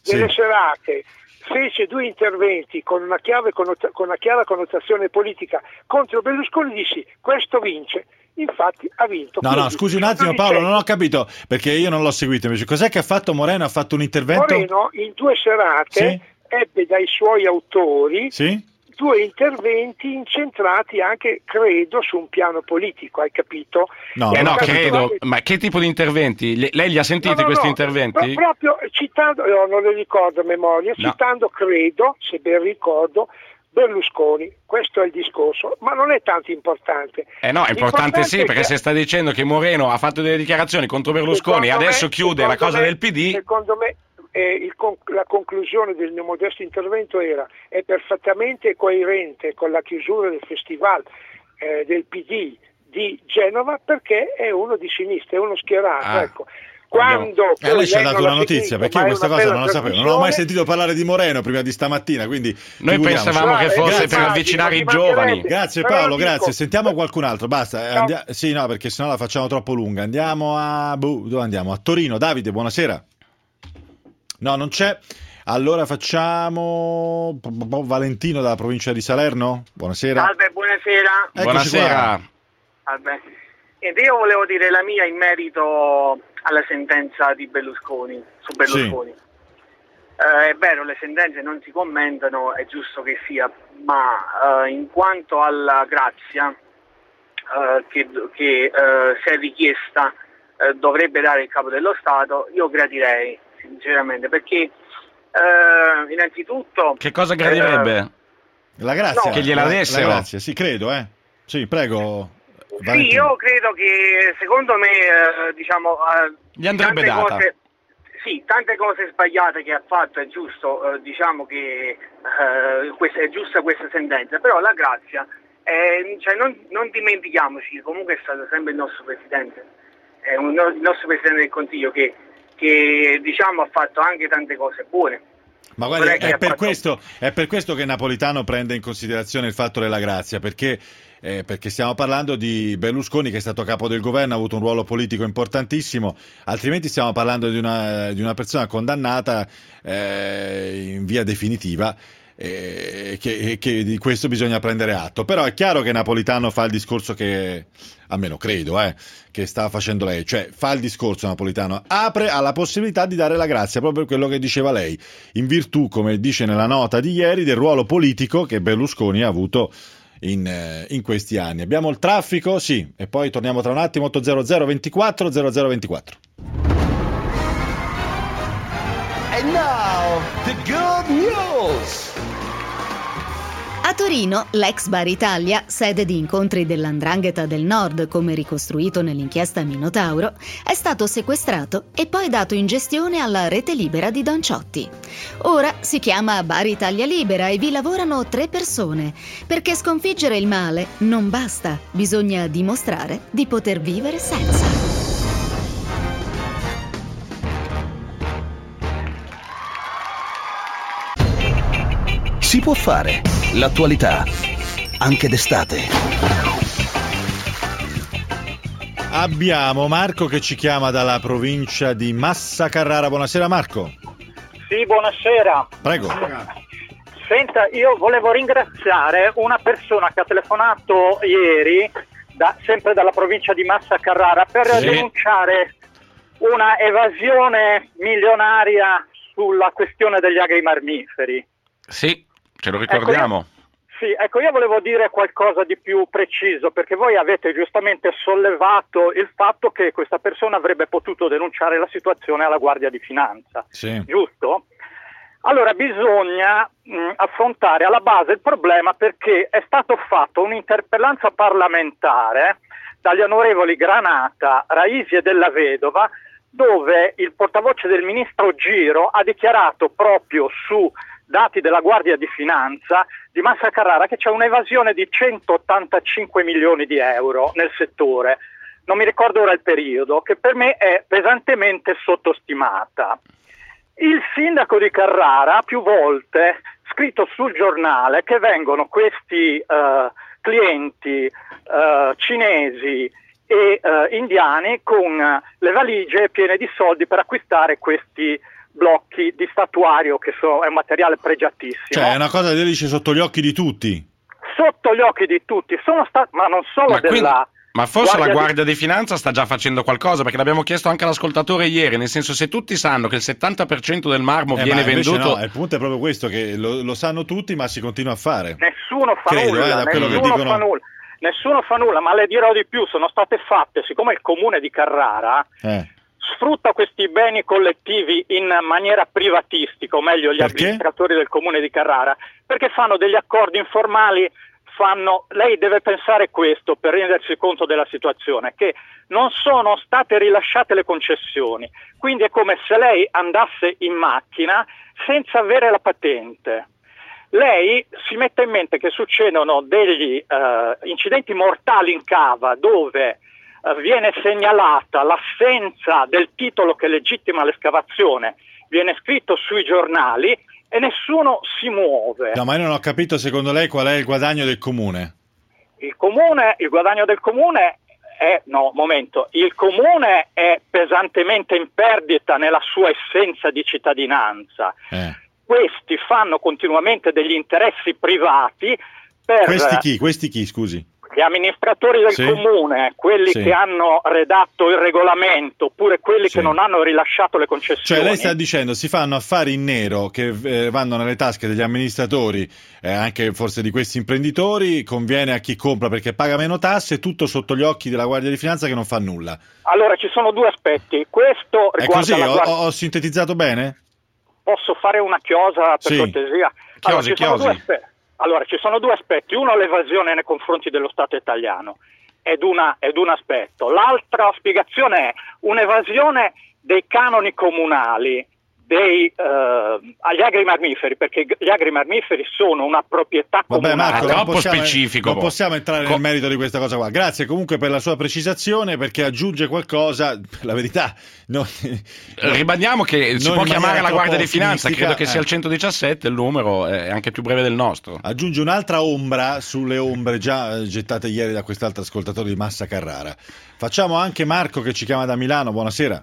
delle serate fece 2 interventi con una chiara connotazione politica contro Berlusconi, dissi questo vince. Infatti ha vinto. No, scusi un attimo Paolo, non ho capito perché io non l'ho seguito invece. Cos'è che ha fatto Moreno? Ha fatto un intervento? Moreno in 2 serate ebbe dai suoi autori 2 interventi incentrati anche, credo, su un piano politico, hai capito? No, credo. Ma che tipo di interventi? Lei li ha sentiti questi interventi? Proprio citando, non li ricordo a memoria, citando, credo, se ben ricordo, Berlusconi. Questo è il discorso, ma non è tanto importante. È importante sì, perché se sta dicendo che Moreno ha fatto delle dichiarazioni contro Berlusconi e adesso chiude la cosa del PD... Secondo me la conclusione del mio modesto intervento è perfettamente coerente con la chiusura del festival del PD di Genova, perché è uno di sinistra, è uno schierato. Ecco. Quando lei ci ha dato una notizia, perché io questa cosa non la sapevo, non ho mai sentito parlare di Moreno prima di stamattina, quindi noi pensavamo che fosse per avvicinare i giovani. Grazie Paolo, grazie. Sentiamo qualcun altro, basta. Sì, no, perché sennò la facciamo troppo lunga. Andiamo a dove andiamo? A Torino. Davide, buonasera. No, non c'è. Allora facciamo Valentino dalla provincia di Salerno. Buonasera. Salve, buonasera. Buonasera. Salve. Ed io volevo dire la mia in merito alla sentenza di Berlusconi, su Berlusconi. Sì. È vero, le sentenze non si commentano, è giusto che sia, ma in quanto alla grazia che se è richiesta dovrebbe dare il Capo dello Stato, io gradirei, sinceramente, perché innanzitutto... Che cosa gradirebbe? La grazia. Che gliela dessero. La grazia, sì, credo, Sì, prego. Valentino. Sì, io credo che secondo me gli andrebbe data. Tante cose sbagliate che ha fatto, è giusto, diciamo che è giusta questa sentenza, però la grazia, non dimentichiamoci che comunque è stato sempre il nostro Presidente, il nostro Presidente del Consiglio che diciamo ha fatto anche tante cose buone. Ma guarda, è per questo che Napolitano prende in considerazione il fatto della grazia, perché stiamo parlando di Berlusconi, che è stato capo del governo, ha avuto un ruolo politico importantissimo, altrimenti stiamo parlando di una persona condannata in via definitiva, che di questo bisogna prendere atto. Però è chiaro che Napolitano fa il discorso che, almeno credo, che sta facendo lei, cioè fa il discorso Napolitano, apre alla possibilità di dare la grazia, proprio quello che diceva lei, in virtù, come dice nella nota di ieri, del ruolo politico che Berlusconi ha avuto in questi anni. Abbiamo il traffico, sì, e poi torniamo tra un attimo. 800 24 0024. And now the good news. A Torino, l'ex Bar Italia, sede di incontri dell''ndrangheta del Nord, come ricostruito nell'inchiesta Minotauro, è stato sequestrato e poi dato in gestione alla rete libera di Don Ciotti. Ora si chiama Bar Italia Libera e vi lavorano 3 persone, perché sconfiggere il male non basta, bisogna dimostrare di poter vivere senza. Si può fare l'attualità anche d'estate. Abbiamo Marco che ci chiama dalla provincia di Massa Carrara. Buonasera Marco. Sì, buonasera. Prego. Senta, io volevo ringraziare una persona che ha telefonato ieri, sempre dalla provincia di Massa Carrara, per denunciare una evasione milionaria sulla questione degli agri marmiferi. Sì. Ce lo ricordiamo. Ecco, io volevo dire qualcosa di più preciso, perché voi avete giustamente sollevato il fatto che questa persona avrebbe potuto denunciare la situazione alla Guardia di Finanza, giusto? Allora bisogna affrontare alla base il problema, perché è stato fatto un'interpellanza parlamentare dagli onorevoli Granata, Raisi e Della Vedova, dove il portavoce del ministro Giro ha dichiarato proprio su dati della Guardia di Finanza di Massa Carrara che c'è un'evasione di 185 milioni di euro nel settore, non mi ricordo ora il periodo, che per me è pesantemente sottostimata. Il sindaco di Carrara ha più volte scritto sul giornale che vengono questi clienti cinesi e indiani con le valigie piene di soldi per acquistare questi blocchi di statuario che è un materiale pregiatissimo. Cioè è una cosa che dice sotto gli occhi di tutti. Sotto gli occhi di tutti, ma non solo Ma forse la Guardia di Finanza sta già facendo qualcosa, perché l'abbiamo chiesto anche all'ascoltatore ieri, nel senso, se tutti sanno che il 70% del marmo viene venduto... No, il punto è proprio questo, che lo sanno tutti, ma si continua a fare. Nessuno fa nulla. Nessuno fa nulla, ma le dirò di più, sono state fatte, siccome il comune di Carrara sfrutta questi beni collettivi in maniera privatistica, o meglio gli amministratori del comune di Carrara, perché fanno degli accordi informali. Lei deve pensare questo per rendersi conto della situazione, che non sono state rilasciate le concessioni, quindi è come se lei andasse in macchina senza avere la patente. Lei si mette in mente che succedono degli incidenti mortali in cava dove viene segnalata l'assenza del titolo che legittima l'escavazione, viene scritto sui giornali e nessuno si muove. No, ma io non ho capito, secondo lei, qual è il guadagno del comune? Il guadagno del comune il comune è pesantemente in perdita nella sua essenza di cittadinanza. Questi fanno continuamente degli interessi privati per... Questi chi, scusi? Gli amministratori del comune, quelli che hanno redatto il regolamento, oppure quelli che non hanno rilasciato le concessioni. Cioè lei sta dicendo si fanno affari in nero che vanno nelle tasche degli amministratori, anche forse di questi imprenditori, conviene a chi compra perché paga meno tasse, tutto sotto gli occhi della Guardia di Finanza che non fa nulla. Allora ci sono due aspetti. Questo riguarda è così, ho sintetizzato bene? Posso fare una chiosa per cortesia? Allora, ci sono due aspetti. Uno, l'evasione nei confronti dello Stato italiano, ed un aspetto. L'altra spiegazione è un'evasione dei canoni comunali agli agri-mammiferi, perché gli agri-mammiferi sono una proprietà comunale. Marco, troppo specifico. Non possiamo entrare nel merito di questa cosa qua. Grazie comunque per la sua precisazione, perché aggiunge qualcosa, la verità. Ribadiamo che si può chiamare la Guardia di Finanza, credo che sia il 117, il numero è anche più breve del nostro. Aggiunge un'altra ombra sulle ombre già gettate ieri da quest'altro ascoltatore di Massa Carrara. Facciamo anche Marco che ci chiama da Milano, buonasera.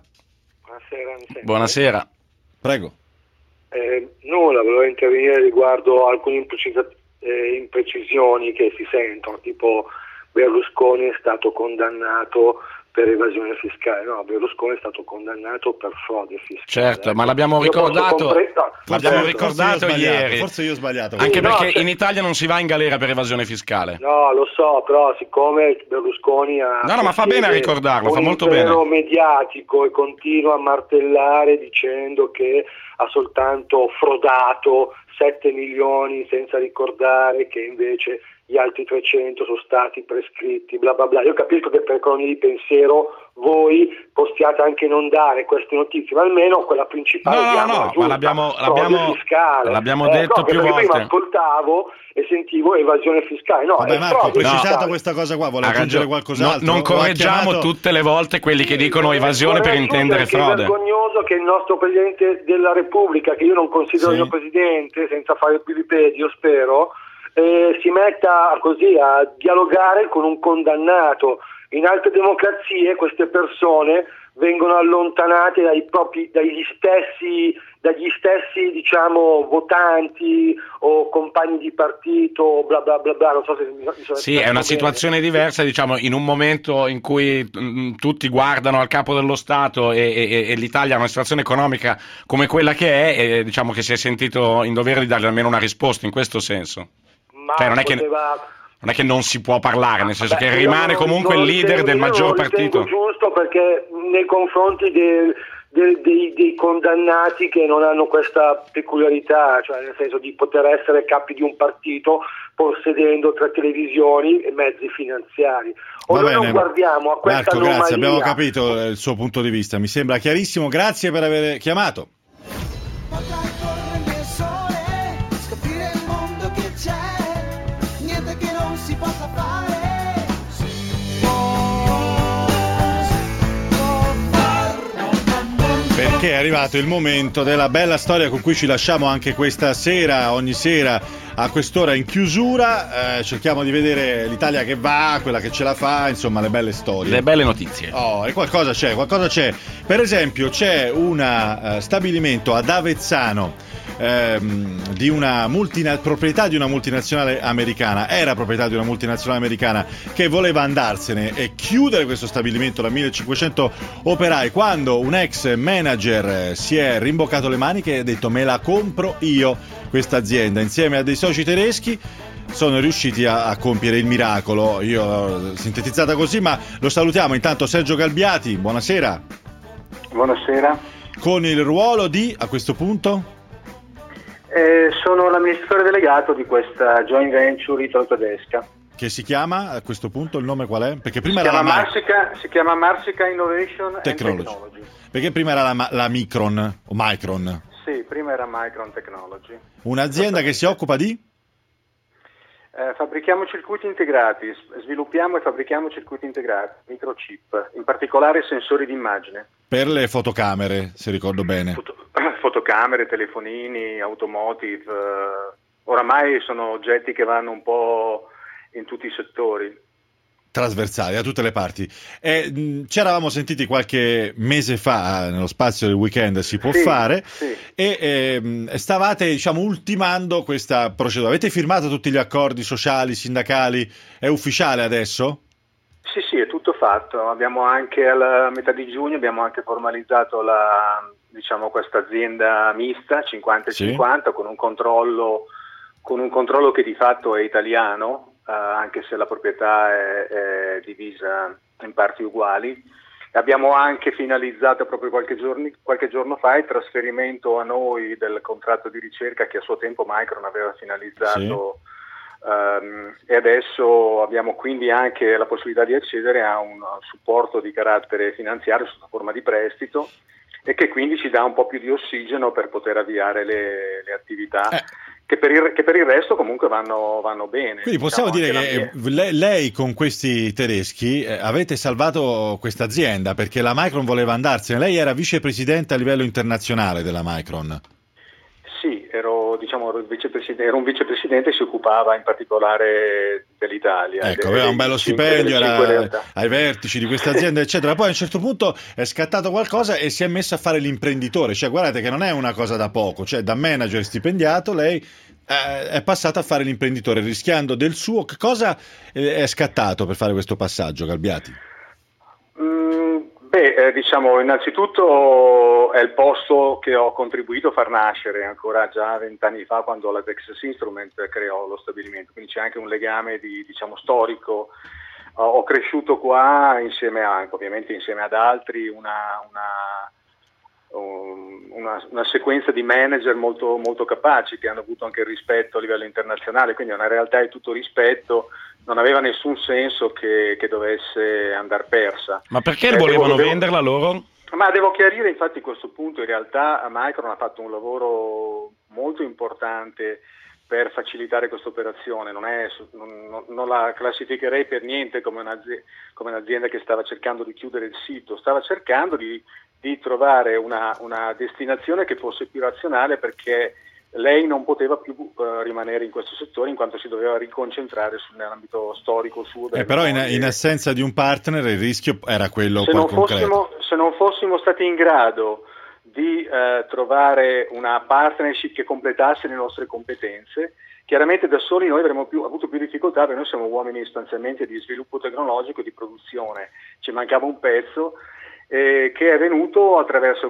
Buonasera. Prego. Nulla, volevo intervenire riguardo alcune imprecisioni che si sentono, tipo Berlusconi è stato condannato per evasione fiscale. No, Berlusconi è stato condannato per frode fiscale. Certo, ma l'abbiamo ricordato ieri. Forse io ho sbagliato. Anche perché in Italia non si va in galera per evasione fiscale. No, lo so, però siccome Berlusconi ha... No, ma fa bene a ricordarlo, fa molto bene. Un mediatico e continua a martellare dicendo che ha soltanto frodato 7 milioni senza ricordare che invece gli altri 300 sono stati prescritti, bla bla bla. Io capisco che per economia di pensiero voi possiate anche non dare queste notizie, ma almeno quella principale ma l'abbiamo detto più volte. Prima ascoltavo e sentivo evasione fiscale. No, vabbè, Marco, ha precisato questa cosa qua, vuole aggiungere qualcos'altro? Non correggiamo tutte le volte quelli che dicono evasione per intendere frode. È vergognoso che il nostro Presidente della Repubblica, che io non considero mio Presidente, senza fare il pilipedio, spero, si metta così a dialogare con un condannato. In altre democrazie queste persone vengono allontanate dagli stessi diciamo votanti o compagni di partito, bla bla bla bla. Non so se mi sono Sì, è una situazione diversa, diciamo, in un momento in cui tutti guardano al capo dello Stato e l'Italia ha una situazione economica come quella che è, e diciamo che si è sentito in dovere di dargli almeno una risposta in questo senso. Cioè, non è che non si può parlare, nel senso che rimane comunque il leader del maggior partito. È giusto, perché nei confronti dei condannati che non hanno questa peculiarità, cioè nel senso di poter essere capi di un partito possedendo 3 televisioni e mezzi finanziari. Noi non guardiamo a questa anomalia. Grazie, abbiamo capito il suo punto di vista, mi sembra chiarissimo, grazie per aver chiamato. Che è arrivato il momento della bella storia con cui ci lasciamo anche questa sera, ogni sera a quest'ora in chiusura. Cerchiamo di vedere l'Italia che va, quella che ce la fa, insomma le belle storie. Le belle notizie. Oh, e qualcosa c'è. Per esempio c'è un stabilimento ad Avezzano di una proprietà di una multinazionale americana, era proprietà di una multinazionale americana che voleva andarsene e chiudere questo stabilimento da 1500 operai, quando un ex manager si è rimboccato le maniche e ha detto: me la compro io questa azienda. Insieme a dei soci tedeschi sono riusciti a compiere il miracolo. Io l'ho sintetizzata così, ma lo salutiamo intanto. Sergio Galbiati, buonasera. Buonasera. Con il ruolo di, a questo punto? Sono l'amministratore delegato di questa joint venture italo-tedesca. Che si chiama, a questo punto, il nome qual è? Perché prima si chiama Marsica Innovation and Technology. Perché prima era la Micron o Micron? Sì, prima era Micron Technology. Un'azienda che si occupa di? Fabbrichiamo circuiti integrati, sviluppiamo e fabbrichiamo circuiti integrati, microchip, in particolare sensori di immagine. Per le fotocamere, se ricordo bene. Fotocamere, telefonini, automotive, oramai sono oggetti che vanno un po' in tutti i settori. Trasversali, a tutte le parti. Ci eravamo sentiti qualche mese fa, nello spazio del weekend si può fare, sì. E stavate, diciamo, ultimando questa procedura. Avete firmato tutti gli accordi sociali, sindacali? È ufficiale adesso? Sì, è tutto fatto. Abbiamo anche alla metà di giugno abbiamo anche formalizzato questa azienda mista 50-50 con un controllo che di fatto è italiano. Anche se la proprietà è divisa in parti uguali. Abbiamo anche finalizzato proprio qualche giorno fa il trasferimento a noi del contratto di ricerca che a suo tempo Micron aveva finalizzato, e adesso abbiamo quindi anche la possibilità di accedere a un supporto di carattere finanziario sotto forma di prestito, e che quindi ci dà un po' più di ossigeno per poter avviare le attività. Che per il resto comunque vanno bene. Quindi possiamo dire che lei con questi tedeschi avete salvato questa azienda, perché la Micron voleva andarsene. Lei era vicepresidente a livello internazionale della Micron. Sì, ero un vicepresidente e si occupava in particolare dell'Italia. Ecco, aveva un bello stipendio, era ai vertici di questa azienda, eccetera. Poi a un certo punto è scattato qualcosa e si è messo a fare l'imprenditore. Cioè, guardate che non è una cosa da poco. Cioè, da manager stipendiato, lei è passata a fare l'imprenditore, rischiando del suo. Che cosa è scattato per fare questo passaggio, Galbiati? Innanzitutto è il posto che ho contribuito a far nascere ancora già 20 anni fa, quando la Texas Instrument creò lo stabilimento, quindi c'è anche un legame storico. Ho cresciuto qua insieme ad altri una sequenza di manager molto, molto capaci, che hanno avuto anche il rispetto a livello internazionale, quindi è una realtà di tutto rispetto. Non aveva nessun senso che dovesse andar persa. Ma perché volevano venderla loro? Ma devo chiarire infatti questo punto. In realtà Micron ha fatto un lavoro molto importante per facilitare questa operazione. Non la classificherei per niente come un'azienda che stava cercando di chiudere il sito, stava cercando di trovare una destinazione che fosse più razionale, perché lei non poteva più rimanere in questo settore, in quanto si doveva riconcentrare nell'ambito storico suo. Però in assenza di un partner il rischio era quello concreto. Se non fossimo stati in grado di trovare una partnership che completasse le nostre competenze, chiaramente da soli noi avremmo avuto più difficoltà, perché noi siamo uomini sostanzialmente di sviluppo tecnologico e di produzione. Ci mancava un pezzo che è venuto attraverso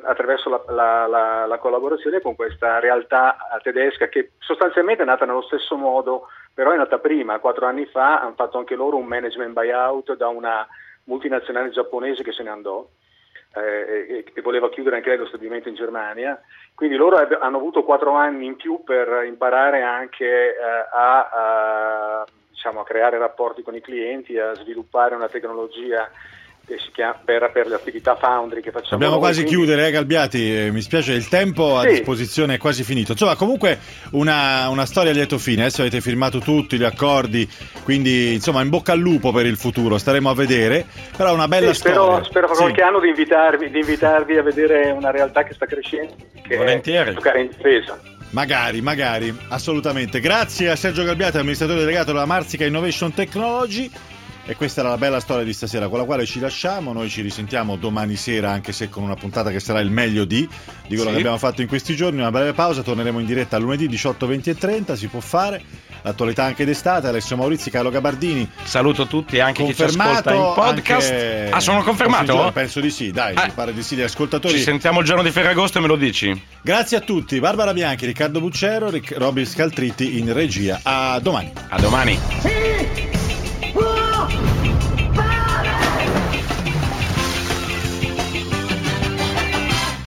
la collaborazione con questa realtà tedesca, che sostanzialmente è nata nello stesso modo, però è nata prima. 4 anni fa hanno fatto anche loro un management buyout da una multinazionale giapponese che se ne andò e voleva chiudere anche lei lo stabilimento in Germania. Quindi loro hanno avuto 4 anni in più per imparare anche a creare rapporti con i clienti, a sviluppare una tecnologia per le attività Foundry che facciamo. Dobbiamo quasi chiudere, Galbiati, mi spiace, il tempo a disposizione è quasi finito. Insomma, comunque una storia a lieto fine. Adesso avete firmato tutti gli accordi, quindi insomma in bocca al lupo per il futuro, staremo a vedere, però una bella storia. Spero fra qualche anno di invitarvi a vedere una realtà che sta crescendo, che volentieri. È giocare in difesa. Magari, assolutamente. Grazie a Sergio Galbiati, amministratore delegato della Marsica Innovation Technology. E questa era la bella storia di stasera, con la quale ci lasciamo. Noi ci risentiamo domani sera, anche se con una puntata che sarà il meglio di quello che abbiamo fatto in questi giorni. Una breve pausa, torneremo in diretta lunedì 18, 20 e 30, si può fare. L'attualità anche d'estate. Alessio Maurizi, Carlo Gabardini. Saluto tutti, anche chi ci ascolta in podcast. Anche... sono confermato? Penso di sì, dai, mi pare di sì, gli ascoltatori. Ci sentiamo il giorno di Ferragosto e me lo dici. Grazie a tutti, Barbara Bianchi, Riccardo Buccero, Robby Scaltritti in regia. A domani. A domani.